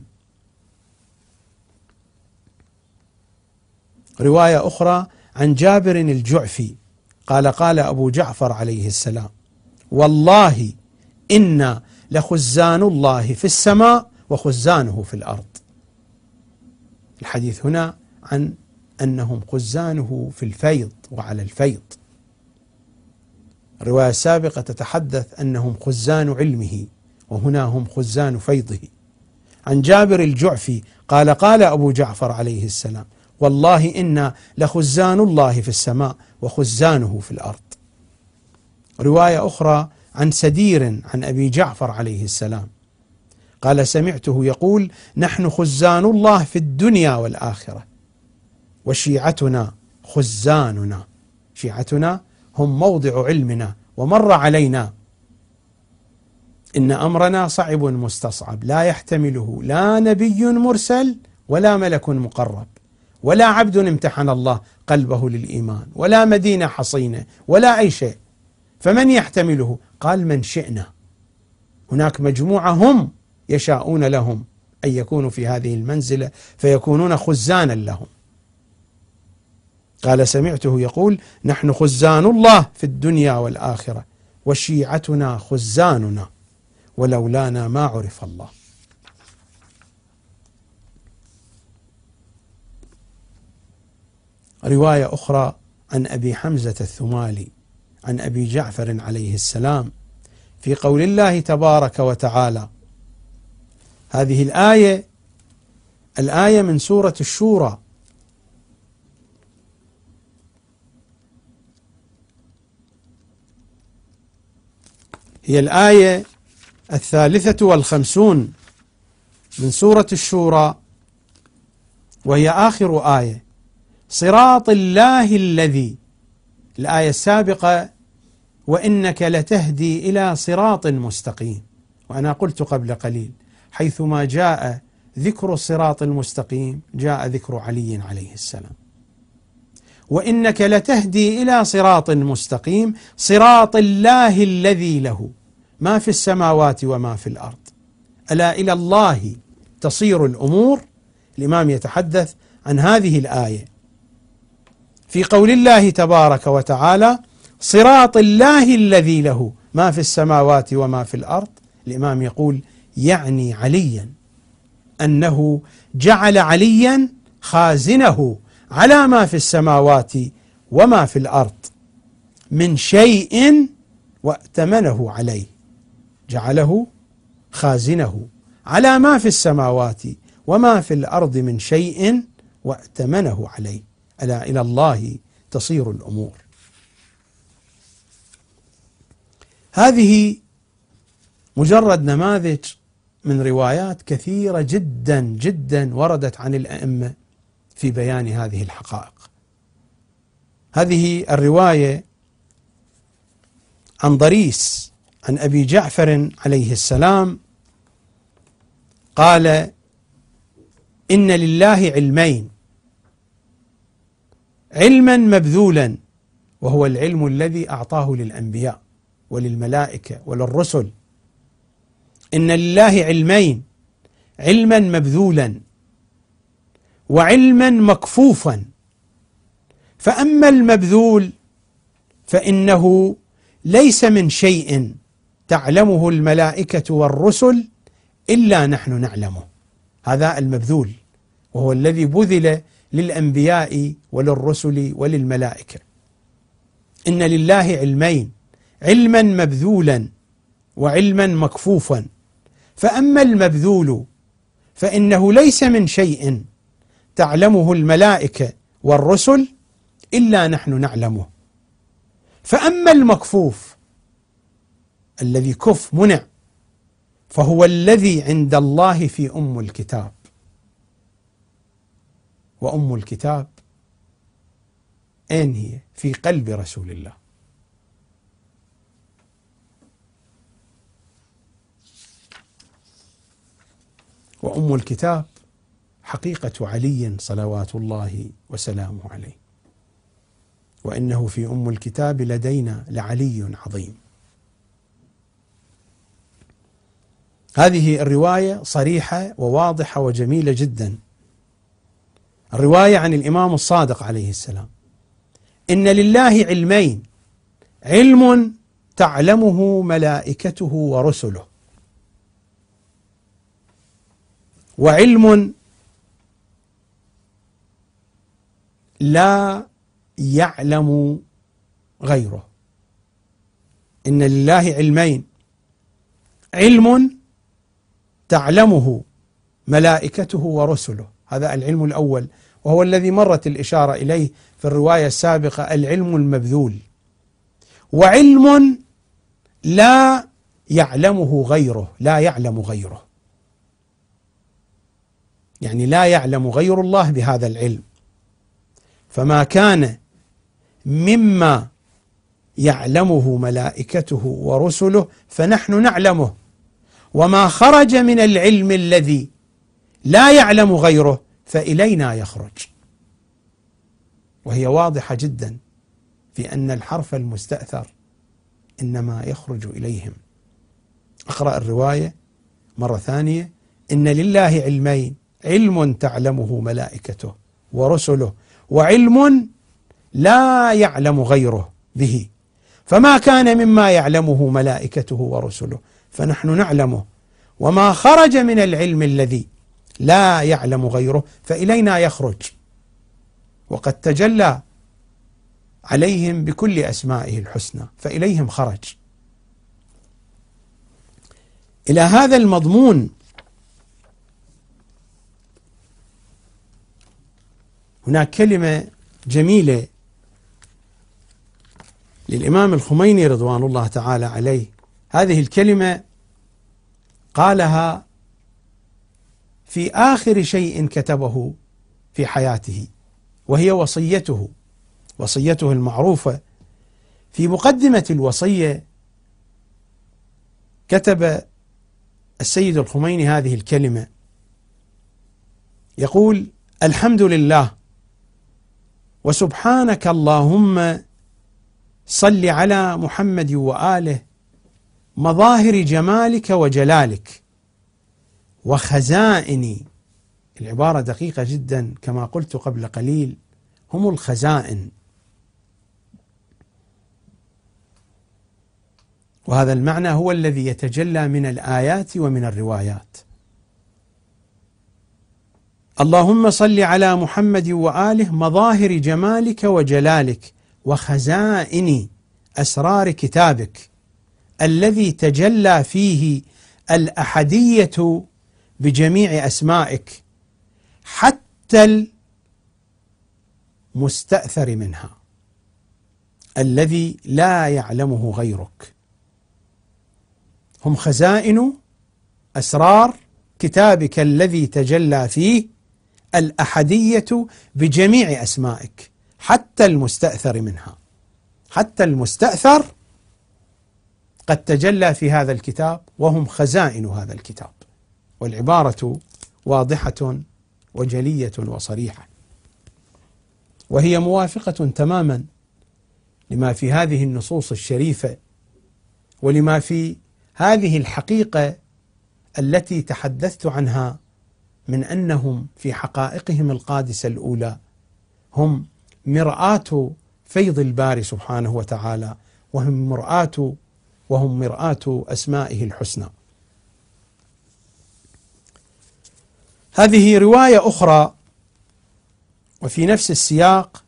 Speaker 2: رواية أخرى عن جابر الجعفي قال: قال أبو جعفر عليه السلام: والله إنا لخزان الله في السماء وخزانه في الأرض. الحديث هنا عن أنهم خزانه في الفيض وعلى الفيض. الرواية السابقة تتحدث أنهم خزان علمه، وهنا هم خزان فيضه. عن جابر الجعفي قال: قال أبو جعفر عليه السلام: والله إنا لخزان الله في السماء وخزانه في الأرض. رواية أخرى عن سدير عن أبي جعفر عليه السلام قال: سمعته يقول: نحن خزان الله في الدنيا والآخرة، وشيعتنا خزاننا. شيعتنا هم موضع علمنا، ومر علينا إن أمرنا صعب مستصعب لا يحتمله لا نبي مرسل ولا ملك مقرب، ولا عبد امتحن الله قلبه للإيمان، ولا مدينة حصينة، ولا أي شيء، فمن يحتمله؟ قال: من شئنا. هناك مجموعة هم يشاءون لهم أن يكونوا في هذه المنزلة فيكونون خزانا لهم. قال: سمعته يقول: نحن خزان الله في الدنيا والآخرة، وشيعتنا خزاننا، ولولانا ما عرف الله. رواية أخرى عن أبي حمزة الثمالي عن أبي جعفر عليه السلام في قول الله تبارك وتعالى. هذه الآية من سورة الشورى، هي الآية 53 من سورة الشورى، وهي آخر آية: صراط الله الذي. الآية السابقة: وإنك لتهدي إلى صراط مستقيم. وأنا قلت قبل قليل: حيثما جاء ذكر الصراط المستقيم جاء ذكر علي عليه السلام. وإنك لتهدي إلى صراط مستقيم، صراط الله الذي له ما في السماوات وما في الأرض، ألا إلى الله تصير الأمور. الإمام يتحدث عن هذه الآية في قول الله تبارك وتعالى: صراط الله الذي له ما في السماوات وما في الأرض. الإمام يقول: يعني عليا، أنه جعل عليا خازنه على ما في السماوات وما في الأرض من شيء وائتمنه عليه. جعله خازنه على ما في السماوات وما في الأرض من شيء وائتمنه عليه، ألا إلى الله تصير الأمور. هذه مجرد نماذج من روايات كثيرة جدا جدا وردت عن الأئمة في بيان هذه الحقائق. هذه الرواية عن ضريس عن أبي جعفر عليه السلام قال: إن لله علمين: علما مبذولا وهو العلم الذي أعطاه للأنبياء وللملائكة وللرسل. إن لله علمين: علما مبذولا وعلما مكفوفا. فأما المبذول فإنه ليس من شيء تعلمه الملائكة والرسل إلا نحن نعلمه. هذا المبذول، وهو الذي بذل للأنبياء وللرسل وللملائكة. إن لله علمين: علما مبذولا وعلما مكفوفا. فأما المبذول فإنه ليس من شيء تعلمه الملائكة والرسل إلا نحن نعلمه. فأما المكفوف الذي كف منع فهو الذي عند الله في أم الكتاب. وأم الكتاب أين هي؟ في قلب رسول الله. وأم الكتاب حقيقة علي صلوات الله وسلامه عليه، وإنه في أم الكتاب لدينا لعلي عظيم. هذه الرواية صريحة وواضحة وجميلة جدا. الرواية عن الإمام الصادق عليه السلام: إن لله علمين، علم تعلمه ملائكته ورسله، وعلم لا يعلم غيره. إن لله علمين، علم تعلمه ملائكته ورسله، هذا العلم الأول، وهو الذي مرت الإشارة إليه في الرواية السابقة، العلم المبذول. وعلم لا يعلمه غيره، لا يعلم غيره، يعني لا يعلم غير الله بهذا العلم. فما كان مما يعلمه ملائكته ورسله فنحن نعلمه، وما خرج من العلم الذي لا يعلم غيره فإلينا يخرج. وهي واضحة جدا في أن الحرف المستأثر إنما يخرج إليهم. أقرأ الرواية مرة ثانية: إن لله علمين، علم تعلمه ملائكته ورسله، وعلم لا يعلم غيره به، فما كان مما يعلمه ملائكته ورسله فنحن نعلمه، وما خرج من العلم الذي لا يعلم غيره فإلينا يخرج. وقد تجلى عليهم بكل أسمائه الحسنى فإليهم خرج. إلى هذا المضمون هناك كلمة جميلة للإمام الخميني رضوان الله تعالى عليه. هذه الكلمة قالها في آخر شيء كتبه في حياته، وهي وصيته المعروفة. في مقدمة الوصية كتب السيد الخميني هذه الكلمة، يقول: الحمد لله وسبحانك اللهم صل على محمد وآله مظاهر جمالك وجلالك وخزائن. العبارة دقيقة جدا كما قلت قبل قليل، هم الخزائن، وهذا المعنى هو الذي يتجلى من الآيات ومن الروايات. اللهم صل على محمد وآله مظاهر جمالك وجلالك وخزائن أسرار كتابك الذي تجلى فيه الأحدية بجميع أسمائك حتى المستأثر منها الذي لا يعلمه غيرك. هم خزائن أسرار كتابك الذي تجلى فيه الأحدية بجميع أسمائك حتى المستأثر منها. حتى المستأثر قد تجلى في هذا الكتاب، وهم خزائن هذا الكتاب. والعبارة واضحة وجلية وصريحة، وهي موافقة تماما لما في هذه النصوص الشريفة ولما في هذه الحقيقة التي تحدثت عنها، من أنهم في حقائقهم القادسة الأولى هم مرآة فيض الباري سبحانه وتعالى، وهم مرآة أسمائه الحسنى. هذه رواية أخرى وفي نفس السياق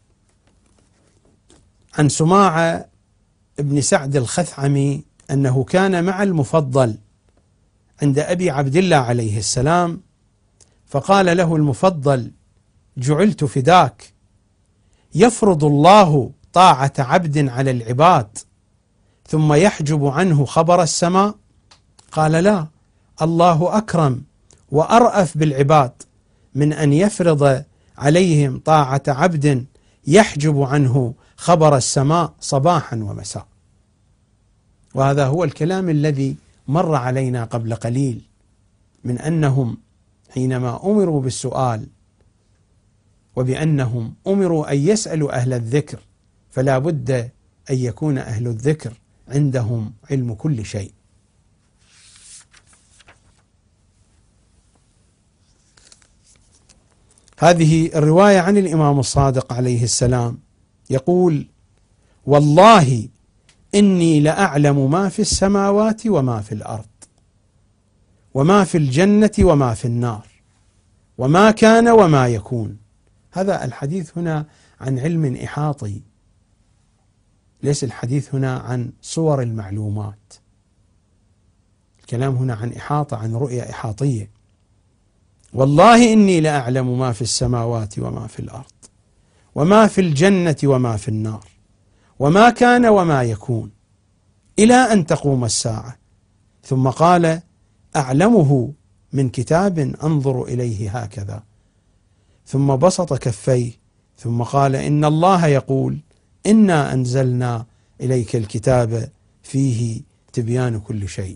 Speaker 2: عن سماعة ابن سعد الخثعمي أنه كان مع المفضل عند أبي عبد الله عليه السلام، فقال له المفضل: جعلت فداك، يفرض الله طاعة عبد على العباد ثم يحجب عنه خبر السماء؟ قال: لا، الله أكرم وأرأف بالعباد من أن يفرض عليهم طاعة عبد يحجب عنه خبر السماء صباحا ومساء. وهذا هو الكلام الذي مر علينا قبل قليل، من أنهم حينما أمروا بالسؤال وبأنهم أمروا أن يسألوا أهل الذكر، فلا بد أن يكون أهل الذكر عندهم علم كل شيء. هذه الرواية عن الإمام الصادق عليه السلام يقول: والله إني لأعلم ما في السماوات وما في الأرض، وما في الجنة وما في النار، وما كان وما يكون. هذا الحديث هنا عن علم إحاطي، ليس الحديث هنا عن صور المعلومات. الكلام هنا عن إحاطة، عن رؤية إحاطية. والله إني لأعلم ما في السماوات وما في الأرض، وما في الجنة وما في النار، وما كان وما يكون، إلى أن تقوم الساعة. ثم قال: أعلمه من كتاب أنظر إليه هكذا. ثم بسط كفيه ثم قال: إن الله يقول: إنا أنزلنا إليك الكتاب فيه تبيان كل شيء.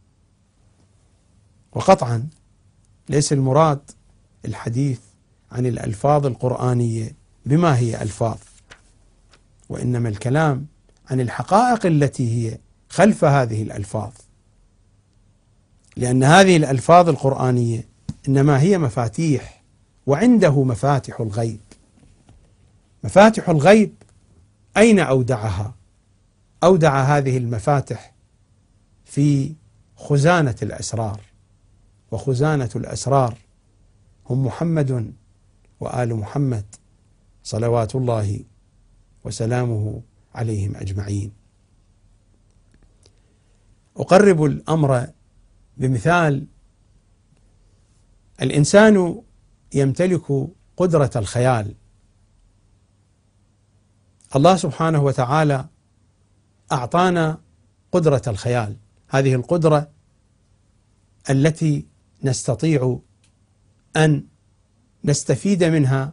Speaker 2: وقطعا ليس المراد الحديث عن الألفاظ القرآنية بما هي ألفاظ، وإنما الكلام عن الحقائق التي هي خلف هذه الألفاظ، لأن هذه الألفاظ القرآنية إنما هي مفاتيح، وعنده مفاتح الغيب. مفاتح الغيب أين أودعها؟ أودع هذه المفاتح في خزانة الأسرار، وخزانة الأسرار هم محمد وآل محمد صلوات الله وسلامه عليهم أجمعين. أقرب الأمر بمثال: الإنسان يمتلك قدرة الخيال. الله سبحانه وتعالى أعطانا قدرة الخيال، هذه القدرة التي نستطيع أن نستفيد منها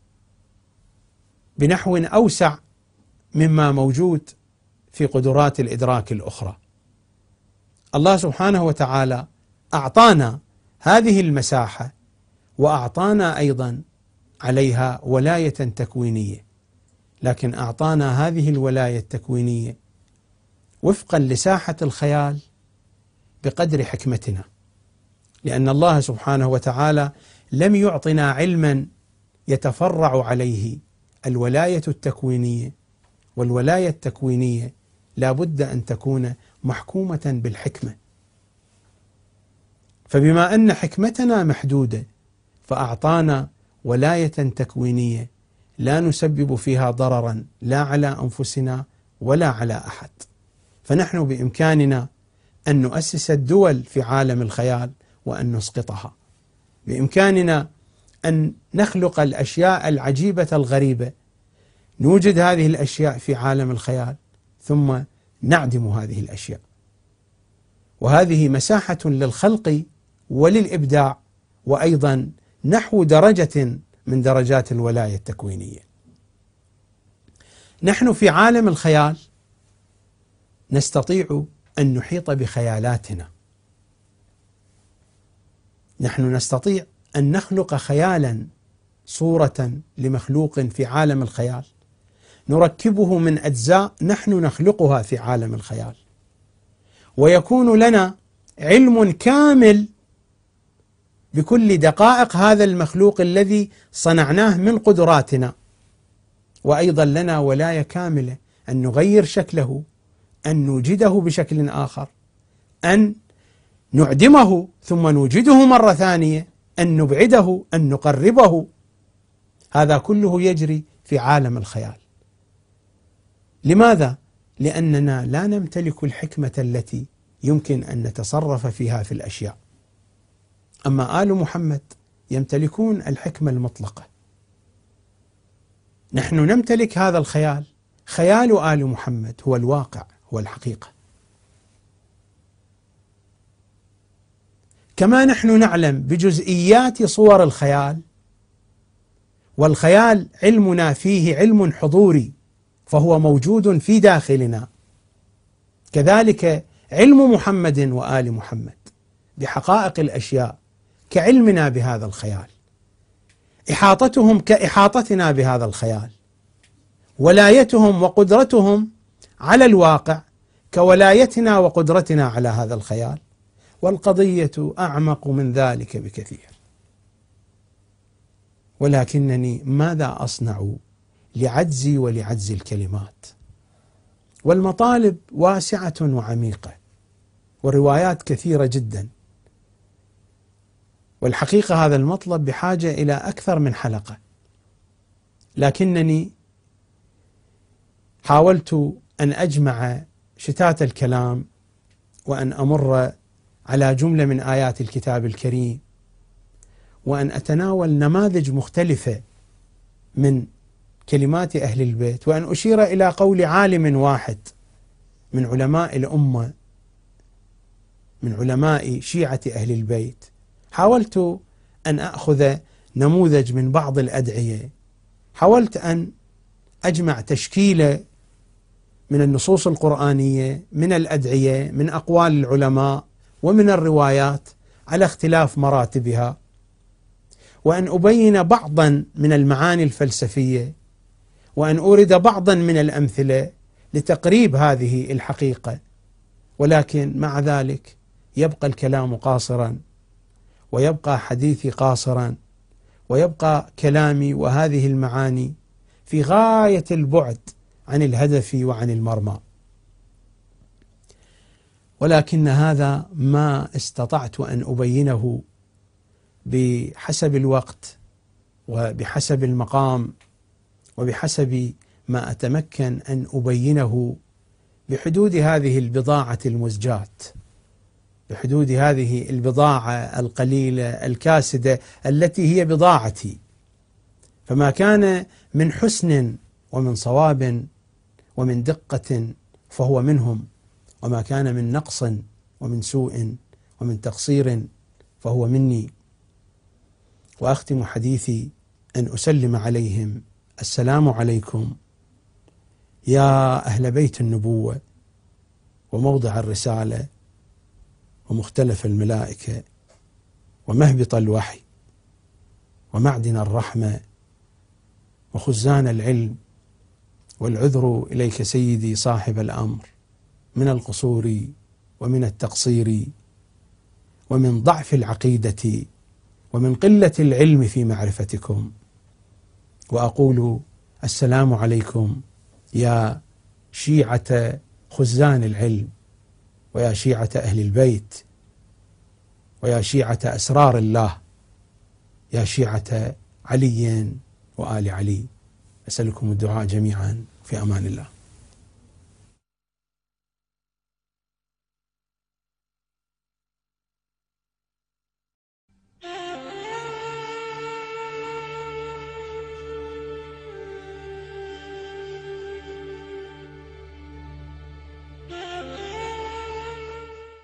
Speaker 2: بنحو أوسع مما موجود في قدرات الإدراك الأخرى. الله سبحانه وتعالى أعطانا هذه المساحة، وأعطانا أيضا عليها ولاية تكوينية، لكن أعطانا هذه الولاية التكوينية وفقا لساحة الخيال بقدر حكمتنا، لأن الله سبحانه وتعالى لم يعطنا علما يتفرع عليه الولاية التكوينية، والولاية التكوينية لا بد أن تكون محكومة بالحكمة. فبما أن حكمتنا محدودة فأعطانا ولاية تكوينية لا نسبب فيها ضررا لا على أنفسنا ولا على أحد. فنحن بإمكاننا أن نؤسس الدول في عالم الخيال وأن نسقطها، بإمكاننا أن نخلق الأشياء العجيبة الغريبة، نوجد هذه الأشياء في عالم الخيال ثم نعدم هذه الأشياء. وهذه مساحة للخلق وللإبداع، وأيضا نحو درجة من درجات الولاية التكوينية. نحن في عالم الخيال نستطيع أن نحيط بخيالاتنا، نحن نستطيع أن نخلق خيالا، صورة لمخلوق في عالم الخيال نركبه من أجزاء نحن نخلقها في عالم الخيال، ويكون لنا علم كامل بكل دقائق هذا المخلوق الذي صنعناه من قدراتنا، وأيضا لنا ولاية كاملة أن نغير شكله، أن نوجده بشكل آخر، أن نعدمه ثم نوجده مرة ثانية، أن نبعده، أن نقربه. هذا كله يجري في عالم الخيال. لماذا؟ لأننا لا نمتلك الحكمة التي يمكن أن نتصرف فيها في الأشياء. أما آل محمد يمتلكون الحكمة المطلقة. نحن نمتلك هذا الخيال، خيال آل محمد هو الواقع، هو الحقيقة. كما نحن نعلم بجزئيات صور الخيال والخيال علمنا فيه علم حضوري، فهو موجود في داخلنا. كذلك علم محمد وآل محمد بحقائق الأشياء كعلمنا بهذا الخيال، إحاطتهم كإحاطتنا بهذا الخيال، ولايتهم وقدرتهم على الواقع كولايتنا وقدرتنا على هذا الخيال، والقضية أعمق من ذلك بكثير. ولكنني ماذا أصنع لعجزي ولعجز الكلمات؟ والمطالب واسعة وعميقة، والروايات كثيرة جدا، والحقيقة هذا المطلب بحاجة إلى أكثر من حلقة، لكنني حاولت أن أجمع شتات الكلام وأن أمر على جملة من آيات الكتاب الكريم، وأن أتناول نماذج مختلفة من كلمات أهل البيت، وأن أشير إلى قول عالم واحد من علماء الأمة، من علماء شيعة أهل البيت. حاولت أن أخذ نموذج من بعض الأدعية، حاولت أن أجمع تشكيلة من النصوص القرآنية، من الأدعية، من أقوال العلماء، ومن الروايات على اختلاف مراتبها، وأن أبين بعضا من المعاني الفلسفية، وأن أورد بعضا من الأمثلة لتقريب هذه الحقيقة. ولكن مع ذلك يبقى الكلام قاصرا، ويبقى حديثي قاصرا، ويبقى كلامي وهذه المعاني في غاية البعد عن الهدف وعن المرمى. ولكن هذا ما استطعت أن أبينه بحسب الوقت وبحسب المقام وبحسب ما أتمكن أن أبينه بحدود هذه البضاعة المزجاة، بحدود هذه البضاعة القليلة الكاسدة التي هي بضاعتي. فما كان من حسن ومن صواب ومن دقة فهو منهم، وما كان من نقص ومن سوء ومن تقصير فهو مني. وأختم حديثي أن أسلم عليهم: السلام عليكم يا أهل بيت النبوة وموضع الرسالة ومختلف الملائكة ومهبط الوحي ومعدن الرحمة وخزان العلم، والعذر إليك سيدي صاحب الأمر من القصور ومن التقصير ومن ضعف العقيدة ومن قلة العلم في معرفتكم. وأقول السلام عليكم يا شيعة خزان العلم، ويا شيعة أهل البيت، ويا شيعة أسرار الله، يا شيعة علي وآل علي. أسألكم الدعاء جميعا، في أمان الله.